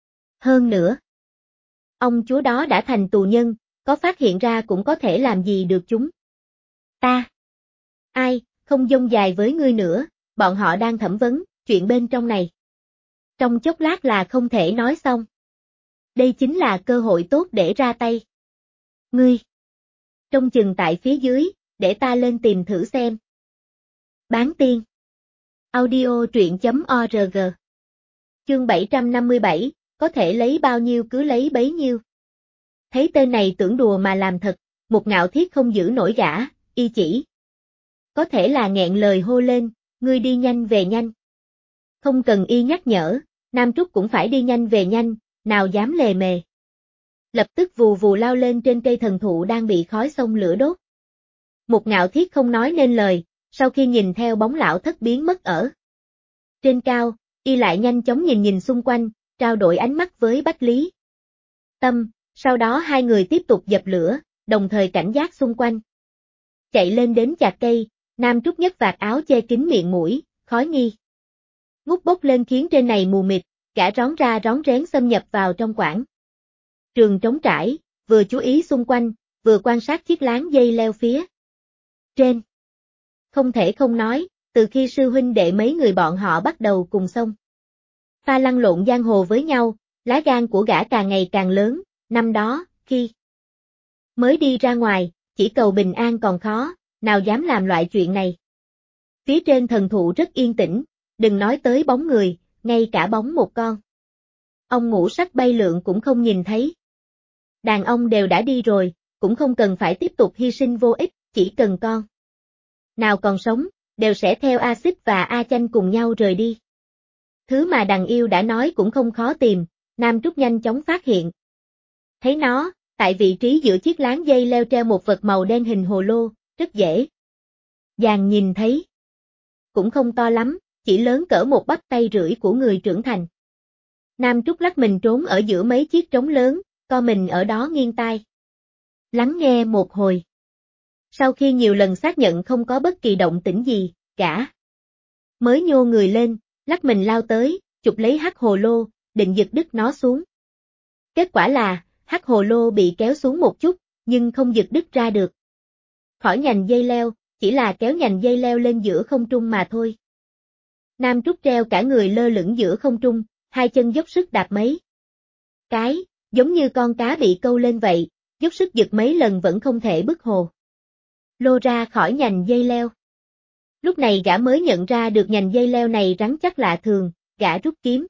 [SPEAKER 1] Hơn nữa, ông chúa đó đã thành tù nhân, có phát hiện ra cũng có thể làm gì được chúng ta. Ai, không dông dài với ngươi nữa, bọn họ đang thẩm vấn, chuyện bên trong này. Trong chốc lát là không thể nói xong. Đây chính là cơ hội tốt để ra tay. Ngươi, trông chừng tại phía dưới, để ta lên tìm thử xem. Bán tiên. Audio truyện.org. Chương 757, có thể lấy bao nhiêu cứ lấy bấy nhiêu. Thấy tên này tưởng đùa mà làm thật, Một Ngạo Thiết không giữ nổi gã, y chỉ. Có thể là nghẹn lời hô lên, ngươi đi nhanh về nhanh. Không cần y nhắc nhở, Nam Trúc cũng phải đi nhanh về nhanh, nào dám lề mề. Lập tức vù vù lao lên trên cây thần thụ đang bị khói xông lửa đốt. Một Ngạo Thiết không nói nên lời, sau khi nhìn theo bóng lão thất biến mất ở trên cao, y lại nhanh chóng nhìn nhìn xung quanh, trao đổi ánh mắt với Bách Lý Tâm, sau đó hai người tiếp tục dập lửa, đồng thời cảnh giác xung quanh. Chạy lên đến chạc cây, Nam Trúc nhất vạt áo che kín miệng mũi, khói nghi ngút bốc lên khiến trên này mù mịt, cả rón ra rón rén xâm nhập vào trong quảng trường trống trải, vừa chú ý xung quanh, vừa quan sát chiếc láng dây leo phía trên. Không thể không nói, từ khi sư huynh đệ mấy người bọn họ bắt đầu cùng xông pha lăn lộn giang hồ với nhau, lá gan của gã càng ngày càng lớn, năm đó, khi mới đi ra ngoài, chỉ cầu bình an còn khó, nào dám làm loại chuyện này. Phía trên thần thụ rất yên tĩnh, đừng nói tới bóng người, ngay cả bóng một con ong ngũ sắc bay lượn cũng không nhìn thấy. Đàn ông đều đã đi rồi, cũng không cần phải tiếp tục hy sinh vô ích, chỉ cần con nào còn sống, đều sẽ theo A Xích và A Chanh cùng nhau rời đi. Thứ mà đằng yêu đã nói cũng không khó tìm, Nam Trúc nhanh chóng phát hiện. Thấy nó, tại vị trí giữa chiếc láng dây leo treo một vật màu đen hình hồ lô, rất dễ dàng nhìn thấy. Cũng không to lắm, chỉ lớn cỡ một bắp tay rưỡi của người trưởng thành. Nam Trúc lắc mình trốn ở giữa mấy chiếc trống lớn, co mình ở đó nghiêng tai. Lắng nghe một hồi. Sau khi nhiều lần xác nhận không có bất kỳ động tĩnh gì, cả mới nhô người lên, lắc mình lao tới, chụp lấy hắc hồ lô, định giật đứt nó xuống. Kết quả là, hắc hồ lô bị kéo xuống một chút, nhưng không giật đứt ra được khỏi nhành dây leo, chỉ là kéo nhành dây leo lên giữa không trung mà thôi. Nam Trúc treo cả người lơ lửng giữa không trung, hai chân dốc sức đạp mấy cái, giống như con cá bị câu lên vậy, dốc sức giật mấy lần vẫn không thể bứt hồ lô ra khỏi nhành dây leo. Lúc này gã mới nhận ra được nhành dây leo này rắn chắc lạ thường, gã rút kiếm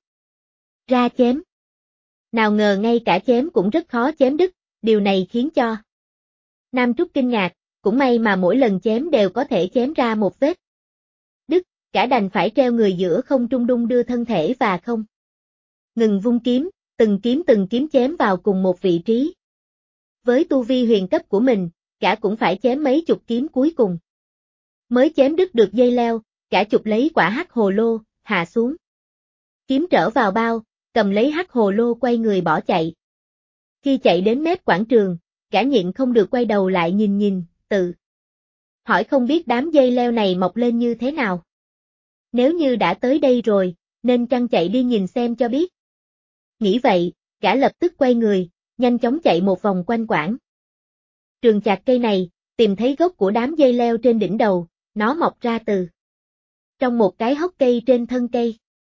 [SPEAKER 1] ra chém. Nào ngờ ngay cả chém cũng rất khó chém đứt, điều này khiến cho Nam Trúc kinh ngạc, cũng may mà mỗi lần chém đều có thể chém ra một vết đứt, cả đành phải treo người giữa không trung đung đưa thân thể và không ngừng vung kiếm, từng kiếm chém vào cùng một vị trí. Với tu vi huyền cấp của mình, gã cũng phải chém mấy chục kiếm cuối cùng mới chém đứt được dây leo, gã chụp lấy quả hắc hồ lô, hạ xuống. Kiếm trở vào bao, cầm lấy hắc hồ lô quay người bỏ chạy. Khi chạy đến mép quảng trường, gã nhịn không được quay đầu lại nhìn nhìn, tự hỏi không biết đám dây leo này mọc lên như thế nào. Nếu như đã tới đây rồi, nên chăng chạy đi nhìn xem cho biết. Nghĩ vậy, gã lập tức quay người, nhanh chóng chạy một vòng quanh quảng trường chạc cây này, tìm thấy gốc của đám dây leo trên đỉnh đầu, nó mọc ra từ trong một cái hốc cây trên thân cây.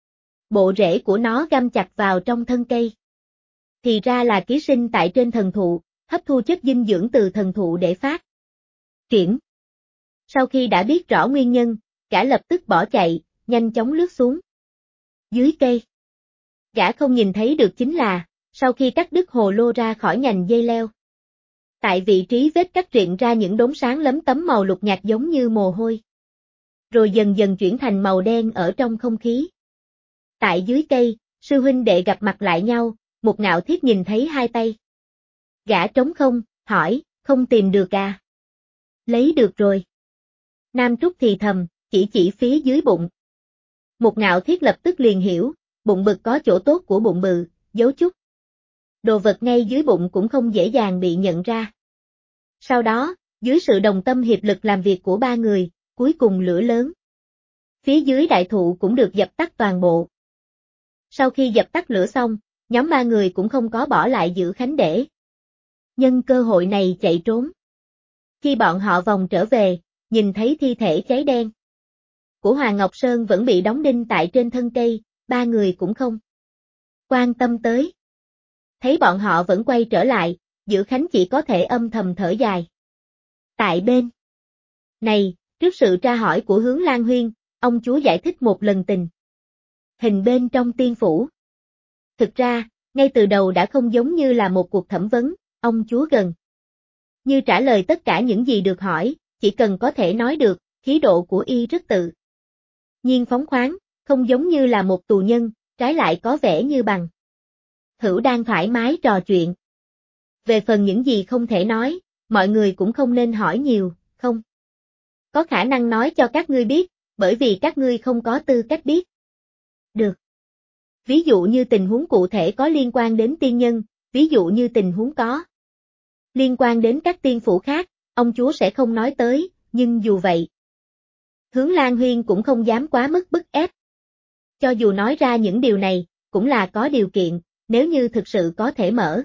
[SPEAKER 1] Bộ rễ của nó găm chặt vào trong thân cây. Thì ra là ký sinh tại trên thần thụ, hấp thu chất dinh dưỡng từ thần thụ để phát triển. Sau khi đã biết rõ nguyên nhân, gã lập tức bỏ chạy, nhanh chóng lướt xuống dưới cây. Gã không nhìn thấy được chính là, sau khi cắt đứt hồ lô ra khỏi nhành dây leo, tại vị trí vết cắt rịn ra những đốm sáng lấm tấm màu lục nhạt giống như mồ hôi. Rồi dần dần chuyển thành màu đen ở trong không khí. Tại dưới cây, sư huynh đệ gặp mặt lại nhau, Một Ngạo Thiết nhìn thấy hai tay gã trống không, hỏi, không tìm được à? Lấy được rồi. Nam Trúc thì thầm, chỉ phía dưới bụng. Một Ngạo Thiết lập tức liền hiểu, bụng bự có chỗ tốt của bụng bự, giấu chút đồ vật ngay dưới bụng cũng không dễ dàng bị nhận ra. Sau đó, dưới sự đồng tâm hiệp lực làm việc của ba người, cuối cùng lửa lớn phía dưới đại thụ cũng được dập tắt toàn bộ. Sau khi dập tắt lửa xong, nhóm ba người cũng không có bỏ lại giữ Khánh để nhân cơ hội này chạy trốn. Khi bọn họ vòng trở về, nhìn thấy thi thể cháy đen của Hoàng Ngọc Sơn vẫn bị đóng đinh tại trên thân cây, ba người cũng không quan tâm tới. Thấy bọn họ vẫn quay trở lại, Giữ Khánh chỉ có thể âm thầm thở dài. Tại bên này, trước sự tra hỏi của Hướng Lan Huyên, ông chúa giải thích một lần tình hình bên trong tiên phủ. Thực ra, Ngay từ đầu đã không giống như là một cuộc thẩm vấn, ông chúa gần như trả lời tất cả những gì được hỏi, chỉ cần có thể nói được, khí độ của y rất tự nhiên phóng khoáng, không giống như là một tù nhân, trái lại có vẻ như bằng hữu đang thoải mái trò chuyện. Về phần những gì không thể nói, mọi người cũng không nên hỏi nhiều, không có khả năng nói cho các ngươi biết, bởi vì các ngươi không có tư cách biết được. Ví dụ như tình huống cụ thể có liên quan đến tiên nhân, ví dụ như tình huống có liên quan đến các tiên phủ khác, ông chúa sẽ không nói tới, nhưng dù vậy, Hướng Lan Huyên cũng không dám quá mức bức ép. Cho dù nói ra những điều này, cũng là có điều kiện, nếu như thực sự có thể mở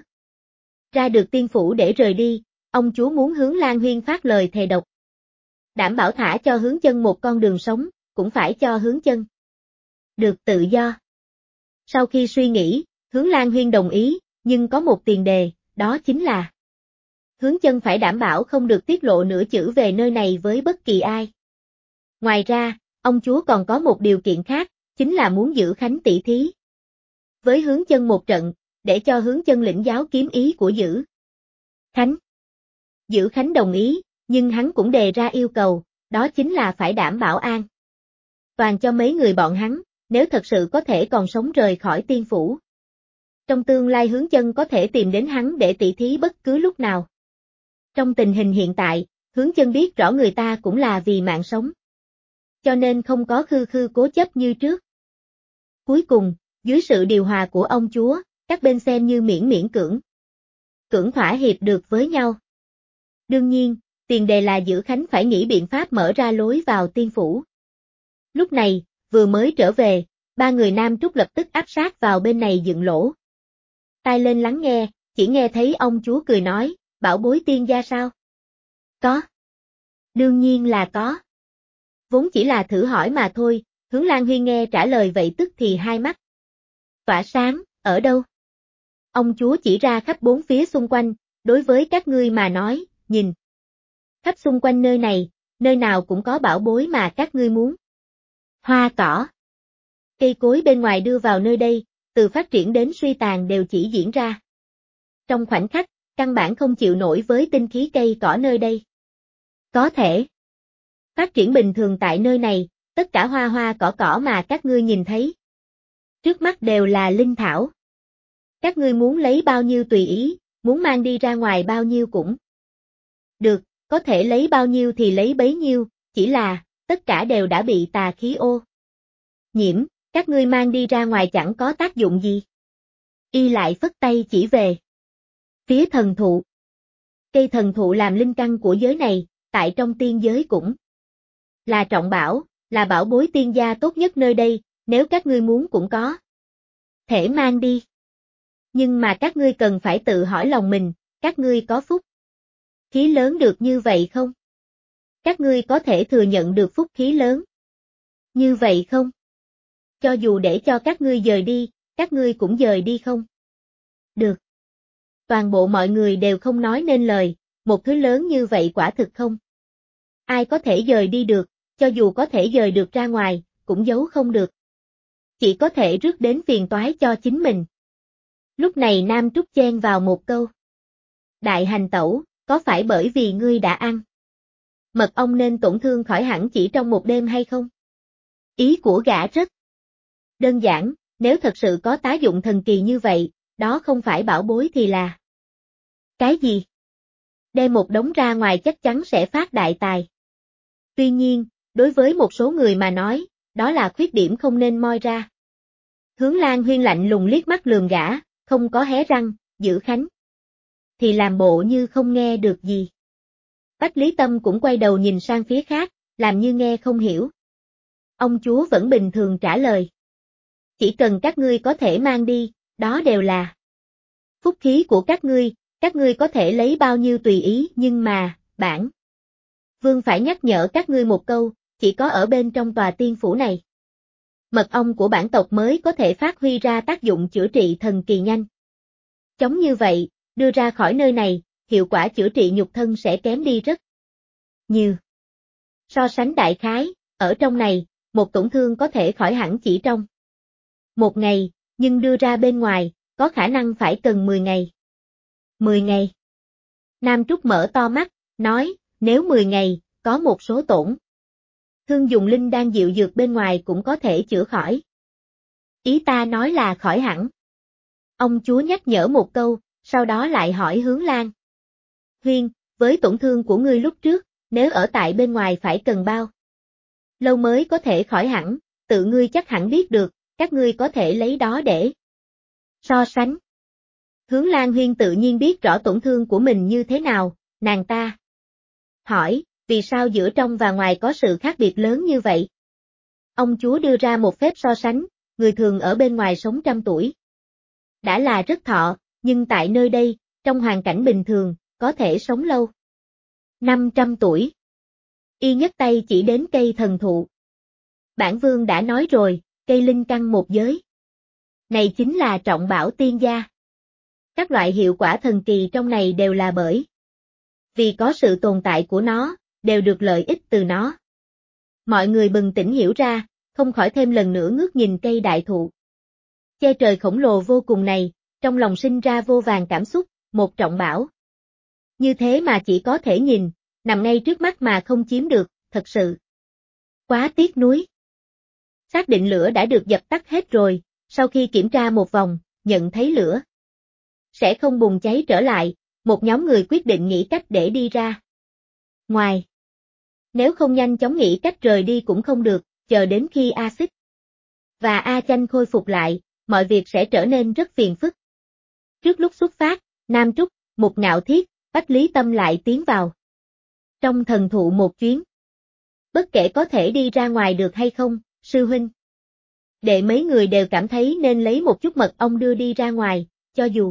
[SPEAKER 1] ra được tiên phủ để rời đi, ông chúa muốn Hướng Lan Huyên phát lời thề độc. Đảm bảo thả cho Hướng Chân một con đường sống, cũng phải cho Hướng Chân được tự do. Sau khi suy nghĩ, Hướng Lan Huyên đồng ý, nhưng có một tiền đề, đó chính là Hướng Chân phải đảm bảo không được tiết lộ nửa chữ về nơi này với bất kỳ ai. Ngoài ra, ông chúa còn có một điều kiện khác, chính là muốn giữ Khánh tỷ thí với Hướng Chân một trận, để cho Hướng Chân lĩnh giáo kiếm ý của Giữ Khánh. Giữ Khánh đồng ý, nhưng hắn cũng đề ra yêu cầu, đó chính là phải đảm bảo an toàn cho mấy người bọn hắn, nếu thật sự có thể còn sống rời khỏi tiên phủ. Trong tương lai Hướng Chân có thể tìm đến hắn để tỷ thí bất cứ lúc nào. Trong tình hình hiện tại, Hướng Chân biết rõ người ta cũng là vì mạng sống. Cho nên không có khư khư cố chấp như trước. Cuối cùng, dưới sự điều hòa của ông chúa, các bên xem như miễn cưỡng thỏa hiệp được với nhau. Đương nhiên, tiền đề là Giữ Khánh phải nghĩ biện pháp mở ra lối vào tiên phủ. Lúc này, vừa mới trở về, ba người Nam Trúc lập tức áp sát vào bên này dựng lỗ. Tai lên lắng nghe, chỉ nghe thấy ông chúa cười nói, bảo bối tiên gia sao? Có. Đương nhiên là có. Vốn chỉ là thử hỏi mà thôi, Hướng Lan Huyên nghe trả lời vậy tức thì hai mắt tỏa sáng, ở đâu? Ông chúa chỉ ra khắp bốn phía xung quanh, đối với các ngươi mà nói, nhìn. Khắp xung quanh nơi này, nơi nào cũng có bảo bối mà các ngươi muốn. Hoa cỏ, cây cối bên ngoài đưa vào nơi đây, từ phát triển đến suy tàn đều chỉ diễn ra. Trong khoảnh khắc, căn bản không chịu nổi với tinh khí cây cỏ nơi đây. Có thể phát triển bình thường tại nơi này, tất cả hoa cỏ mà các ngươi nhìn thấy. Trước mắt đều là linh thảo. Các ngươi muốn lấy bao nhiêu tùy ý, muốn mang đi ra ngoài bao nhiêu cũng được, có thể lấy bao nhiêu thì lấy bấy nhiêu, chỉ là, tất cả đều đã bị tà khí ô nhiễm, các ngươi mang đi ra ngoài chẳng có tác dụng gì. Y lại phất tay chỉ về phía thần thụ. Cây thần thụ làm linh căn của giới này, tại trong tiên giới cũng là trọng bảo, là bảo bối tiên gia tốt nhất nơi đây, nếu các ngươi muốn cũng có thể mang đi. Nhưng mà các ngươi cần phải tự hỏi lòng mình, các ngươi có phúc khí lớn được như vậy không? Các ngươi có thể thừa nhận được phúc khí lớn như vậy không? Cho dù để cho các ngươi dời đi, các ngươi cũng dời đi không? Được. Toàn bộ mọi người đều không nói nên lời, một thứ lớn như vậy quả thực không. Ai có thể dời đi được, cho dù có thể dời được ra ngoài, cũng giấu không được. Chỉ có thể rước đến phiền toái cho chính mình. Lúc này Nam Trúc chen vào một câu. Đại hành tẩu, có phải bởi vì ngươi đã ăn mật ong nên tổn thương khỏi hẳn chỉ trong một đêm hay không? Ý của gã rất đơn giản, nếu thật sự có tá dụng thần kỳ như vậy, đó không phải bảo bối thì là cái gì? Đem một đống ra ngoài chắc chắn sẽ phát đại tài. Tuy nhiên, đối với một số người mà nói, đó là khuyết điểm không nên moi ra. Hướng Lan Huyên lạnh lùng liếc mắt lườm gã, không có hé răng, Giữ Khánh thì làm bộ như không nghe được gì. Bách Lý Tâm cũng quay đầu nhìn sang phía khác, làm như nghe không hiểu. Ông chúa vẫn bình thường trả lời. Chỉ cần các ngươi có thể mang đi, đó đều là phúc khí của các ngươi có thể lấy bao nhiêu tùy ý, nhưng mà, bản vương phải nhắc nhở các ngươi một câu, chỉ có ở bên trong tòa tiên phủ này. Mật ong của bản tộc mới có thể phát huy ra tác dụng chữa trị thần kỳ nhanh. Chống như vậy, đưa ra khỏi nơi này, hiệu quả chữa trị nhục thân sẽ kém đi rất nhiều. So sánh đại khái, ở trong này, một tổn thương có thể khỏi hẳn chỉ trong một ngày, nhưng đưa ra bên ngoài, có khả năng phải cần 10 ngày. 10 ngày. Nam Trúc mở to mắt, nói, nếu 10 ngày, có một số tổn thương dùng linh đan dịu dược bên ngoài cũng có thể chữa khỏi. Ý ta nói là khỏi hẳn. Ông chúa nhắc nhở một câu, sau đó lại hỏi Hướng Lan. Huyên, với tổn thương của ngươi lúc trước, nếu ở tại bên ngoài phải cần bao lâu mới có thể khỏi hẳn, tự ngươi chắc hẳn biết được, các ngươi có thể lấy đó để so sánh. Hướng Lan Huyên tự nhiên biết rõ tổn thương của mình như thế nào, nàng ta hỏi, vì sao giữa trong và ngoài có sự khác biệt lớn như vậy? Ông chúa đưa ra một phép so sánh, người thường ở bên ngoài sống 100 tuổi. Đã là rất thọ, nhưng tại nơi đây, trong hoàn cảnh bình thường, có thể sống lâu. 500 tuổi. Y nhấc tay chỉ đến cây thần thụ. Bản vương đã nói rồi, cây linh căn một giới. Này chính là trọng bảo tiên gia. Các loại hiệu quả thần kỳ trong này đều là bởi vì có sự tồn tại của nó, đều được lợi ích từ nó. Mọi người bừng tỉnh hiểu ra, không khỏi thêm lần nữa ngước nhìn cây đại thụ che trời khổng lồ vô cùng này, trong lòng sinh ra vô vàn cảm xúc, một trọng bảo. Như thế mà chỉ có thể nhìn, nằm ngay trước mắt mà không chiếm được, thật sự quá tiếc nuối. Xác định lửa đã được dập tắt hết rồi, sau khi kiểm tra một vòng, nhận thấy lửa sẽ không bùng cháy trở lại, một nhóm người quyết định nghĩ cách để đi ra ngoài. Nếu không nhanh chóng nghĩ cách rời đi cũng không được, chờ đến khi A Xích và A Chanh khôi phục lại, mọi việc sẽ trở nên rất phiền phức. Trước lúc xuất phát, Nam Trúc, Mục Ngạo Thiết, Bách Lý Tâm lại tiến vào trong thần thụ một chuyến. Bất kể có thể đi ra ngoài được hay không, sư huynh đệ mấy người đều cảm thấy nên lấy một chút mật ong đưa đi ra ngoài, cho dù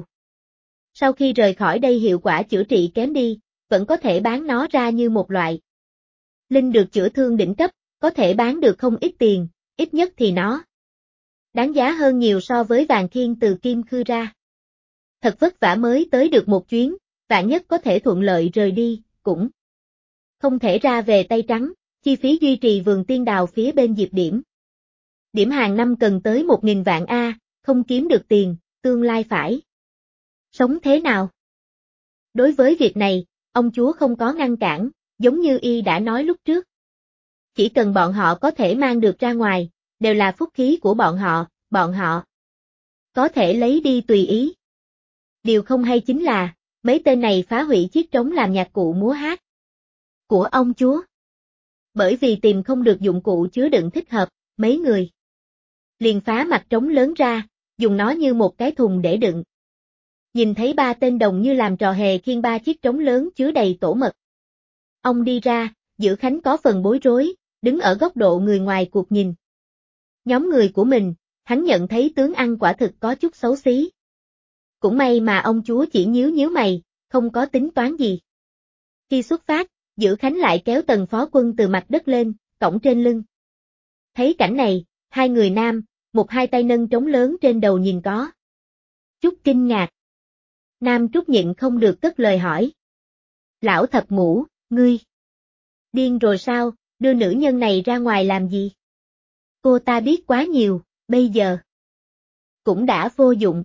[SPEAKER 1] sau khi rời khỏi đây hiệu quả chữa trị kém đi, vẫn có thể bán nó ra như một loại linh được chữa thương đỉnh cấp, có thể bán được không ít tiền, ít nhất thì nó đáng giá hơn nhiều so với vàng khiên từ Kim Khư ra. Thật vất vả mới tới được một chuyến, vạn nhất có thể thuận lợi rời đi, cũng không thể ra về tay trắng, chi phí duy trì vườn tiên đào phía bên Diệp Điểm. Điểm hàng năm cần tới 1.000 vạn A, không kiếm được tiền, tương lai phải sống thế nào? Đối với việc này, ông chúa không có ngăn cản, giống như y đã nói lúc trước. Chỉ cần bọn họ có thể mang được ra ngoài, đều là phúc khí của bọn họ có thể lấy đi tùy ý. Điều không hay chính là, mấy tên này phá hủy chiếc trống làm nhạc cụ múa hát của ông chúa. Bởi vì tìm không được dụng cụ chứa đựng thích hợp, mấy người liền phá mặt trống lớn ra, dùng nó như một cái thùng để đựng. Nhìn thấy ba tên đồng như làm trò hề khiêng ba chiếc trống lớn chứa đầy tổ mật. Ông đi ra, Dữ Khánh có phần bối rối, đứng ở góc độ người ngoài cuộc nhìn. Nhóm người của mình, hắn nhận thấy tướng ăn quả thực có chút xấu xí. Cũng may mà ông chúa chỉ nhíu nhíu mày, không có tính toán gì. Khi xuất phát, Dữ Khánh lại kéo Tần Phó Quân từ mặt đất lên, cõng trên lưng. Thấy cảnh này, hai người nam, một hai tay nâng trống lớn trên đầu nhìn có chút kinh ngạc. Nam Trúc nhịn không được cất lời hỏi. Lão Thập Ngũ, ngươi điên rồi sao, đưa nữ nhân này ra ngoài làm gì? Cô ta biết quá nhiều, bây giờ cũng đã vô dụng.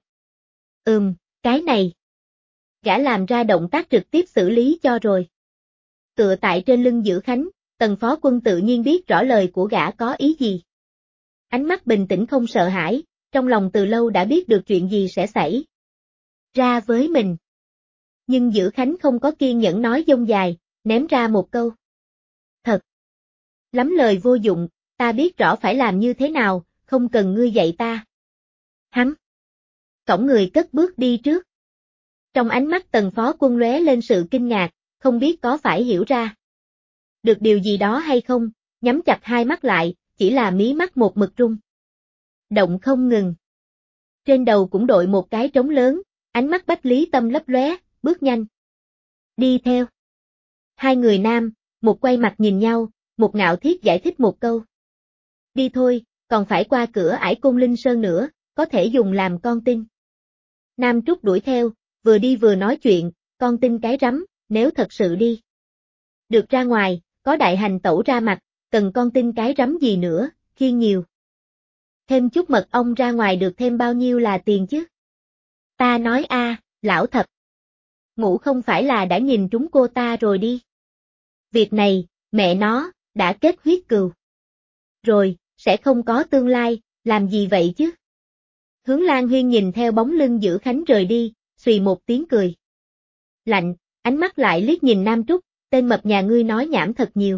[SPEAKER 1] Cái này. Gã làm ra động tác trực tiếp xử lý cho rồi. Tựa tại trên lưng Dữ Khánh, Tần Phó Quân tự nhiên biết rõ lời của gã có ý gì. Ánh mắt bình tĩnh không sợ hãi, trong lòng từ lâu đã biết được chuyện gì sẽ xảy ra với mình. Nhưng Dữ Khánh không có kiên nhẫn nói dông dài, ném ra một câu. Thật lắm lời vô dụng, ta biết rõ phải làm như thế nào, không cần ngươi dạy ta. Hắn cõng người cất bước đi trước. Trong ánh mắt Tần Phó Quân lóe lên sự kinh ngạc, không biết có phải hiểu ra được điều gì đó hay không, nhắm chặt hai mắt lại, chỉ là mí mắt một mực rung động không ngừng. Trên đầu cũng đội một cái trống lớn, ánh mắt Bách Lý Tâm lấp lóe, bước nhanh đi theo. Hai người nam, một quay mặt nhìn nhau, một Ngạo Thiết giải thích một câu. Đi thôi, còn phải qua cửa ải Côn Linh Sơn nữa, có thể dùng làm con tin. Nam Trúc đuổi theo, vừa đi vừa nói chuyện, con tin cái rắm, nếu thật sự đi được ra ngoài, có đại hành tẩu ra mặt, cần con tin cái rắm gì nữa, khiêng nhiều. Thêm chút mật ong ra ngoài được thêm bao nhiêu là tiền chứ? Ta nói lão thập. Ngũ không phải là đã nhìn trúng cô ta rồi đi. Việc này, mẹ nó, đã kết huyết cừu. Rồi, sẽ không có tương lai, làm gì vậy chứ? Hướng Lan Huyên nhìn theo bóng lưng Dữ Khánh rời đi, xùy một tiếng cười. Lạnh, ánh mắt lại liếc nhìn Nam Trúc, tên mập nhà ngươi nói nhảm thật nhiều.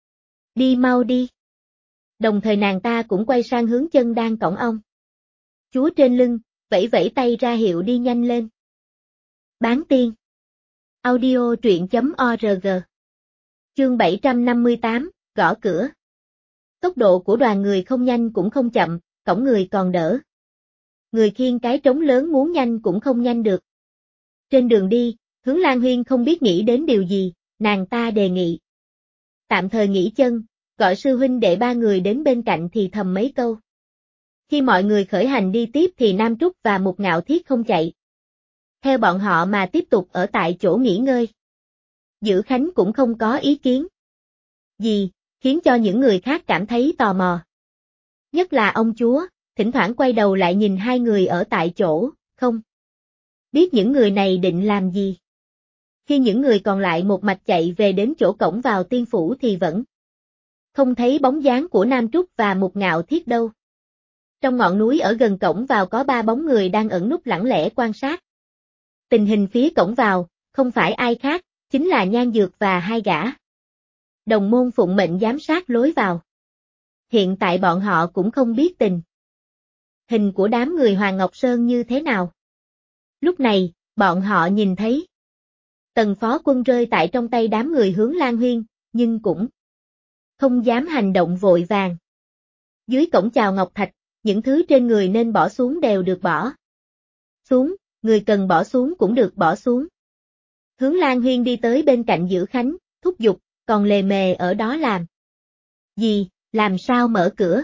[SPEAKER 1] Đi mau đi. Đồng thời nàng ta cũng quay sang hướng chân đang cõng ong. Chúa trên lưng, vẫy vẫy tay ra hiệu đi nhanh lên. Bán tiên. Audio truyện.org. Chương 758, gõ cửa. Tốc độ của đoàn người không nhanh cũng không chậm, cõng người còn đỡ. Người khiêng cái trống lớn muốn nhanh cũng không nhanh được. Trên đường đi, Hướng Lan Huyên không biết nghĩ đến điều gì, nàng ta đề nghị. Tạm thời nghỉ chân, gọi sư huynh đệ ba người đến bên cạnh thì thầm mấy câu. Khi mọi người khởi hành đi tiếp thì Nam Trúc và Mục Ngạo Thiết không chạy. Theo bọn họ mà tiếp tục ở tại chỗ nghỉ ngơi. Dữ Khánh cũng không có ý kiến gì, khiến cho những người khác cảm thấy tò mò. Nhất là ông chúa, thỉnh thoảng quay đầu lại nhìn hai người ở tại chỗ, không biết những người này định làm gì. Khi những người còn lại một mạch chạy về đến chỗ cổng vào tiên phủ thì vẫn không thấy bóng dáng của Nam Trúc và Mục Ngạo Thiết đâu. Trong ngọn núi ở gần cổng vào có 3 bóng người đang ẩn núp lặng lẽ quan sát. Tình hình phía cổng vào, không phải ai khác, chính là Nhan Dược và hai gã đồng môn phụng mệnh giám sát lối vào. Hiện tại bọn họ cũng không biết tình hình của đám người Hoàng Ngọc Sơn như thế nào. Lúc này, bọn họ nhìn thấy Tần phó quân rơi tại trong tay đám người Hướng Lan Huyên, nhưng cũng không dám hành động vội vàng. Dưới cổng chào Ngọc Thạch, những thứ trên người nên bỏ xuống đều được bỏ xuống, người cần bỏ xuống cũng được bỏ xuống. Hướng Lan Huyên đi tới bên cạnh Dữ Khánh, thúc giục, còn lề mề ở đó làm gì, làm sao mở cửa.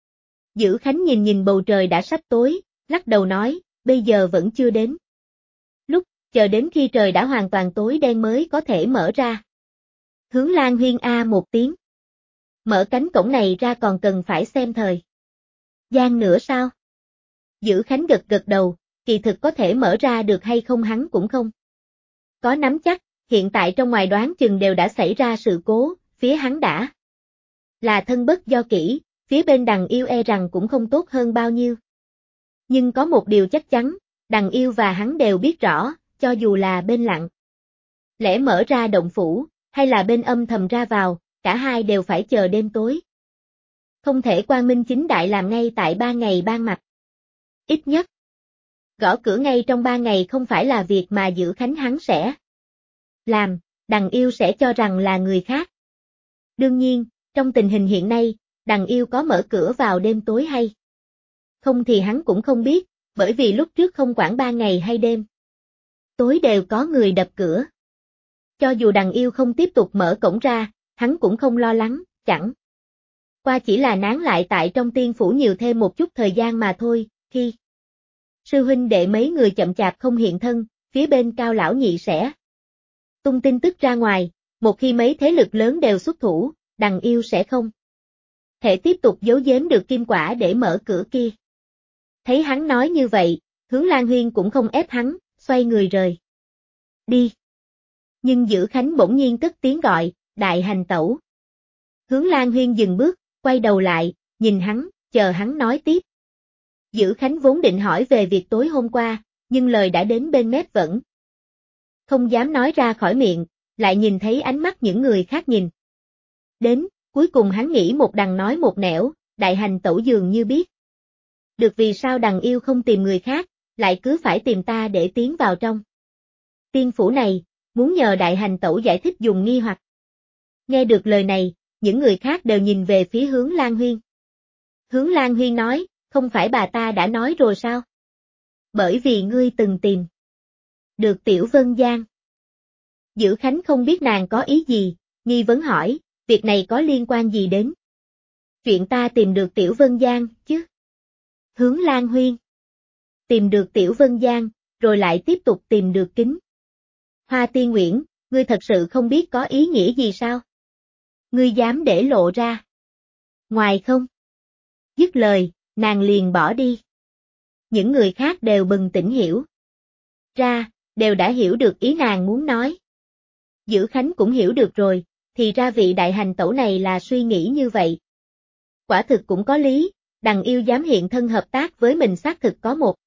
[SPEAKER 1] Dữ Khánh nhìn nhìn bầu trời đã sắp tối, lắc đầu nói, bây giờ vẫn chưa đến lúc, chờ đến khi trời đã hoàn toàn tối đen mới có thể mở ra. Hướng Lan Huyên một tiếng. Mở cánh cổng này ra còn cần phải xem thời gian nữa sao? Dữ Khánh gật gật đầu, kỳ thực có thể mở ra được hay không hắn cũng không có nắm chắc, hiện tại trong ngoài đoán chừng đều đã xảy ra sự cố, phía hắn đã là thân bất do kỹ, phía bên Đằng Yêu e rằng cũng không tốt hơn bao nhiêu. Nhưng có một điều chắc chắn, Đằng Yêu và hắn đều biết rõ, cho dù là bên lặng lẽ mở ra động phủ, hay là bên âm thầm ra vào, cả hai đều phải chờ đêm tối. Không thể quang minh chính đại làm ngay tại 3 ngày ban mặt. Ít nhất, gõ cửa ngay trong 3 ngày không phải là việc mà Dữ Khánh hắn sẽ làm, Đằng Yêu sẽ cho rằng là người khác. Đương nhiên, trong tình hình hiện nay, Đằng Yêu có mở cửa vào đêm tối hay không thì hắn cũng không biết, bởi vì lúc trước không quản 3 ngày hay đêm tối đều có người đập cửa. Cho dù Đằng Yêu không tiếp tục mở cổng ra, hắn cũng không lo lắng, chẳng qua chỉ là nán lại tại trong tiên phủ nhiều thêm một chút thời gian mà thôi. Khi sư huynh đệ mấy người chậm chạp không hiện thân, phía bên Cao lão nhị sẽ tung tin tức ra ngoài, một khi mấy thế lực lớn đều xuất thủ, Đằng Yêu sẽ không thể tiếp tục giấu giếm được kim quả để mở cửa kia. Thấy hắn nói như vậy, Hướng Lan Huyên cũng không ép hắn, xoay người rời đi. Nhưng Dữ Khánh bỗng nhiên cất tiếng gọi, đại hành tẩu. Hướng Lan Huyên dừng bước, quay đầu lại, nhìn hắn, chờ hắn nói tiếp. Dữ Khánh vốn định hỏi về việc tối hôm qua, nhưng lời đã đến bên mép vẫn không dám nói ra khỏi miệng, lại nhìn thấy ánh mắt những người khác nhìn đến, cuối cùng hắn nghĩ một đằng nói một nẻo, đại hành tẩu dường như biết được vì sao Đằng Yêu không tìm người khác, lại cứ phải tìm ta để tiến vào trong tiên phủ này, muốn nhờ đại hành tẩu giải thích dùng nghi hoặc. Nghe được lời này, những người khác đều nhìn về phía Hướng Lan Huyên. Hướng Lan Huyên nói, không phải bà ta đã nói rồi sao? Bởi vì ngươi từng tìm được Tiểu Vân Giang. Dữ Khánh không biết nàng có ý gì, nghi vấn hỏi, việc này có liên quan gì đến chuyện ta tìm được Tiểu Vân Giang, chứ? Hướng Lan Huyên tìm được Tiểu Vân Giang, rồi lại tiếp tục tìm được Kính Hoa Tiên Nguyễn, ngươi thật sự không biết có ý nghĩa gì sao? Ngươi dám để lộ ra ngoài không? Dứt lời, nàng liền bỏ đi. Những người khác đều bừng tỉnh hiểu ra, đều đã hiểu được ý nàng muốn nói. Dữ Khánh cũng hiểu được rồi, thì ra vị đại hành tẩu này là suy nghĩ như vậy. Quả thực cũng có lý, Đằng Yêu dám hiện thân hợp tác với mình xác thực có một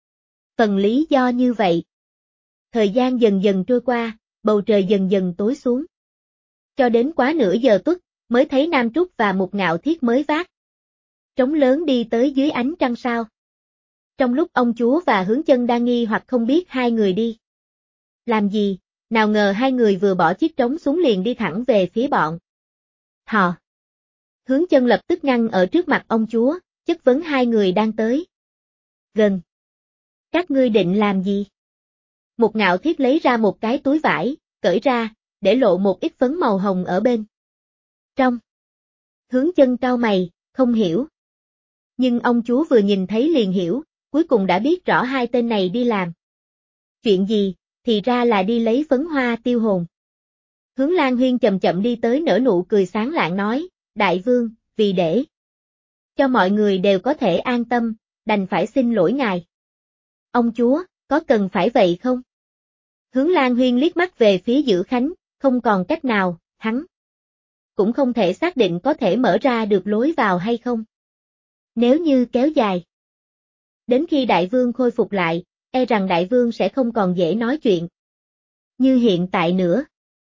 [SPEAKER 1] phần lý do như vậy. Thời gian dần dần trôi qua, bầu trời dần dần tối xuống. Cho đến quá nửa giờ tuất, mới thấy Nam Trúc và một Ngạo Thiết mới vác trống lớn đi tới dưới ánh trăng sao. Trong lúc ông chúa và Hướng Chân đang nghi hoặc không biết hai người đi làm gì, nào ngờ hai người vừa bỏ chiếc trống xuống liền đi thẳng về phía bọn họ. Hướng Chân lập tức ngăn ở trước mặt ông chúa, chất vấn hai người đang tới gần. Các ngươi định làm gì? Một Ngạo Thiết lấy ra một cái túi vải, cởi ra, để lộ một ít phấn màu hồng ở bên trong. Hướng Chân cau mày, không hiểu. Nhưng ông chúa vừa nhìn thấy liền hiểu, cuối cùng đã biết rõ hai tên này đi làm chuyện gì, thì ra là đi lấy phấn hoa tiêu hồn. Hướng Lan Huyên chậm chậm đi tới nở nụ cười sáng lạng nói, Đại vương, vì để cho mọi người đều có thể an tâm, đành phải xin lỗi ngài. Ông chúa, có cần phải vậy không? Hướng Lan Huyên liếc mắt về phía Dữ Khánh, không còn cách nào, hắn cũng không thể xác định có thể mở ra được lối vào hay không. Nếu như kéo dài đến khi đại vương khôi phục lại, e rằng đại vương sẽ không còn dễ nói chuyện như hiện tại nữa.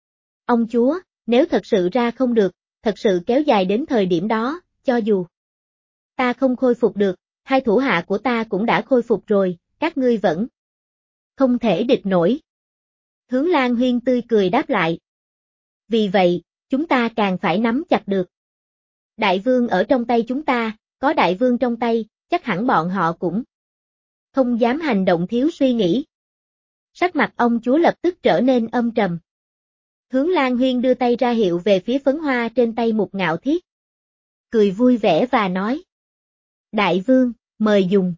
[SPEAKER 1] Ông chúa, nếu thật sự ra không được, thật sự kéo dài đến thời điểm đó, cho dù ta không khôi phục được, hai thủ hạ của ta cũng đã khôi phục rồi, các ngươi vẫn không thể địch nổi. Hướng Lan Huyên tươi cười đáp lại. Vì vậy, chúng ta càng phải nắm chặt được. Đại vương ở trong tay chúng ta, có đại vương trong tay, chắc hẳn bọn họ cũng không dám hành động thiếu suy nghĩ. Sắc mặt ông chúa lập tức trở nên âm trầm. Hướng Lan Huyên đưa tay ra hiệu về phía phấn hoa trên tay một Ngạo Thiết. Cười vui vẻ và nói. Đại vương, mời dùng.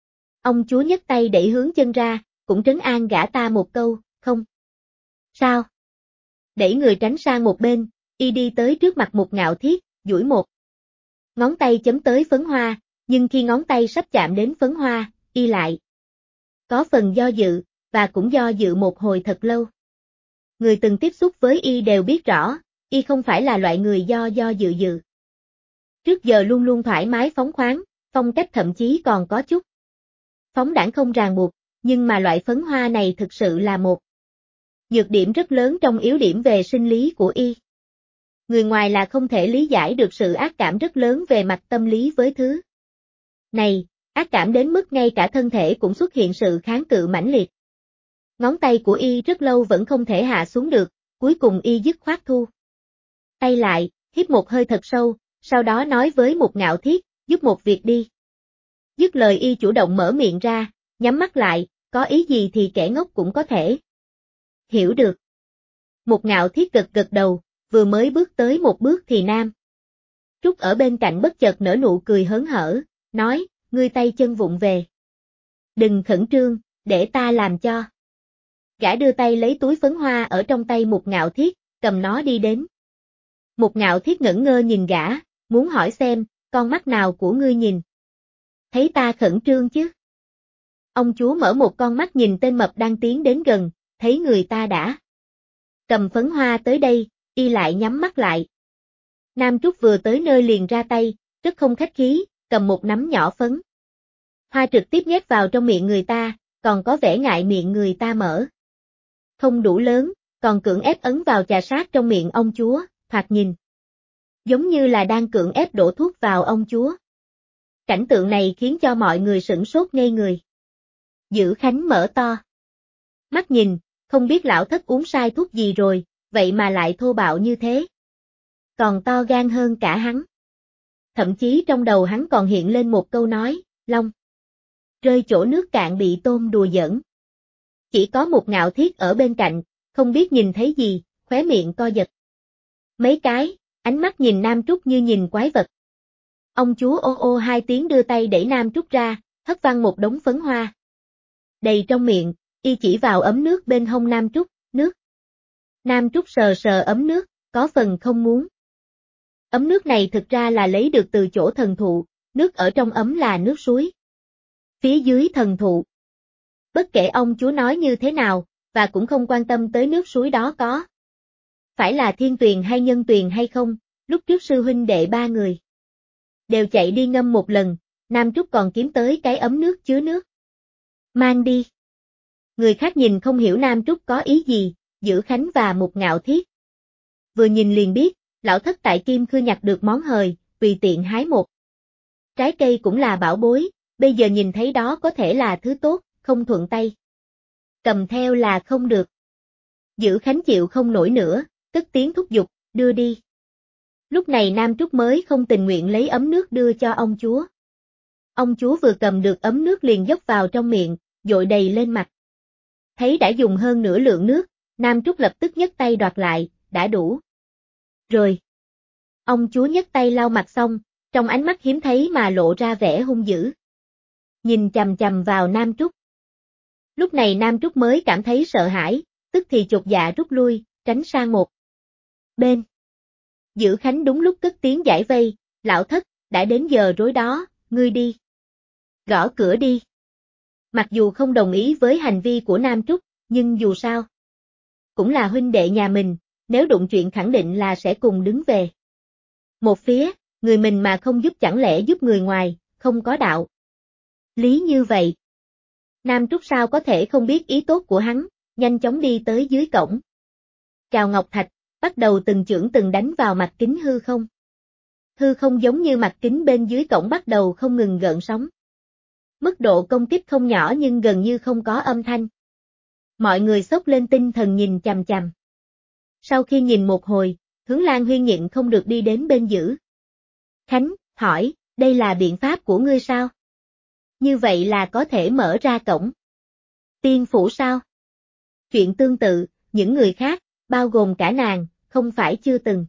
[SPEAKER 1] Ông chúa nhấc tay đẩy Hướng Chân ra, cũng trấn an gã ta một câu, không. Sao? Đẩy người tránh sang một bên, y đi tới trước mặt một Ngạo Thiết, duỗi một ngón tay chấm tới phấn hoa, nhưng khi ngón tay sắp chạm đến phấn hoa, y lại có phần do dự, và cũng do dự một hồi thật lâu. Người từng tiếp xúc với y đều biết rõ, y không phải là loại người do dự. Trước giờ luôn luôn thoải mái phóng khoáng, phong cách thậm chí còn có chút phóng đãng không ràng buộc, nhưng mà loại phấn hoa này thực sự là một nhược điểm rất lớn trong yếu điểm về sinh lý của y. Người ngoài là không thể lý giải được sự ác cảm rất lớn về mặt tâm lý với thứ này, ác cảm đến mức ngay cả thân thể cũng xuất hiện sự kháng cự mãnh liệt. Ngón tay của y rất lâu vẫn không thể hạ xuống được, cuối cùng y dứt khoát thu tay lại, hít một hơi thật sâu, sau đó nói với một Ngạo Thiết, giúp một việc đi. Dứt lời y chủ động mở miệng ra, nhắm mắt lại, có ý gì thì kẻ ngốc cũng có thể hiểu được. Một Ngạo Thiết gật đầu, vừa mới bước tới một bước thì Nam Trúc ở bên cạnh bất chợt nở nụ cười hớn hở, nói, ngươi tay chân vụng về. Đừng khẩn trương, để ta làm cho. Gã đưa tay lấy túi phấn hoa ở trong tay một Ngạo Thiết, cầm nó đi đến. Một Ngạo Thiết ngẩn ngơ nhìn gã, muốn hỏi xem, con mắt nào của ngươi nhìn. Thấy ta khẩn trương chứ? Ông chúa mở một con mắt nhìn tên mập đang tiến đến gần, thấy người ta đã cầm phấn hoa tới đây, y lại nhắm mắt lại. Nam Trúc vừa tới nơi liền ra tay, rất không khách khí, cầm một nắm nhỏ phấn hoa trực tiếp nhét vào trong miệng người ta, còn có vẻ ngại miệng người ta mở không đủ lớn, còn cưỡng ép ấn vào chà sát trong miệng ông chúa, thoạt nhìn giống như là đang cưỡng ép đổ thuốc vào ông chúa. Cảnh tượng này khiến cho mọi người sửng sốt ngây người. Dữ Khánh mở to mắt nhìn, không biết lão thất uống sai thuốc gì rồi, vậy mà lại thô bạo như thế. Còn to gan hơn cả hắn. Thậm chí trong đầu hắn còn hiện lên một câu nói, Long rơi chỗ nước cạn bị tôm đùa giỡn. Chỉ có một Ngạo Thiết ở bên cạnh, không biết nhìn thấy gì, khóe miệng co giật mấy cái, ánh mắt nhìn Nam Trúc như nhìn quái vật. Ông chúa ô ô hai tiếng đưa tay đẩy Nam Trúc ra, hất văng một đống phấn hoa đầy trong miệng, y chỉ vào ấm nước bên hông Nam Trúc, nước. Nam Trúc sờ sờ ấm nước, có phần không muốn. Ấm nước này thực ra là lấy được từ chỗ thần thụ, nước ở trong ấm là nước suối phía dưới thần thụ. Bất kể ông chúa nói như thế nào, và cũng không quan tâm tới nước suối đó có phải là thiên tuyền hay nhân tuyền hay không, lúc trước sư huynh đệ ba người đều chạy đi ngâm một lần, Nam Trúc còn kiếm tới cái ấm nước chứa nước. Mang đi. Người khác nhìn không hiểu Nam Trúc có ý gì, Dữ Khánh và Mục Ngạo Thiết vừa nhìn liền biết, lão thất tại Kim Khư nhặt được món hời, tùy tiện hái một trái cây cũng là bảo bối, bây giờ nhìn thấy đó có thể là thứ tốt, không thuận tay cầm theo là không được. Dữ Khánh chịu không nổi nữa, cất tiếng thúc giục, đưa đi. Lúc này Nam Trúc mới không tình nguyện lấy ấm nước đưa cho ông chúa. Ông chúa vừa cầm được ấm nước liền dốc vào trong miệng, dội đầy lên mặt. Thấy đã dùng hơn nửa lượng nước, Nam Trúc lập tức nhấc tay đoạt lại, đã đủ rồi. Ông chúa nhấc tay lau mặt xong, trong ánh mắt hiếm thấy mà lộ ra vẻ hung dữ. Nhìn chằm chằm vào Nam Trúc. Lúc này Nam Trúc mới cảm thấy sợ hãi, tức thì chột dạ rút lui, tránh sang một bên. Dữ Khánh đúng lúc cất tiếng giải vây, lão thất, đã đến giờ rối đó, ngươi đi. Gõ cửa đi. Mặc dù không đồng ý với hành vi của Nam Trúc, nhưng dù sao cũng là huynh đệ nhà mình, nếu đụng chuyện khẳng định là sẽ cùng đứng về một phía, người mình mà không giúp chẳng lẽ giúp người ngoài, không có đạo lý như vậy. Nam Trúc sao có thể không biết ý tốt của hắn, nhanh chóng đi tới dưới cổng. Chào Ngọc Thạch, bắt đầu từng chưởng từng đánh vào mặt kính hư không. Hư không giống như mặt kính bên dưới cổng bắt đầu không ngừng gợn sóng. Mức độ công kích không nhỏ nhưng gần như không có âm thanh. Mọi người xốc lên tinh thần nhìn chằm chằm. Sau khi nhìn một hồi, Hướng Lan Huyên nhịn không được đi đến bên Dữ Khánh, hỏi, đây là biện pháp của ngươi sao? Như vậy là có thể mở ra cổng tiên phủ sao? Chuyện tương tự, những người khác, bao gồm cả nàng, không phải chưa từng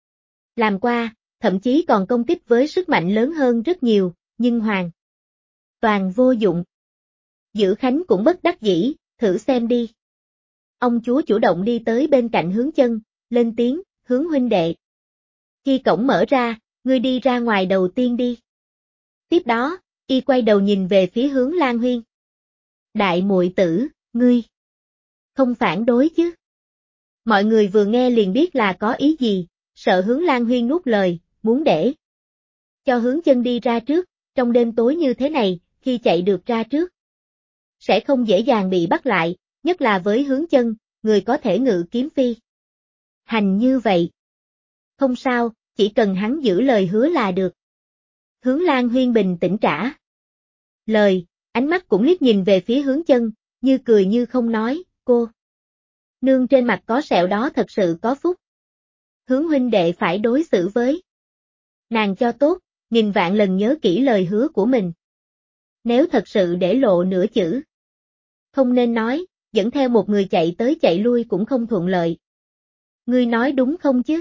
[SPEAKER 1] làm qua, thậm chí còn công kích với sức mạnh lớn hơn rất nhiều, nhưng hoàn toàn vô dụng. Dữ Khánh cũng bất đắc dĩ, thử xem đi. Ông chúa chủ động đi tới bên cạnh Hướng Chân, lên tiếng, Hướng huynh đệ. Khi cổng mở ra, ngươi đi ra ngoài đầu tiên đi. Tiếp đó, y quay đầu nhìn về phía Hướng Lan Huyên. Đại muội tử, ngươi không phản đối chứ? Mọi người vừa nghe liền biết là có ý gì, sợ Hướng Lan Huyên nuốt lời, muốn để cho Hướng Chân đi ra trước, trong đêm tối như thế này, khi chạy được ra trước sẽ không dễ dàng bị bắt lại, nhất là với Hướng Chân, người có thể ngự kiếm phi hành như vậy. Không sao, chỉ cần hắn giữ lời hứa là được. Hướng Lan Huyên bình tĩnh trả lời, ánh mắt cũng liếc nhìn về phía Hướng Chân, như cười như không nói, cô nương trên mặt có sẹo đó thật sự có phúc. Hướng huynh đệ phải đối xử với nàng cho tốt, nghìn vạn lần nhớ kỹ lời hứa của mình. Nếu thật sự để lộ nửa chữ không nên nói, dẫn theo một người chạy tới chạy lui cũng không thuận lợi. Ngươi nói đúng không chứ?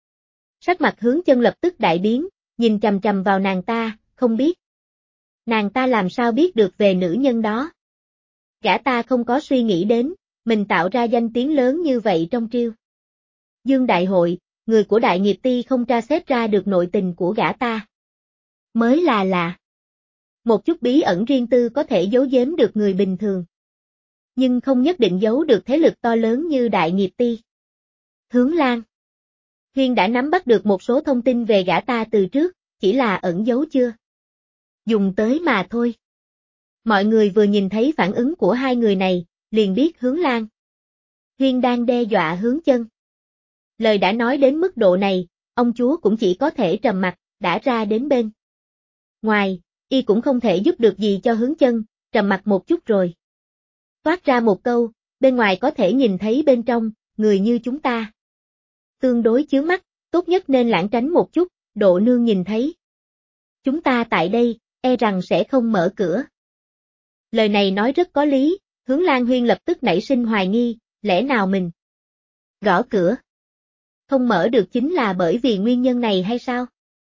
[SPEAKER 1] Sắc mặt Hướng Chân lập tức đại biến, nhìn chằm chằm vào nàng ta, không biết nàng ta làm sao biết được về nữ nhân đó. Gã ta không có suy nghĩ đến, mình tạo ra danh tiếng lớn như vậy trong Triêu Dương Đại Hội, người của Đại Nghiệp Ti không tra xét ra được nội tình của gã ta. Mới là lạ. Một chút bí ẩn riêng tư có thể giấu giếm được người bình thường. Nhưng không nhất định giấu được thế lực to lớn như Đại Nghiệp Ti. Hướng Lan Huyên đã nắm bắt được một số thông tin về gã ta từ trước, chỉ là ẩn giấu chưa dùng tới mà thôi. Mọi người vừa nhìn thấy phản ứng của hai người này, liền biết Hướng Lan Huyên đang đe dọa Hướng Chân. Lời đã nói đến mức độ này, ông chúa cũng chỉ có thể trầm mặc, đã ra đến bên ngoài, y cũng không thể giúp được gì cho Hướng Chân, trầm mặc một chút rồi toát ra một câu, bên ngoài có thể nhìn thấy bên trong, người như chúng ta tương đối chướng mắt, tốt nhất nên lảng tránh một chút, độ nương nhìn thấy chúng ta tại đây, e rằng sẽ không mở cửa. Lời này nói rất có lý, Hướng Lan Huyên lập tức nảy sinh hoài nghi, lẽ nào mình gõ cửa không mở được chính là bởi vì nguyên nhân này hay sao?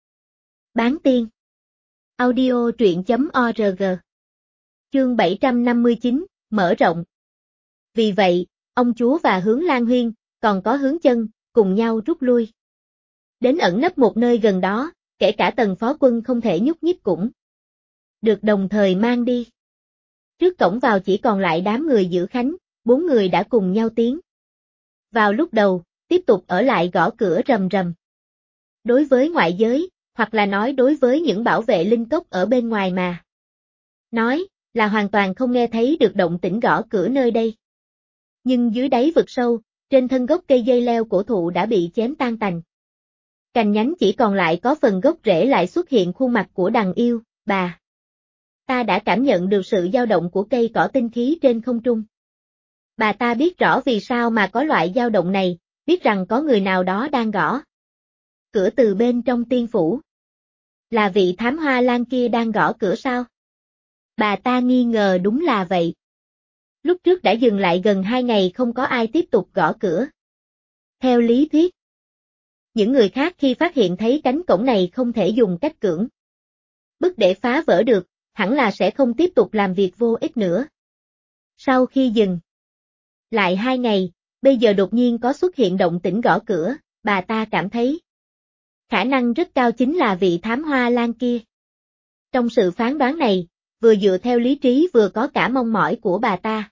[SPEAKER 1] Bán tiên audio truyện.org Chương 759, mở rộng. Vì vậy, ông chúa và Hướng Lan Huyên, còn có Hướng Chân, cùng nhau rút lui. Đến ẩn nấp một nơi gần đó, kể cả Tần phó quân không thể nhúc nhích cũng được đồng thời mang đi. Trước cổng vào chỉ còn lại đám người giữ khánh, 4 người đã cùng nhau tiến vào lúc đầu, tiếp tục ở lại gõ cửa rầm rầm. Đối với ngoại giới, hoặc là nói đối với những bảo vệ linh cốc ở bên ngoài mà nói, là hoàn toàn không nghe thấy được động tĩnh gõ cửa nơi đây. Nhưng dưới đáy vực sâu, trên thân gốc cây dây leo cổ thụ đã bị chém tan tành. Cành nhánh chỉ còn lại có phần gốc rễ lại xuất hiện khuôn mặt của đằng yêu, bà. Ta đã cảm nhận được sự dao động của cây cỏ tinh khí trên không trung. Bà ta biết rõ vì sao mà có loại dao động này, biết rằng có người nào đó đang gõ cửa từ bên trong tiên phủ. Là vị thám hoa lang kia đang gõ cửa sao? Bà ta nghi ngờ đúng là vậy. Lúc trước đã dừng lại gần 2 ngày không có ai tiếp tục gõ cửa. Theo lý thuyết, những người khác khi phát hiện thấy cánh cổng này không thể dùng cách cưỡng bức để phá vỡ được, hẳn là sẽ không tiếp tục làm việc vô ích nữa. Sau khi dừng lại 2 ngày, bây giờ đột nhiên có xuất hiện động tĩnh gõ cửa, bà ta cảm thấy khả năng rất cao chính là vị thám hoa lang kia. Trong sự phán đoán này, vừa dựa theo lý trí vừa có cả mong mỏi của bà ta.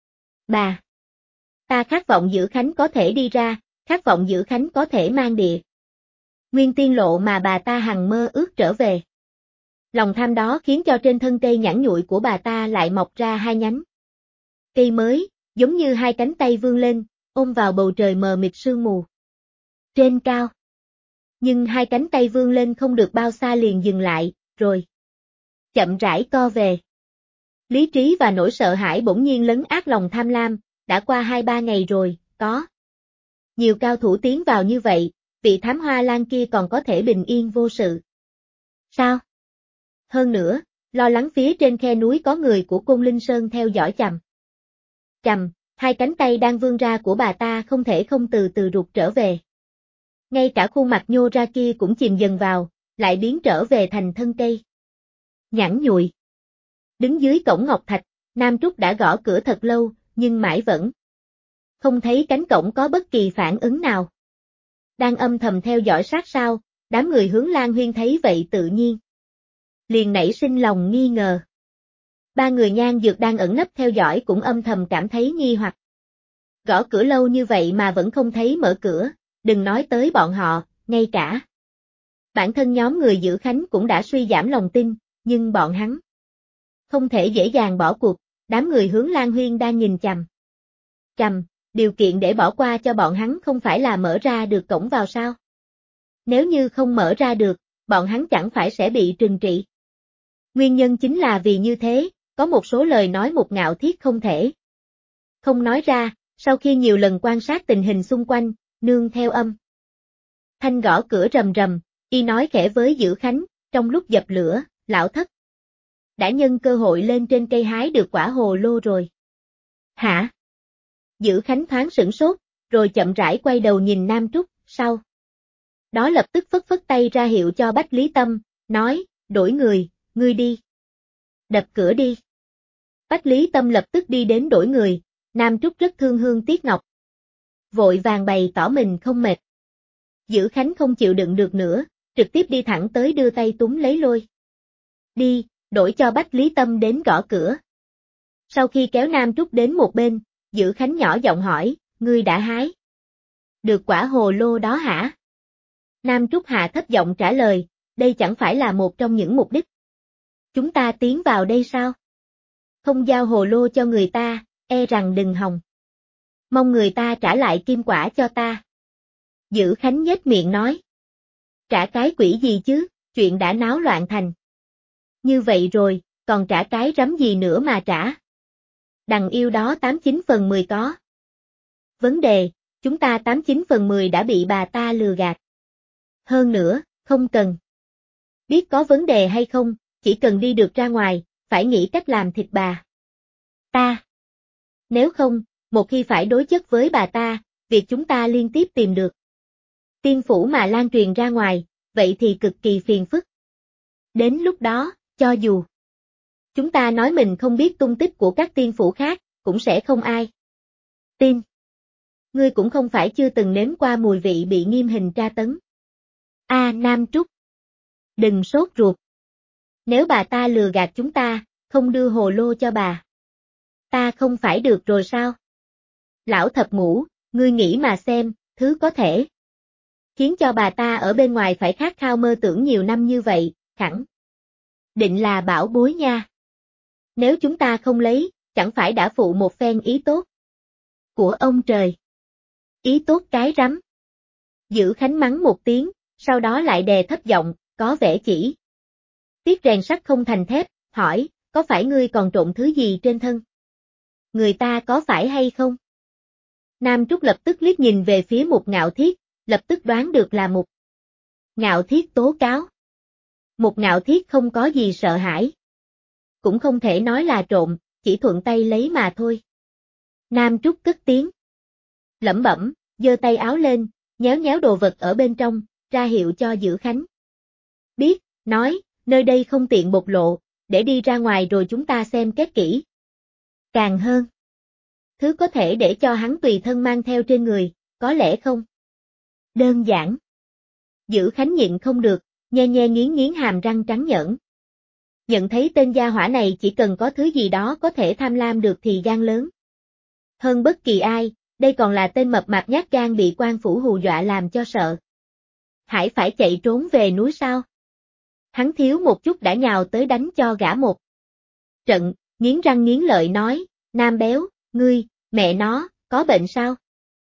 [SPEAKER 1] Bà ta khát vọng giữ khánh có thể đi ra, khát vọng giữ khánh có thể mang địa nguyên tiên lộ mà bà ta hằng mơ ước trở về. Lòng tham đó khiến cho trên thân cây nhẵn nhụi của bà ta lại mọc ra 2 nhánh cây mới, giống như 2 cánh tay vươn lên, ôm vào bầu trời mờ mịt sương mù trên cao. Nhưng 2 cánh tay vươn lên không được bao xa liền dừng lại, rồi chậm rãi co về. Lý trí và nỗi sợ hãi bỗng nhiên lấn át lòng tham lam, đã qua 2-3 ngày rồi, có nhiều cao thủ tiến vào như vậy, vị thám hoa lang kia còn có thể bình yên vô sự. Sao? Hơn nữa, lo lắng phía trên khe núi có người của Côn Linh Sơn theo dõi chằm chằm, 2 cánh tay đang vươn ra của bà ta không thể không từ từ rụt trở về. Ngay cả khuôn mặt nhô ra kia cũng chìm dần vào, lại biến trở về thành thân cây nhẵn nhụi. Đứng dưới cổng ngọc thạch, Nam Trúc đã gõ cửa thật lâu, nhưng mãi vẫn không thấy cánh cổng có bất kỳ phản ứng nào. Đang âm thầm theo dõi sát sao, đám người Hướng Lan Huyên thấy vậy tự nhiên liền nảy sinh lòng nghi ngờ. 3 người Nhan Dược đang ẩn nấp theo dõi cũng âm thầm cảm thấy nghi hoặc. Gõ cửa lâu như vậy mà vẫn không thấy mở cửa, đừng nói tới bọn họ, ngay cả bản thân nhóm người giữ khánh cũng đã suy giảm lòng tin, nhưng bọn hắn không thể dễ dàng bỏ cuộc, đám người Hướng Lan Huyên đang nhìn chằm chằm, điều kiện để bỏ qua cho bọn hắn không phải là mở ra được cổng vào sao? Nếu như không mở ra được, bọn hắn chẳng phải sẽ bị trừng trị. Nguyên nhân chính là vì như thế, có một số lời nói một ngạo thiết không thể không nói ra, sau khi nhiều lần quan sát tình hình xung quanh, nương theo âm thanh gõ cửa rầm rầm, y nói khẽ với Giữ Khánh, trong lúc dập lửa, lão thất đã nhân cơ hội lên trên cây hái được quả hồ lô rồi. Hả? Giữ Khánh thoáng sửng sốt, rồi chậm rãi quay đầu nhìn Nam Trúc, sau đó lập tức phất phất tay ra hiệu cho Bách Lý Tâm, nói, đổi người, ngươi đi. Đập cửa đi. Bách Lý Tâm lập tức đi đến đổi người, Nam Trúc rất thương hương tiếc ngọc. Vội vàng bày tỏ mình không mệt. Giữ Khánh không chịu đựng được nữa, trực tiếp đi thẳng tới đưa tay túm lấy lôi. Đi, đổi cho Bách Lý Tâm đến gõ cửa. Sau khi kéo Nam Trúc đến một bên, Giữ Khánh nhỏ giọng hỏi, ngươi đã hái được quả hồ lô đó hả? Nam Trúc hạ thấp giọng trả lời, đây chẳng phải là một trong những mục đích chúng ta tiến vào đây sao? Không giao hồ lô cho người ta, e rằng đừng hòng mong người ta trả lại kim quả cho ta. Giữ Khánh nhếch miệng nói, trả cái quỷ gì chứ, chuyện đã náo loạn thành như vậy rồi, còn trả cái rắm gì nữa mà trả. Đằng yêu đó 89 phần 10 có vấn đề, chúng ta 89 phần 10 đã bị bà ta lừa gạt. Hơn nữa, không cần biết có vấn đề hay không, chỉ cần đi được ra ngoài, phải nghĩ cách làm thịt bà ta. Nếu không, một khi phải đối chất với bà ta, việc chúng ta liên tiếp tìm được tiên phủ mà lan truyền ra ngoài, vậy thì cực kỳ phiền phức. Đến lúc đó, cho dù chúng ta nói mình không biết tung tích của các tiên phủ khác, cũng sẽ không ai tin. Ngươi cũng không phải chưa từng nếm qua mùi vị bị nghiêm hình tra tấn. Nam Trúc, đừng sốt ruột. Nếu bà ta lừa gạt chúng ta, không đưa hồ lô cho bà Ta không phải được rồi sao? Lão thập ngũ, ngươi nghĩ mà xem, thứ có thể khiến cho bà ta ở bên ngoài phải khát khao mơ tưởng nhiều năm như vậy, khẳng định là bảo bối nha. Nếu chúng ta không lấy, chẳng phải đã phụ một phen ý tốt của ông trời. Ý tốt cái rắm. Dữ Khánh mắng một tiếng, sau đó lại đè thấp giọng, có vẻ chỉ tiếc rèn sắt không thành thép, hỏi, có phải ngươi còn trộn thứ gì trên thân người ta có phải hay không? Nam Trúc lập tức liếc nhìn về phía Mục Ngạo Thiết, lập tức đoán được là Mục Ngạo Thiết tố cáo. Mục Ngạo Thiết không có gì sợ hãi. Cũng không thể nói là trộn, chỉ thuận tay lấy mà thôi. Nam Trúc cất tiếng lẩm bẩm, giơ tay áo lên, nhéo nhéo đồ vật ở bên trong, ra hiệu cho Dữ Khánh. Biết, nói, nơi đây không tiện bộc lộ, để đi ra ngoài rồi chúng ta xem kết kỹ. Càng hơn, thứ có thể để cho hắn tùy thân mang theo trên người, có lẽ không đơn giản. Dữ Khánh nhịn không được, nhe nhe nghiến nghiến hàm răng trắng nhởn. Nhận thấy tên gia hỏa này chỉ cần có thứ gì đó có thể tham lam được thì gan lớn hơn bất kỳ ai, đây còn là tên mập mạp nhát gan bị quan phủ hù dọa làm cho sợ hãi phải chạy trốn về núi sao. Hắn thiếu một chút đã nhào tới đánh cho gã một trận, nghiến răng nghiến lợi nói, Nam béo, ngươi, mẹ nó, có bệnh sao?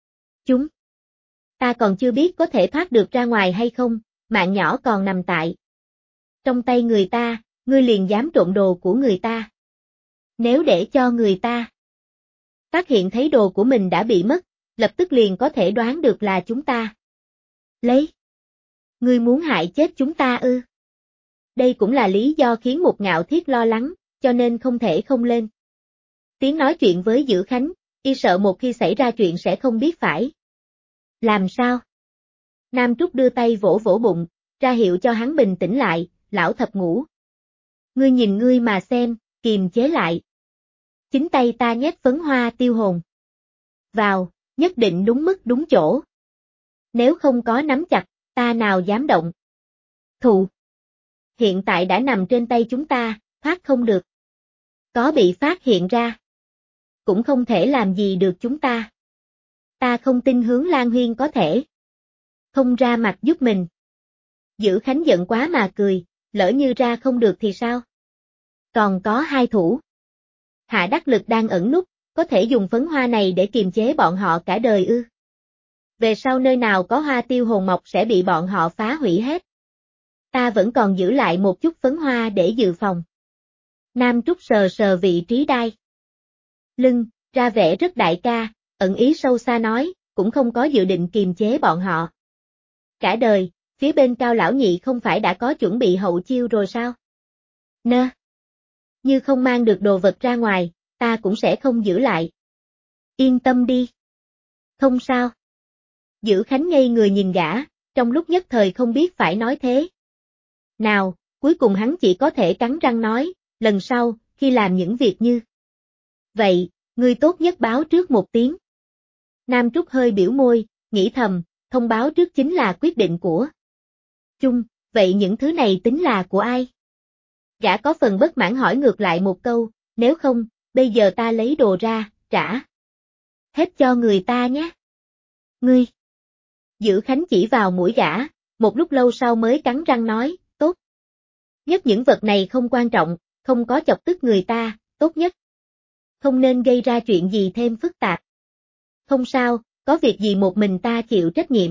[SPEAKER 1] Ta còn chưa biết có thể thoát được ra ngoài hay không, mạng nhỏ còn nằm tại trong tay người ta, ngươi liền dám trộn đồ của người ta. Nếu để cho người ta phát hiện thấy đồ của mình đã bị mất, lập tức liền có thể đoán được là chúng ta lấy. Ngươi muốn hại chết chúng ta ư? Đây cũng là lý do khiến Mục Ngạo Thiết lo lắng, cho nên không thể không lên tiếng nói chuyện với Dữ Khánh, y sợ một khi xảy ra chuyện sẽ không biết phải làm sao. Nam Trúc đưa tay vỗ vỗ bụng, ra hiệu cho hắn bình tĩnh lại, lão thập ngũ. Ngươi nhìn ngươi mà xem, kiềm chế lại. Chính tay ta nhét phấn hoa tiêu hồn vào, nhất định đúng mức đúng chỗ. Nếu không có nắm chặt, ta nào dám động thủ. Hiện tại đã nằm trên tay chúng ta, thoát không được. Có bị phát hiện ra, cũng không thể làm gì được chúng ta. Ta không tin Hướng Lan Huyên có thể không ra mặt giúp mình. Dữ Khánh giận quá mà cười, lỡ như ra không được thì sao? Còn có hai thủ hạ đắc lực đang ẩn núp, có thể dùng phấn hoa này để kiềm chế bọn họ cả đời ư? Về sau nơi nào có hoa tiêu hồn mọc sẽ bị bọn họ phá hủy hết. Ta vẫn còn giữ lại một chút phấn hoa để dự phòng. Nam Trúc sờ sờ vị trí đai lưng, ra vẻ rất đại ca, ẩn ý sâu xa nói, cũng không có dự định kiềm chế bọn họ. Cả đời, phía bên Cao lão nhị không phải đã có chuẩn bị hậu chiêu rồi sao? Nơ. Như không mang được đồ vật ra ngoài, ta cũng sẽ không giữ lại. Yên tâm đi. Không sao. Dữ Khánh ngây người nhìn gã, trong lúc nhất thời không biết phải nói thế nào, cuối cùng hắn chỉ có thể cắn răng nói, lần sau, khi làm những việc như vậy, ngươi tốt nhất báo trước một tiếng. Nam Trúc hơi biểu môi, nghĩ thầm, thông báo trước chính là quyết định của chung, vậy những thứ này tính là của ai? Gã có phần bất mãn hỏi ngược lại một câu, nếu không, bây giờ ta lấy đồ ra, trả hết cho người ta nhé. Ngươi. Dữ Khánh chỉ vào mũi gã, một lúc lâu sau mới cắn răng nói, tốt nhất những vật này không quan trọng, không có chọc tức người ta, tốt nhất không nên gây ra chuyện gì thêm phức tạp. Không sao, có việc gì một mình ta chịu trách nhiệm.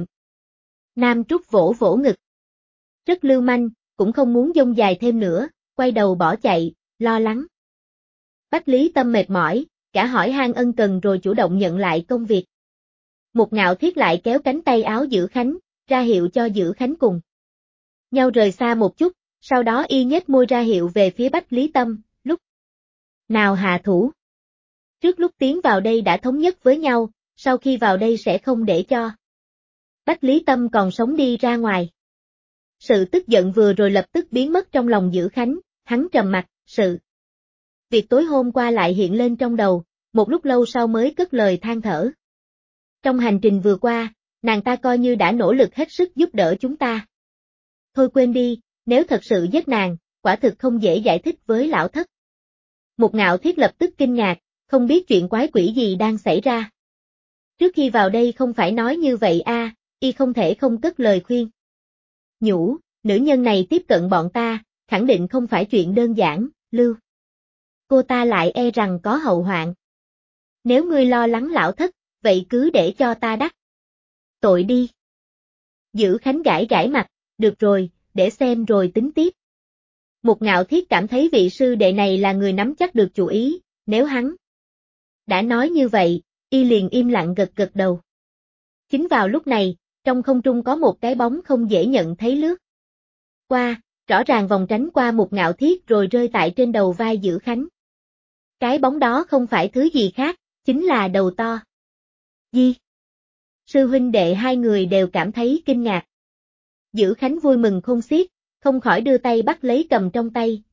[SPEAKER 1] Nam Trúc vỗ vỗ ngực. Rất lưu manh, cũng không muốn dông dài thêm nữa, quay đầu bỏ chạy, lo lắng. Bách Lý Tâm mệt mỏi, cả hỏi han ân cần rồi chủ động nhận lại công việc. Mục Ngạo Thiết lại kéo cánh tay áo Dữ Khánh, ra hiệu cho Dữ Khánh cùng nhau rời xa một chút, sau đó y nhếch môi ra hiệu về phía Bách Lý Tâm, lúc nào hạ thủ. Trước lúc tiến vào đây đã thống nhất với nhau, sau khi vào đây sẽ không để cho Bách Lý Tâm còn sống đi ra ngoài. Sự tức giận vừa rồi lập tức biến mất trong lòng Dữ Khánh, hắn trầm mặt, sự việc tối hôm qua lại hiện lên trong đầu, một lúc lâu sau mới cất lời than thở. Trong hành trình vừa qua, nàng ta coi như đã nỗ lực hết sức giúp đỡ chúng ta. Thôi quên đi, nếu thật sự giết nàng, quả thực không dễ giải thích với lão thất. Mục Ngạo Thiết lập tức kinh ngạc, không biết chuyện quái quỷ gì đang xảy ra. Trước khi vào đây không phải nói như vậy a, y không thể không cất lời khuyên. Nhủ, nữ nhân này tiếp cận bọn ta, khẳng định không phải chuyện đơn giản, Lưu. Cô ta lại e rằng có hậu hoạn. Nếu ngươi lo lắng lão thất, vậy cứ để cho ta đắc tội đi. Dữ Khánh gãi gãi mặt, được rồi, để xem rồi tính tiếp. Mục Ngạo Thiết cảm thấy vị sư đệ này là người nắm chắc được chủ ý, nếu hắn đã nói như vậy, y liền im lặng gật gật đầu. Chính vào lúc này, trong không trung có một cái bóng không dễ nhận thấy lướt qua, rõ ràng vòng tránh qua Mục Ngạo Thiết rồi rơi tại trên đầu vai Dữ Khánh. Cái bóng đó không phải thứ gì khác, chính là đầu to. Di. Sư huynh đệ hai người đều cảm thấy kinh ngạc. Dữ Khánh vui mừng khôn xiết, không khỏi đưa tay bắt lấy cầm trong tay,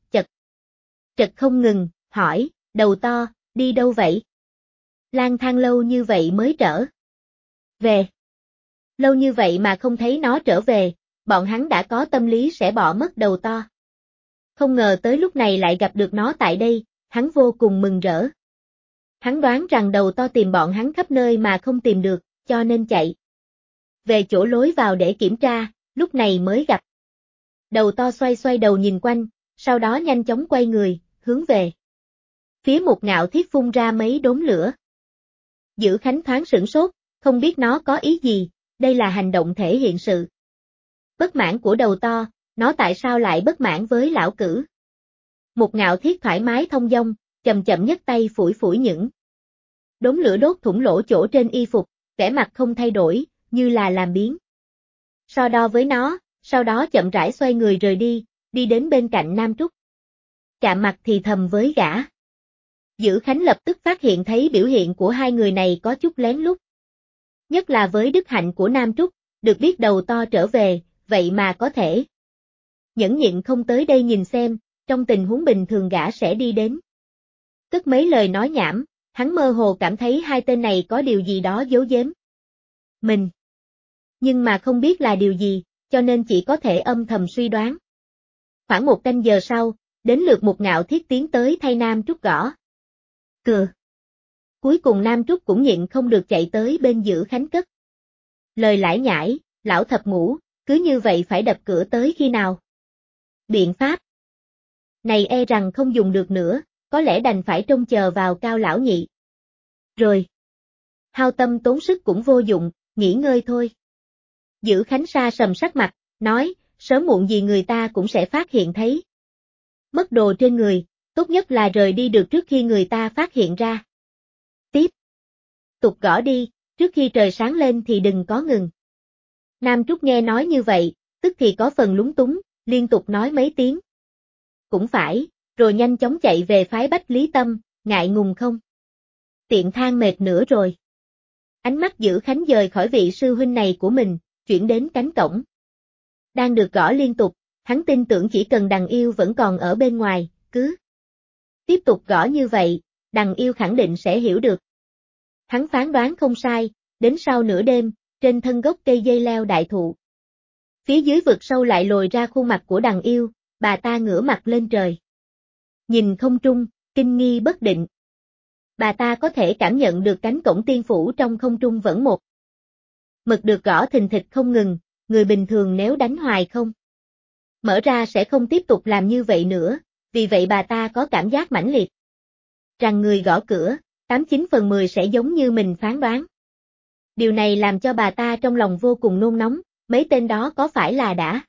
[SPEAKER 1] chật không ngừng, hỏi, đầu to, đi đâu vậy? Lang thang lâu như vậy mới trở về. Lâu như vậy mà không thấy nó trở về, bọn hắn đã có tâm lý sẽ bỏ mất đầu to. Không ngờ tới lúc này lại gặp được nó tại đây, hắn vô cùng mừng rỡ. Hắn đoán rằng đầu to tìm bọn hắn khắp nơi mà không tìm được, cho nên chạy về chỗ lối vào để kiểm tra, lúc này mới gặp. Đầu to xoay xoay đầu nhìn quanh, sau đó nhanh chóng quay người, hướng về phía Mục Ngạo Thiết phun ra mấy đốm lửa. Dữ Khánh thoáng sửng sốt, không biết nó có ý gì, đây là hành động thể hiện sự bất mãn của đầu to, nó tại sao lại bất mãn với lão cử. Mục Ngạo Thiết thoải mái thông dong, chậm chậm nhấc tay phủi phủi những đốm lửa đốt thủng lỗ chỗ trên y phục, vẻ mặt không thay đổi, như là làm biếng. So đo với nó, sau đó chậm rãi xoay người rời đi, đi đến bên cạnh Nam Trúc. Chạm mặt thì thầm với gã. Dữ Khánh lập tức phát hiện thấy biểu hiện của hai người này có chút lén lút. Nhất là với đức hạnh của Nam Trúc, được biết đầu to trở về, vậy mà có thể nhẫn nhịn không tới đây nhìn xem, trong tình huống bình thường gã sẽ đi đến. Cất mấy lời nói nhảm, hắn mơ hồ cảm thấy hai tên này có điều gì đó giấu giếm mình. Nhưng mà không biết là điều gì, cho nên chỉ có thể âm thầm suy đoán. Khoảng một canh giờ sau, đến lượt Mục Ngạo Thiết tiến tới thay Nam Trúc gõ cửa. Cuối cùng Nam Trúc cũng nhịn không được chạy tới bên Dữ Khánh cất lời lải nhải, lão thập ngũ, cứ như vậy phải đập cửa tới khi nào? Biện pháp này e rằng không dùng được nữa, có lẽ đành phải trông chờ vào Cao lão nhị. Rồi, hao tâm tốn sức cũng vô dụng, nghỉ ngơi thôi. Dữ Khánh sa sầm sắc mặt, nói, sớm muộn gì người ta cũng sẽ phát hiện thấy mất đồ trên người, tốt nhất là rời đi được trước khi người ta phát hiện ra. Tiếp tục gõ đi, trước khi trời sáng lên thì đừng có ngừng. Nam Trúc nghe nói như vậy, tức thì có phần lúng túng, liên tục nói mấy tiếng. Cũng phải, rồi nhanh chóng chạy về phái Bách Lý Tâm, ngại ngùng không? Tiện than mệt nữa rồi. Ánh mắt Dữ Khánh dời khỏi vị sư huynh này của mình, chuyển đến cánh cổng. Đang được gõ liên tục, hắn tin tưởng chỉ cần Đằng Yêu vẫn còn ở bên ngoài, cứ tiếp tục gõ như vậy, Đằng Yêu khẳng định sẽ hiểu được. Hắn phán đoán không sai, đến sau nửa đêm, trên thân gốc cây dây leo đại thụ. Phía dưới vực sâu lại lồi ra khuôn mặt của Đằng Yêu, bà ta ngửa mặt lên trời. Nhìn không trung, kinh nghi bất định. Bà ta có thể cảm nhận được cánh cổng tiên phủ trong không trung vẫn một mực được gõ thình thịch không ngừng, người bình thường nếu đánh hoài không mở ra sẽ không tiếp tục làm như vậy nữa, vì vậy bà ta có cảm giác mãnh liệt rằng người gõ cửa, 89 phần 10 sẽ giống như mình phán đoán. Điều này làm cho bà ta trong lòng vô cùng nôn nóng, mấy tên đó có phải là đã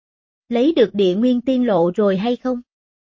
[SPEAKER 1] lấy được địa nguyên tiên lộ rồi hay không?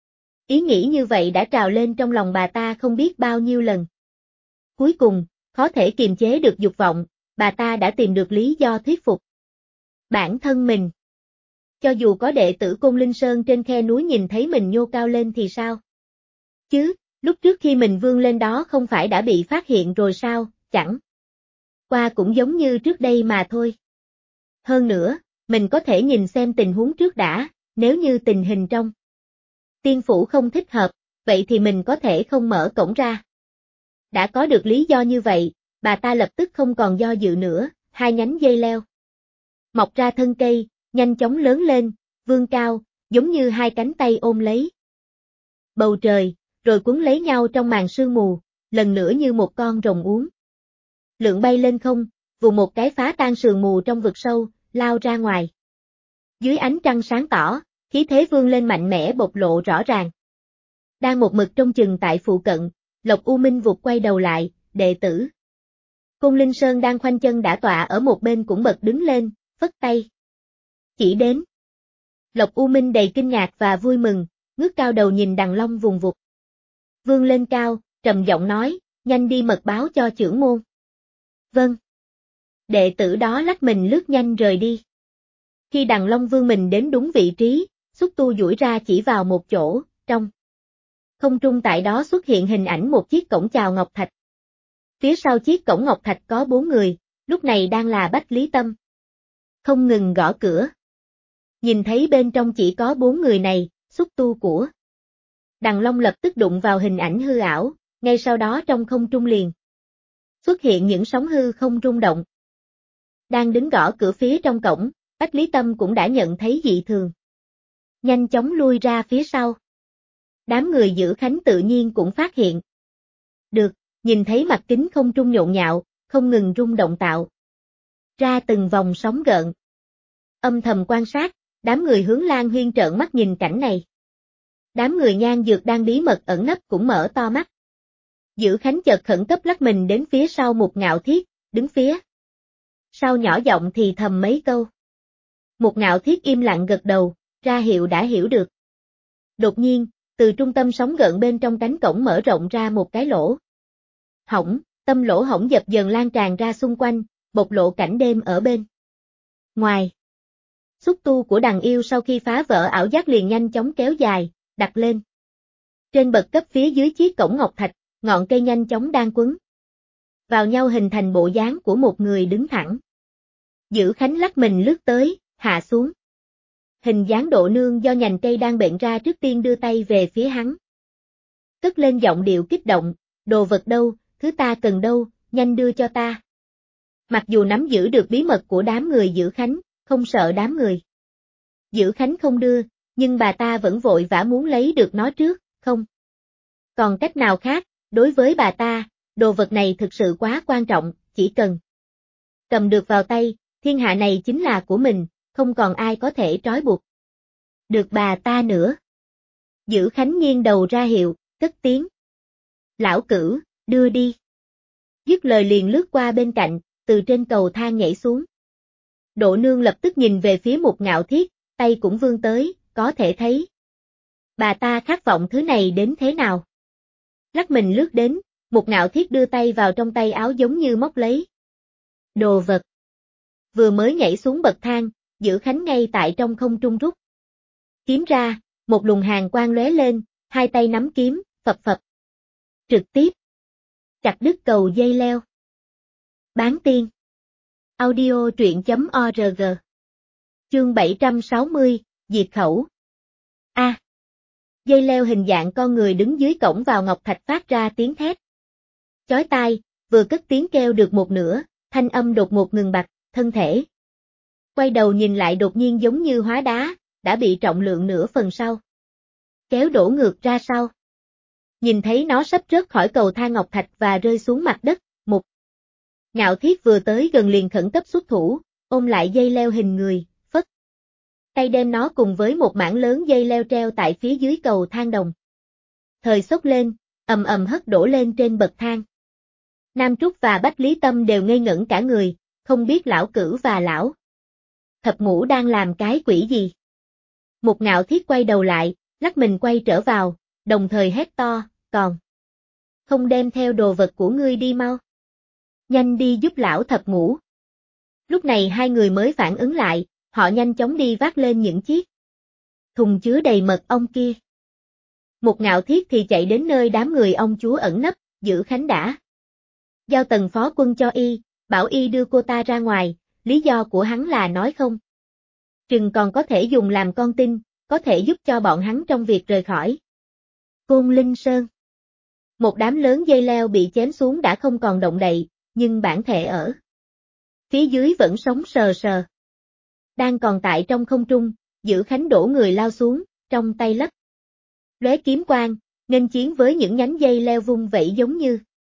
[SPEAKER 1] Ý nghĩ như vậy đã trào lên trong lòng bà ta không biết bao nhiêu lần. Cuối cùng, khó thể kiềm chế được dục vọng, bà ta đã tìm được lý do thuyết phục bản thân mình. Cho dù có đệ tử Côn Linh Sơn trên khe núi nhìn thấy mình nhô cao lên thì sao? Chứ, lúc trước khi mình vươn lên đó không phải đã bị phát hiện rồi sao, chẳng qua cũng giống như trước đây mà thôi. Hơn nữa, mình có thể nhìn xem tình huống trước đã, nếu như tình hình trong tiên phủ không thích hợp, vậy thì mình có thể không mở cổng ra. Đã có được lý do như vậy, bà ta lập tức không còn do dự nữa, hai nhánh dây leo mọc ra thân cây, nhanh chóng lớn lên, vươn cao, giống như hai cánh tay ôm lấy bầu trời, rồi cuốn lấy nhau trong màn sương mù, lần nữa như một con rồng uống. Lượn bay lên không, vù một cái phá tan sương mù trong vực sâu, lao ra ngoài. Dưới ánh trăng sáng tỏ, khí thế vươn lên mạnh mẽ bộc lộ rõ ràng. Đang một mực trông chừng tại phụ cận, Lộc U Minh vụt quay đầu lại, đệ tử. Côn Linh Sơn đang khoanh chân đả tọa ở một bên cũng bật đứng lên, phất tay. Chỉ đến. Lộc U Minh đầy kinh ngạc và vui mừng, ngước cao đầu nhìn Đằng Long vùng vụt. Vươn lên cao, trầm giọng nói, nhanh đi mật báo cho trưởng môn. Vâng. Đệ tử đó lách mình lướt nhanh rời đi. Khi Đằng Long vươn mình đến đúng vị trí, xúc tu duỗi ra chỉ vào một chỗ, trong không trung tại đó xuất hiện hình ảnh một chiếc cổng chào ngọc thạch. Phía sau chiếc cổng ngọc thạch có 4 người, lúc này đang là Bách Lý Tâm. Không ngừng gõ cửa. Nhìn thấy bên trong chỉ có 4 người này, xúc tu của Đằng Long lập tức đụng vào hình ảnh hư ảo, ngay sau đó trong không trung liền xuất hiện những sóng hư không rung động. Đang đứng gõ cửa phía trong cổng, Bách Lý Tâm cũng đã nhận thấy dị thường. Nhanh chóng lui ra phía sau. Đám người giữ khánh tự nhiên cũng phát hiện. Được, nhìn thấy mặt kính không trung nhộn nhạo, không ngừng rung động tạo ra từng vòng sóng gợn. Âm thầm quan sát, đám người Hướng Lan Huyên trợn mắt nhìn cảnh này. Đám người Nhan Dược đang bí mật ẩn nấp cũng mở to mắt. Giữ khánh chợt khẩn cấp lắc mình đến phía sau Một Ngạo Thiết, đứng phía sau nhỏ giọng thì thầm mấy câu. Một Ngạo Thiết im lặng gật đầu, ra hiệu đã hiểu được. Đột nhiên, từ trung tâm sóng gợn bên trong cánh cổng mở rộng ra một cái lỗ hổng, tâm lỗ hổng dập dần lan tràn ra xung quanh, bộc lộ cảnh đêm ở bên ngoài. Xúc tu của Đằng Yêu sau khi phá vỡ ảo giác liền nhanh chóng kéo dài, đặt lên trên bậc cấp phía dưới chiếc cổng ngọc thạch, ngọn cây nhanh chóng đan quấn vào nhau hình thành bộ dáng của một người đứng thẳng. Giữ khánh lắc mình lướt tới, hạ xuống. Hình dáng Độ Nương do nhành cây đang bệnh ra trước tiên đưa tay về phía hắn. Cất lên giọng điệu kích động, đồ vật đâu, thứ ta cần đâu, nhanh đưa cho ta. Mặc dù nắm giữ được bí mật của đám người Giữ Khánh, không sợ đám người Giữ Khánh không đưa, nhưng bà ta vẫn vội vã muốn lấy được nó trước, không còn cách nào khác, đối với bà ta, đồ vật này thực sự quá quan trọng, chỉ cần cầm được vào tay, thiên hạ này chính là của mình, không còn ai có thể trói buộc được bà ta nữa. Giữ Khánh nghiêng đầu ra hiệu, cất tiếng. Lão Cửu, đưa đi. Dứt lời liền lướt qua bên cạnh, từ trên cầu thang nhảy xuống. Độ Nương lập tức nhìn về phía Một Ngạo Thiết, tay cũng vươn tới, có thể thấy bà ta khát vọng thứ này đến thế nào. Lắc mình lướt đến, Một Ngạo Thiết đưa tay vào trong tay áo giống như móc lấy đồ vật. Vừa mới nhảy xuống bậc thang, Giữ Khánh ngay tại trong không trung rút kiếm ra, một luồng hàn quang lóe lên, hai tay nắm kiếm, phập phập. Trực tiếp chặt đứt cầu dây leo. Bán tiên. Audio truyện.org. Chương 760, diệt khẩu. A. Dây leo hình dạng con người đứng dưới cổng vào ngọc thạch phát ra tiếng thét chói tai, vừa cất tiếng kêu được một nửa, thanh âm đột ngột ngừng bặt, thân thể quay đầu nhìn lại đột nhiên giống như hóa đá, đã bị trọng lượng nửa phần sau kéo đổ ngược ra sau. Nhìn thấy nó sắp rớt khỏi cầu thang ngọc thạch và rơi xuống mặt đất, Một Ngạo Thiết vừa tới gần liền khẩn cấp xuất thủ, ôm lại dây leo hình người, phất tay đem nó cùng với một mảng lớn dây leo treo tại phía dưới cầu thang đồng thời xốc lên, ầm ầm hất đổ lên trên bậc thang. Nam Trúc và Bách Lý Tâm đều ngây ngẩn cả người, không biết Lão Cửu và Lão Thập Ngũ đang làm cái quỷ gì. Một Ngạo Thiết quay đầu lại, lắc mình quay trở vào, đồng thời hét to, còn không đem theo đồ vật của ngươi đi mau. Nhanh đi giúp Lão Thập Ngũ. Lúc này hai người mới phản ứng lại, họ nhanh chóng đi vác lên những chiếc thùng chứa đầy mật ong kia. Một Ngạo Thiết thì chạy đến nơi đám người ông chúa ẩn nấp, Giữ Khánh đã giao Tần phó quân cho y, bảo y đưa cô ta ra ngoài, lý do của hắn là nói không chừng còn có thể dùng làm con tin, có thể giúp cho bọn hắn trong việc rời khỏi Côn Linh Sơn. Một đám lớn dây leo bị chém xuống đã không còn động đậy, nhưng bản thể ở phía dưới vẫn sống sờ sờ. Đang còn tại trong không trung, Giữ Khánh đổ người lao xuống, trong tay lấp lóe kiếm quang, nghênh chiến với những nhánh dây leo vung vẩy giống như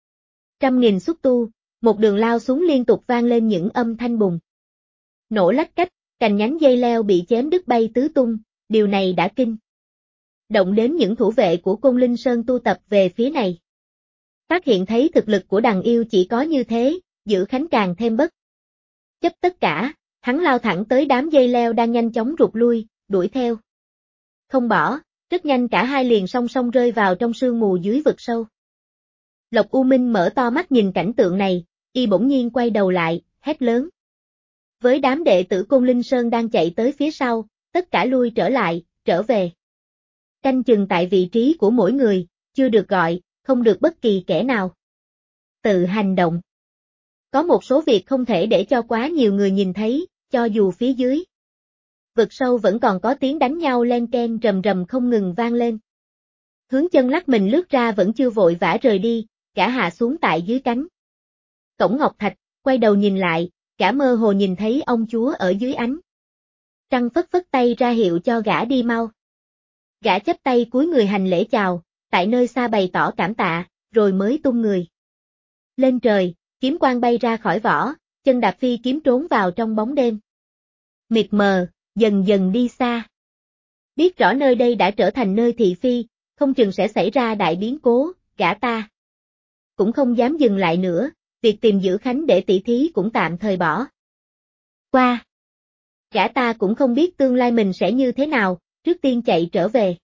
[SPEAKER 1] Trăm nghìn xúc tu, một đường lao xuống liên tục vang lên những âm thanh bùng. Nổ lách cách, cành nhánh dây leo bị chém đứt bay tứ tung, điều này đã kinh động đến những thủ vệ của Côn Linh Sơn tu tập về phía này. Phát hiện thấy thực lực của đằng yêu chỉ có như thế, Giữ Khánh càng thêm bất chấp tất cả, hắn lao thẳng tới đám dây leo đang nhanh chóng rụt lui, đuổi theo. Không bỏ, rất nhanh cả hai liền song song rơi vào trong sương mù dưới vực sâu. Lộc U Minh mở to mắt nhìn cảnh tượng này, y bỗng nhiên quay đầu lại, hét lớn. Với đám đệ tử Côn Linh Sơn đang chạy tới phía sau, tất cả lui trở lại, trở về. Canh chừng tại vị trí của mỗi người, chưa được gọi, không được bất kỳ kẻ nào tự hành động. Có một số việc không thể để cho quá nhiều người nhìn thấy, cho dù phía dưới vực sâu vẫn còn có tiếng đánh nhau len ken rầm rầm không ngừng vang lên. Hướng Chân lắc mình lướt ra vẫn chưa vội vã rời đi, cả hạ xuống tại dưới cánh cổng ngọc thạch, quay đầu nhìn lại, cả mơ hồ nhìn thấy ông chúa ở dưới ánh trăng phất phất tay ra hiệu cho gã đi mau. Gã chắp tay cúi người hành lễ chào, tại nơi xa bày tỏ cảm tạ, rồi mới tung người lên trời, kiếm quang bay ra khỏi vỏ, chân đạp phi kiếm trốn vào trong bóng đêm mịt mờ, dần dần đi xa. Biết rõ nơi đây đã trở thành nơi thị phi, không chừng sẽ xảy ra đại biến cố, gã ta cũng không dám dừng lại nữa, việc tìm Giữ Khánh để tỉ thí cũng tạm thời bỏ qua. Gã ta cũng không biết tương lai mình sẽ như thế nào, trước tiên chạy trở về.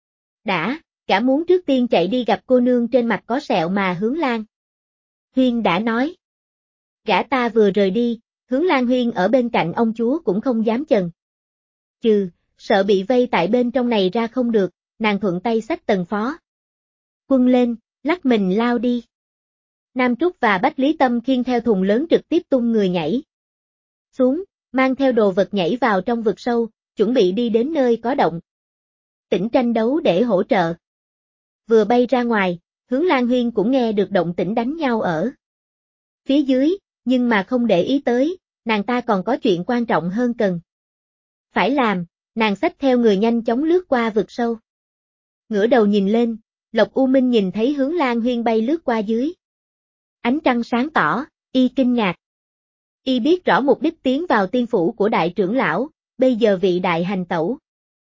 [SPEAKER 1] Gã muốn trước tiên chạy đi gặp cô nương trên mặt có sẹo mà Hướng Lan Huyên đã nói. Gã ta vừa rời đi, Hướng Lan Huyên ở bên cạnh ông chúa cũng không dám chần chừ, sợ bị vây tại bên trong này ra không được, nàng thuận tay xách Tần Phó Quân lên, lắc mình lao đi. Nam Trúc và Bách Lý Tâm khiêng theo thùng lớn trực tiếp tung người nhảy xuống, mang theo đồ vật nhảy vào trong vực sâu, chuẩn bị đi đến nơi có động tĩnh tranh đấu để hỗ trợ. Vừa bay ra ngoài, Hướng Lan Huyên cũng nghe được động tĩnh đánh nhau ở phía dưới, nhưng mà không để ý tới, nàng ta còn có chuyện quan trọng hơn cần phải làm, nàng xách theo người nhanh chóng lướt qua vực sâu. Ngửa đầu nhìn lên, Lộc U Minh nhìn thấy Hướng Lan Huyên bay lướt qua dưới ánh trăng sáng tỏ, y kinh ngạc. Y biết rõ mục đích tiến vào tiên phủ của đại trưởng lão, bây giờ vị đại hành tẩu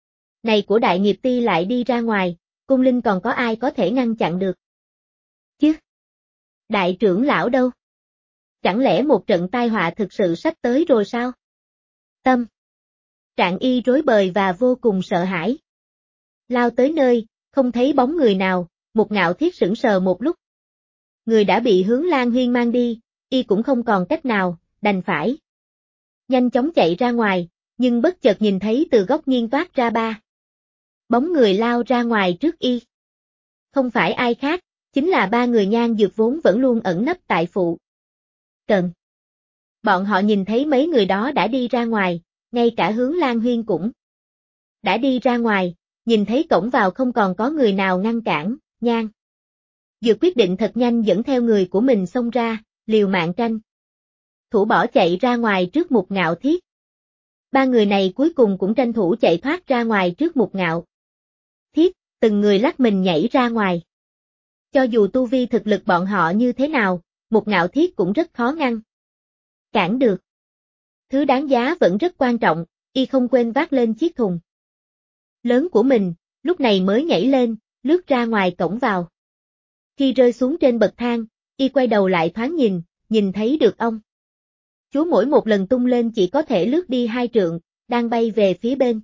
[SPEAKER 1] này của đại nghiệp ti lại đi ra ngoài, cung linh còn có ai có thể ngăn chặn được chứ? Đại trưởng lão đâu? Chẳng lẽ một trận tai họa thực sự sắp tới rồi sao? Tâm trạng y rối bời và vô cùng sợ hãi. Lao tới nơi, không thấy bóng người nào, Một Ngạo Thiết sững sờ một lúc. Người đã bị Hướng Lan Huyên mang đi, y cũng không còn cách nào, đành phải nhanh chóng chạy ra ngoài, nhưng bất chợt nhìn thấy từ góc nghiêng toát ra ba bóng người lao ra ngoài trước y. Không phải ai khác, chính là ba người Nhan Dược vốn vẫn luôn ẩn nấp tại phụ cận. Bọn họ nhìn thấy mấy người đó đã đi ra ngoài, ngay cả Hướng Lan Huyên cũng đã đi ra ngoài, nhìn thấy cổng vào không còn có người nào ngăn cản, Nhan Dược quyết định thật nhanh dẫn theo người của mình xông ra, liều mạng tranh thủ bỏ chạy ra ngoài trước Một Ngạo Thiết. Ba người này cuối cùng cũng tranh thủ chạy thoát ra ngoài trước Một Ngạo Thiết, từng người lắc mình nhảy ra ngoài. Cho dù tu vi thực lực bọn họ như thế nào, Một Ngạo Thiết cũng rất khó ngăn cản được. Thứ đáng giá vẫn rất quan trọng, y không quên vác lên chiếc thùng lớn của mình, lúc này mới nhảy lên, lướt ra ngoài cổng vào. Khi rơi xuống trên bậc thang, y quay đầu lại thoáng nhìn thấy được ông chúa mỗi một lần tung lên chỉ có thể lướt đi 2 trượng, đang bay về phía bên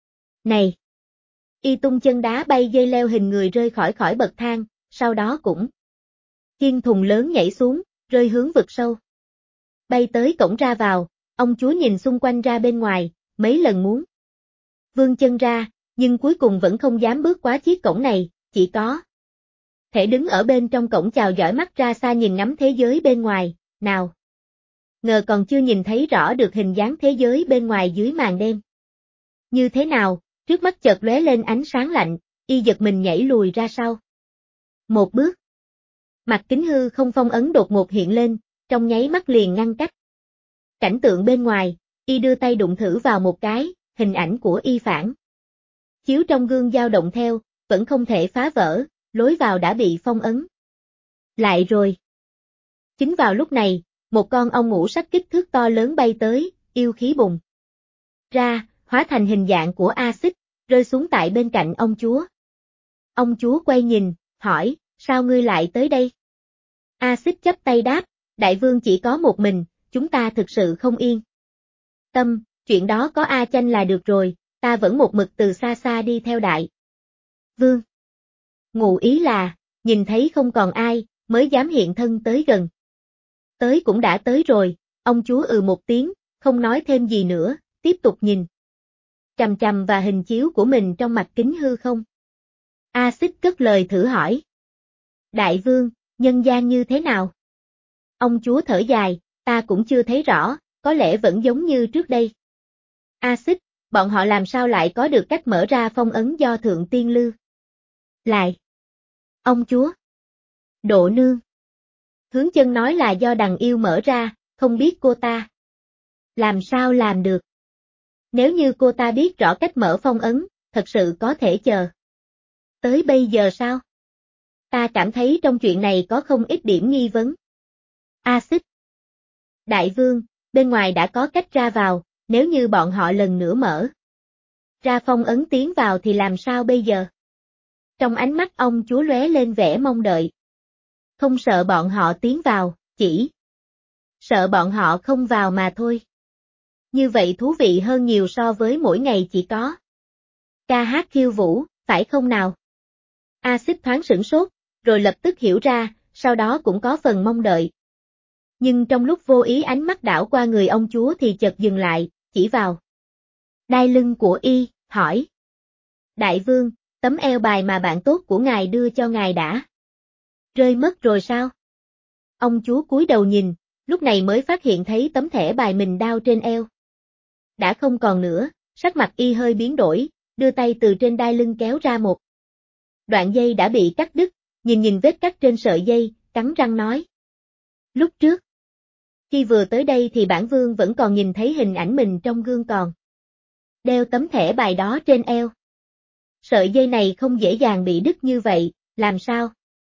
[SPEAKER 1] này. Y tung chân đá bay dây leo hình người rơi khỏi bậc thang, sau đó cũng khiêng thùng lớn nhảy xuống, rơi hướng vực sâu. Bay tới cổng ra vào, ông chúa nhìn xung quanh ra bên ngoài, mấy lần muốn vươn chân ra, nhưng cuối cùng vẫn không dám bước quá chiếc cổng này, chỉ có thể đứng ở bên trong cổng chào dõi mắt ra xa nhìn ngắm thế giới bên ngoài, nào ngờ còn chưa nhìn thấy rõ được hình dáng thế giới bên ngoài dưới màn đêm. Như thế nào, trước mắt chợt lóe lên ánh sáng lạnh, y giật mình nhảy lùi ra sau. Một bước. Mặt kính hư không phong ấn đột ngột hiện lên, trong nháy mắt liền ngăn cách cảnh tượng bên ngoài, y đưa tay đụng thử vào một cái, hình ảnh của y phản chiếu trong gương dao động theo, vẫn không thể phá vỡ, lối vào đã bị phong ấn lại rồi. Chính vào lúc này, một con ong ngũ sắc kích thước to lớn bay tới, yêu khí bùng ra, hóa thành hình dạng của axit, rơi xuống tại bên cạnh ông chúa. Ông chúa quay nhìn, hỏi, sao ngươi lại tới đây? Axit chắp tay đáp, đại vương chỉ có một mình, chúng ta thực sự không yên tâm, chuyện đó có A Chanh là được rồi, ta vẫn một mực từ xa xa đi theo đại vương. Ngụ ý là, nhìn thấy không còn ai, mới dám hiện thân tới gần. Tới cũng đã tới rồi, ông chúa một tiếng, không nói thêm gì nữa, tiếp tục nhìn chằm chằm và hình chiếu của mình trong mặt kính hư không. Axit cất lời thử hỏi. Đại vương, nhân gian như thế nào? Ông chúa thở dài, ta cũng chưa thấy rõ, có lẽ vẫn giống như trước đây. Axit, bọn họ làm sao lại có được cách mở ra phong ấn do thượng tiên lưu lại? Ông chúa. Độ nương. Hướng chân nói là do đằng yêu mở ra, không biết cô ta làm sao làm được. Nếu như cô ta biết rõ cách mở phong ấn, thật sự có thể chờ tới bây giờ sao? Ta cảm thấy trong chuyện này có không ít điểm nghi vấn. Axit. Đại vương, bên ngoài đã có cách ra vào, nếu như bọn họ lần nữa mở ra phong ấn tiến vào thì làm sao bây giờ? Trong ánh mắt ông chúa lóe lên vẻ mong đợi. Không sợ bọn họ tiến vào, chỉ sợ bọn họ không vào mà thôi. Như vậy thú vị hơn nhiều so với mỗi ngày chỉ có ca hát khiêu vũ, phải không nào? Axit thoáng sửng sốt, rồi lập tức hiểu ra, sau đó cũng có phần mong đợi. Nhưng trong lúc vô ý ánh mắt đảo qua người ông chúa thì chợt dừng lại, chỉ vào đai lưng của y, hỏi. Đại vương, tấm eo bài mà bạn tốt của ngài đưa cho ngài đã rơi mất rồi sao? Ông chúa cúi đầu nhìn, lúc này mới phát hiện thấy tấm thẻ bài mình đao trên eo đã không còn nữa, sắc mặt y hơi biến đổi, đưa tay từ trên đai lưng kéo ra một đoạn dây đã bị cắt đứt, nhìn vết cắt trên sợi dây, cắn răng nói. Lúc trước, khi vừa tới đây thì bản vương vẫn còn nhìn thấy hình ảnh mình trong gương còn đeo tấm thẻ bài đó trên eo. Sợi dây này không dễ dàng bị đứt như vậy, làm sao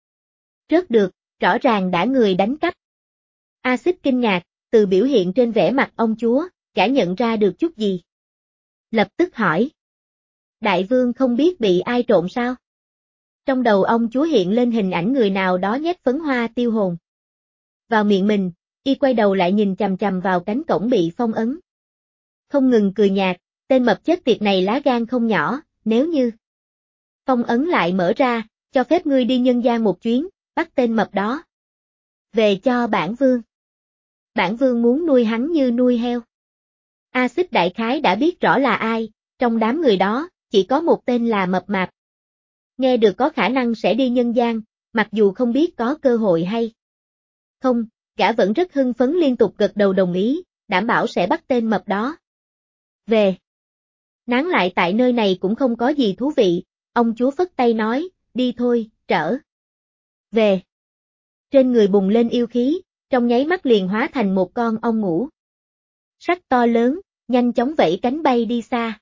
[SPEAKER 1] rớt được, rõ ràng đã người đánh cắp. Axit kinh ngạc, từ biểu hiện trên vẻ mặt ông chúa, chả nhận ra được chút gì. Lập tức hỏi. Đại vương không biết bị ai trộm sao? Trong đầu ông chúa hiện lên hình ảnh người nào đó nhét phấn hoa tiêu hồn vào miệng mình, y quay đầu lại nhìn chằm chằm vào cánh cổng bị phong ấn. Không ngừng cười nhạt, tên mập chết tiệt này lá gan không nhỏ, nếu như phong ấn lại mở ra, cho phép ngươi đi nhân gian một chuyến, bắt tên mập đó về cho bản vương. Bản vương muốn nuôi hắn như nuôi heo. Axit đại khái đã biết rõ là ai, trong đám người đó, chỉ có một tên là Mập Mạp. Nghe được có khả năng sẽ đi nhân gian, mặc dù không biết có cơ hội hay không, gã vẫn rất hưng phấn liên tục gật đầu đồng ý, đảm bảo sẽ bắt tên mập đó về. Nán lại tại nơi này cũng không có gì thú vị, ông chúa phất tay nói, đi thôi, trở về. Trên người bùng lên yêu khí, trong nháy mắt liền hóa thành một con ong ngũ sắc to lớn, nhanh chóng vẫy cánh bay đi xa.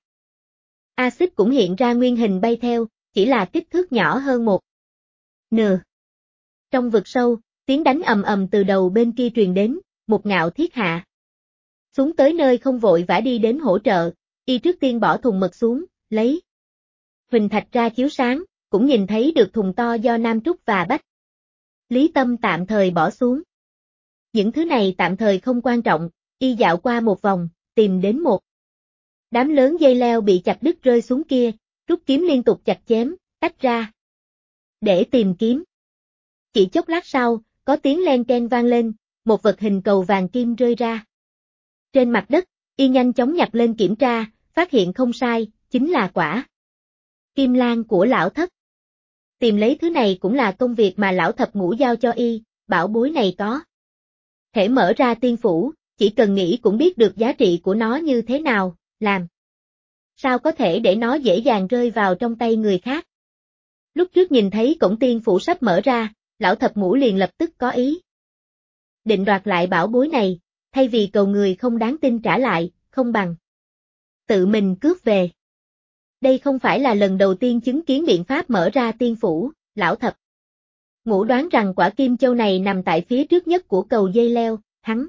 [SPEAKER 1] Axit cũng hiện ra nguyên hình bay theo, chỉ là kích thước nhỏ hơn một nửa. Trong vực sâu, tiếng đánh ầm ầm từ đầu bên kia truyền đến, một ngạo thiết hạ xuống tới nơi không vội vã đi đến hỗ trợ, y trước tiên bỏ thùng mật xuống, lấy huỳnh thạch ra chiếu sáng, cũng nhìn thấy được thùng to do Nam Trúc và Bách Lý Tâm tạm thời bỏ xuống. Những thứ này tạm thời không quan trọng, y dạo qua một vòng, tìm đến một đám lớn dây leo bị chặt đứt rơi xuống kia, rút kiếm liên tục chặt chém, tách ra để tìm kiếm. Chỉ chốc lát sau, có tiếng len ken vang lên, một vật hình cầu vàng kim rơi ra trên mặt đất, y nhanh chóng nhặt lên kiểm tra, phát hiện không sai, chính là quả kim lan của lão thất. Tìm lấy thứ này cũng là công việc mà lão thập ngũ giao cho y, bảo bối này có thể mở ra tiên phủ, chỉ cần nghĩ cũng biết được giá trị của nó như thế nào, làm sao có thể để nó dễ dàng rơi vào trong tay người khác. Lúc trước nhìn thấy cổng tiên phủ sắp mở ra, lão thập ngũ liền lập tức có ý định đoạt lại bảo bối này, thay vì cầu người không đáng tin trả lại, không bằng tự mình cướp về. Đây không phải là lần đầu tiên chứng kiến biện pháp mở ra tiên phủ, lão thập Ngũ đoán rằng quả kim châu này nằm tại phía trước nhất của cầu dây leo, hắn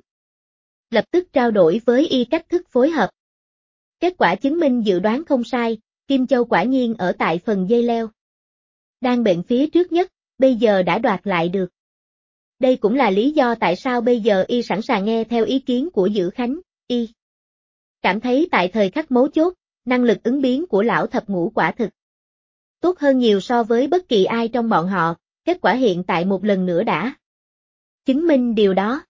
[SPEAKER 1] lập tức trao đổi với y cách thức phối hợp. Kết quả chứng minh dự đoán không sai, kim châu quả nhiên ở tại phần dây leo. Đang bên phía trước nhất, bây giờ đã đoạt lại được. Đây cũng là lý do tại sao bây giờ y sẵn sàng nghe theo ý kiến của Dữ Khánh, y cảm thấy tại thời khắc mấu chốt, năng lực ứng biến của lão thập ngũ quả thực tốt hơn nhiều so với bất kỳ ai trong bọn họ, kết quả hiện tại một lần nữa đã chứng minh điều đó.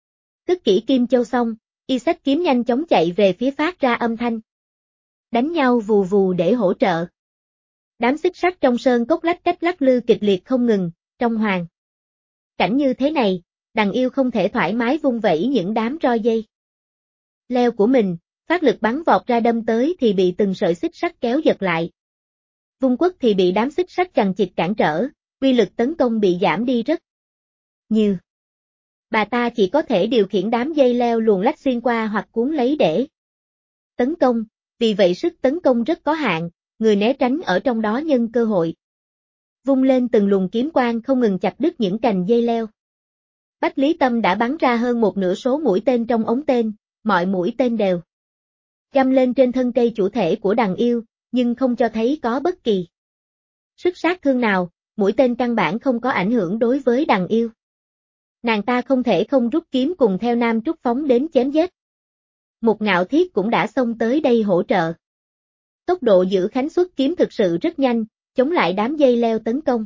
[SPEAKER 1] Cất kỹ kim châu xong, y xách kiếm nhanh chóng chạy về phía phát ra âm thanh đánh nhau vù vù để hỗ trợ. Đám xích sắt trong sơn cốc lách cách lắc lư kịch liệt không ngừng, trong hoàn cảnh như thế này, Đằng Yêu không thể thoải mái vung vẩy những đám roi dây leo của mình, phát lực bắn vọt ra đâm tới thì bị từng sợi xích sắt kéo giật lại. Vung quất thì bị đám xích sắt chằng chịt cản trở, uy lực tấn công bị giảm đi rất nhiều. Bà ta chỉ có thể điều khiển đám dây leo luồn lách xuyên qua hoặc cuốn lấy để tấn công, vì vậy sức tấn công rất có hạn, người né tránh ở trong đó nhân cơ hội vung lên từng luồng kiếm quang không ngừng chặt đứt những cành dây leo. Bách Lý Tâm đã bắn ra hơn một nửa số mũi tên trong ống tên, mọi mũi tên đều găm lên trên thân cây chủ thể của Đằng Yêu, nhưng không cho thấy có bất kỳ sức sát thương nào, mũi tên căn bản không có ảnh hưởng đối với Đằng Yêu. Nàng ta không thể không rút kiếm cùng theo Nam Trúc phóng đến chém giết. Một Ngạo Thiết cũng đã xông tới đây hỗ trợ. Tốc độ Dữ Khánh xuất kiếm thực sự rất nhanh, chống lại đám dây leo tấn công.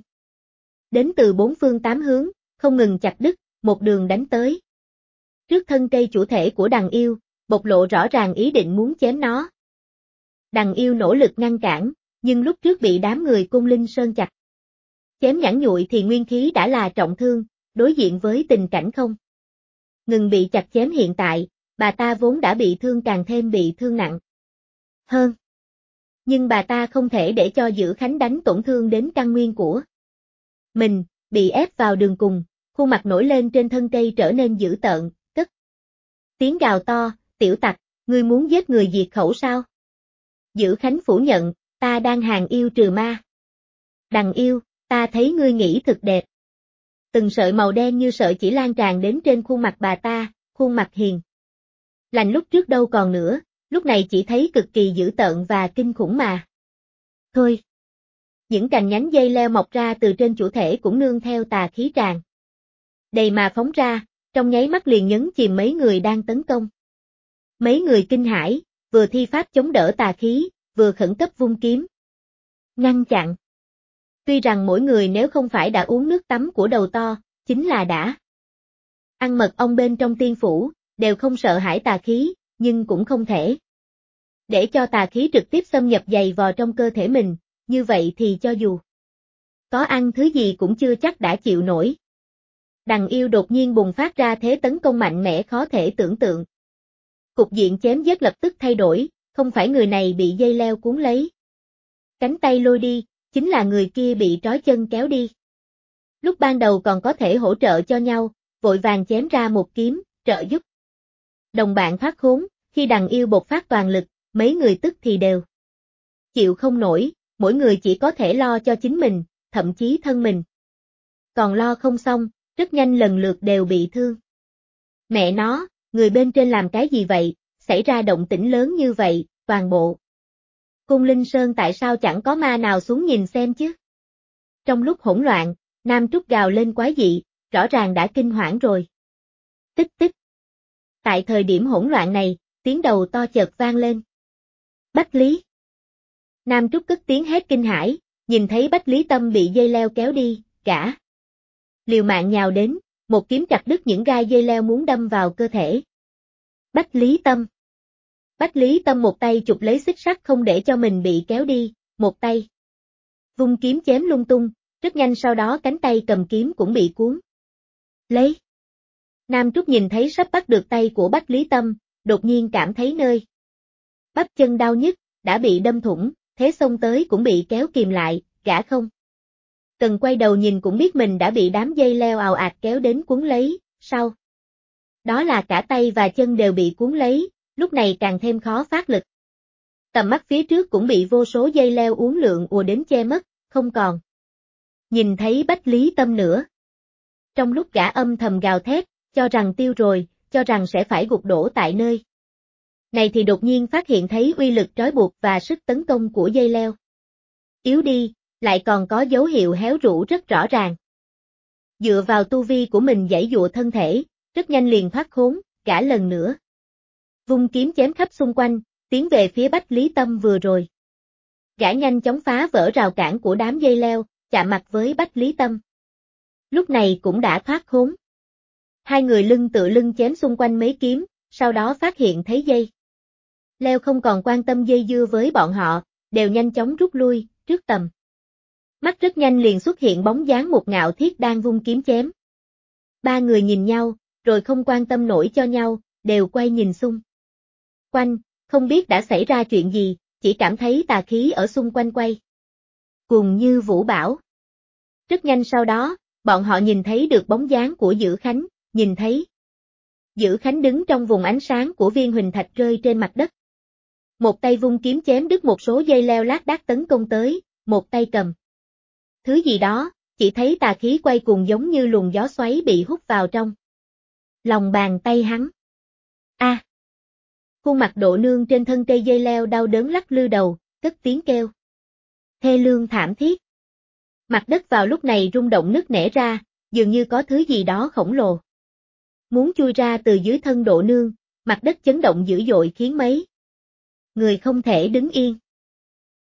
[SPEAKER 1] Đến từ bốn phương tám hướng, không ngừng chặt đứt, một đường đánh tới. Trước thân cây chủ thể của Đằng Yêu, bộc lộ rõ ràng ý định muốn chém nó. Đằng Yêu nỗ lực ngăn cản, nhưng lúc trước bị đám người Côn Linh Sơn chặt chém nhẵn nhụi thì nguyên khí đã là trọng thương, đối diện với tình cảnh không ngừng bị chặt chém hiện tại, bà ta vốn đã bị thương càng thêm bị thương nặng hơn. Nhưng bà ta không thể để cho Dữ Khánh đánh tổn thương đến căn nguyên của mình, bị ép vào đường cùng, khuôn mặt nổi lên trên thân cây trở nên dữ tợn, cất tiếng gào to, tiểu tặc, ngươi muốn giết người diệt khẩu sao? Dữ Khánh phủ nhận, ta đang hàng yêu trừ ma. Đằng Yêu, ta thấy ngươi nghĩ thực đẹp. Từng sợi màu đen như sợi chỉ lan tràn đến trên khuôn mặt bà ta, khuôn mặt hiền lành lúc trước đâu còn nữa, lúc này chỉ thấy cực kỳ dữ tợn và kinh khủng mà. Thôi. Những cành nhánh dây leo mọc ra từ trên chủ thể cũng nương theo tà khí tràn đầy mà phóng ra, trong nháy mắt liền nhấn chìm mấy người đang tấn công. Mấy người kinh hãi, vừa thi pháp chống đỡ tà khí, vừa khẩn cấp vung kiếm ngăn chặn. Tuy rằng mỗi người nếu không phải đã uống nước tắm của đầu to, chính là đã ăn mật ong bên trong tiên phủ, đều không sợ hãi tà khí, nhưng cũng không thể để cho tà khí trực tiếp xâm nhập dày vò trong cơ thể mình, như vậy thì cho dù có ăn thứ gì cũng chưa chắc đã chịu nổi. Đằng Yêu đột nhiên bùng phát ra thế tấn công mạnh mẽ khó thể tưởng tượng. Cục diện chém giết lập tức thay đổi, không phải người này bị dây leo cuốn lấy cánh tay lôi đi, chính là người kia bị trói chân kéo đi. Lúc ban đầu còn có thể hỗ trợ cho nhau, vội vàng chém ra một kiếm, trợ giúp đồng bạn thoát khốn, khi Đằng Yêu bộc phát toàn lực, mấy người tức thì đều chịu không nổi, mỗi người chỉ có thể lo cho chính mình, thậm chí thân mình còn lo không xong, rất nhanh lần lượt đều bị thương. Mẹ nó, người bên trên làm cái gì vậy, xảy ra động tĩnh lớn như vậy, toàn bộ Cung Linh Sơn tại sao chẳng có ma nào xuống nhìn xem chứ? Trong lúc hỗn loạn, Nam Trúc gào lên quái dị, rõ ràng đã kinh hoảng rồi. Tích tích. Tại thời điểm hỗn loạn này, tiếng đầu to chợt vang lên. Bách Lý. Nam Trúc cất tiếng hét kinh hãi, nhìn thấy Bách Lý Tâm bị dây leo kéo đi, cả liều mạng nhào đến, một kiếm chặt đứt những gai dây leo muốn đâm vào cơ thể. Bách Lý Tâm. Bách Lý Tâm một tay chụp lấy xích sắt không để cho mình bị kéo đi, một tay vung kiếm chém lung tung, rất nhanh sau đó cánh tay cầm kiếm cũng bị cuốn lấy. Nam Trúc nhìn thấy sắp bắt được tay của Bách Lý Tâm, đột nhiên cảm thấy nơi bắp chân đau nhức, đã bị đâm thủng, thế xông tới cũng bị kéo kìm lại, gã không cần quay đầu nhìn cũng biết mình đã bị đám dây leo ào ạt kéo đến cuốn lấy, sau đó là cả tay và chân đều bị cuốn lấy, lúc này càng thêm khó phát lực. Tầm mắt phía trước cũng bị vô số dây leo uốn lượn ùa đến che mất, không còn Nhìn thấy Bách Lý Tâm nữa. Trong lúc gã âm thầm gào thét, cho rằng tiêu rồi, cho rằng sẽ phải gục đổ tại nơi này thì đột nhiên phát hiện thấy uy lực trói buộc và sức tấn công của dây leo. Yếu đi, lại còn có dấu hiệu héo rũ rất rõ ràng. Dựa vào tu vi của mình giãy dụa thân thể, rất nhanh liền thoát khốn, gã lần nữa. Vung kiếm chém khắp xung quanh, tiến về phía Bách Lý Tâm vừa rồi. Gã nhanh chóng phá vỡ rào cản của đám dây leo, chạm mặt với Bách Lý Tâm. Lúc này cũng đã thoát khốn. Hai người lưng tựa lưng chém xung quanh mấy kiếm, sau đó phát hiện thấy dây leo không còn quan tâm dây dưa với bọn họ, đều nhanh chóng rút lui, trước tầm mắt rất nhanh liền xuất hiện bóng dáng một Ngạo Thiết đang vung kiếm chém. Ba người nhìn nhau, rồi không quan tâm nổi cho nhau, đều quay nhìn xung quanh, không biết đã xảy ra chuyện gì, chỉ cảm thấy tà khí ở xung quanh quay cuồng như vũ bão. Rất nhanh sau đó, bọn họ nhìn thấy được bóng dáng của Dữ Khánh, nhìn thấy Dữ Khánh đứng trong vùng ánh sáng của viên huỳnh thạch rơi trên mặt đất. Một tay vung kiếm chém đứt một số dây leo lác đác tấn công tới, một tay cầm thứ gì đó, chỉ thấy tà khí quay cuồng giống như luồng gió xoáy bị hút vào trong lòng bàn tay hắn. A! Khuôn mặt Độ Nương trên thân cây dây leo đau đớn lắc lư đầu, cất tiếng kêu thê lương thảm thiết. Mặt đất vào lúc này rung động nứt nẻ ra, dường như có thứ gì đó khổng lồ muốn chui ra từ dưới thân Độ Nương, mặt đất chấn động dữ dội khiến mấy người không thể đứng yên.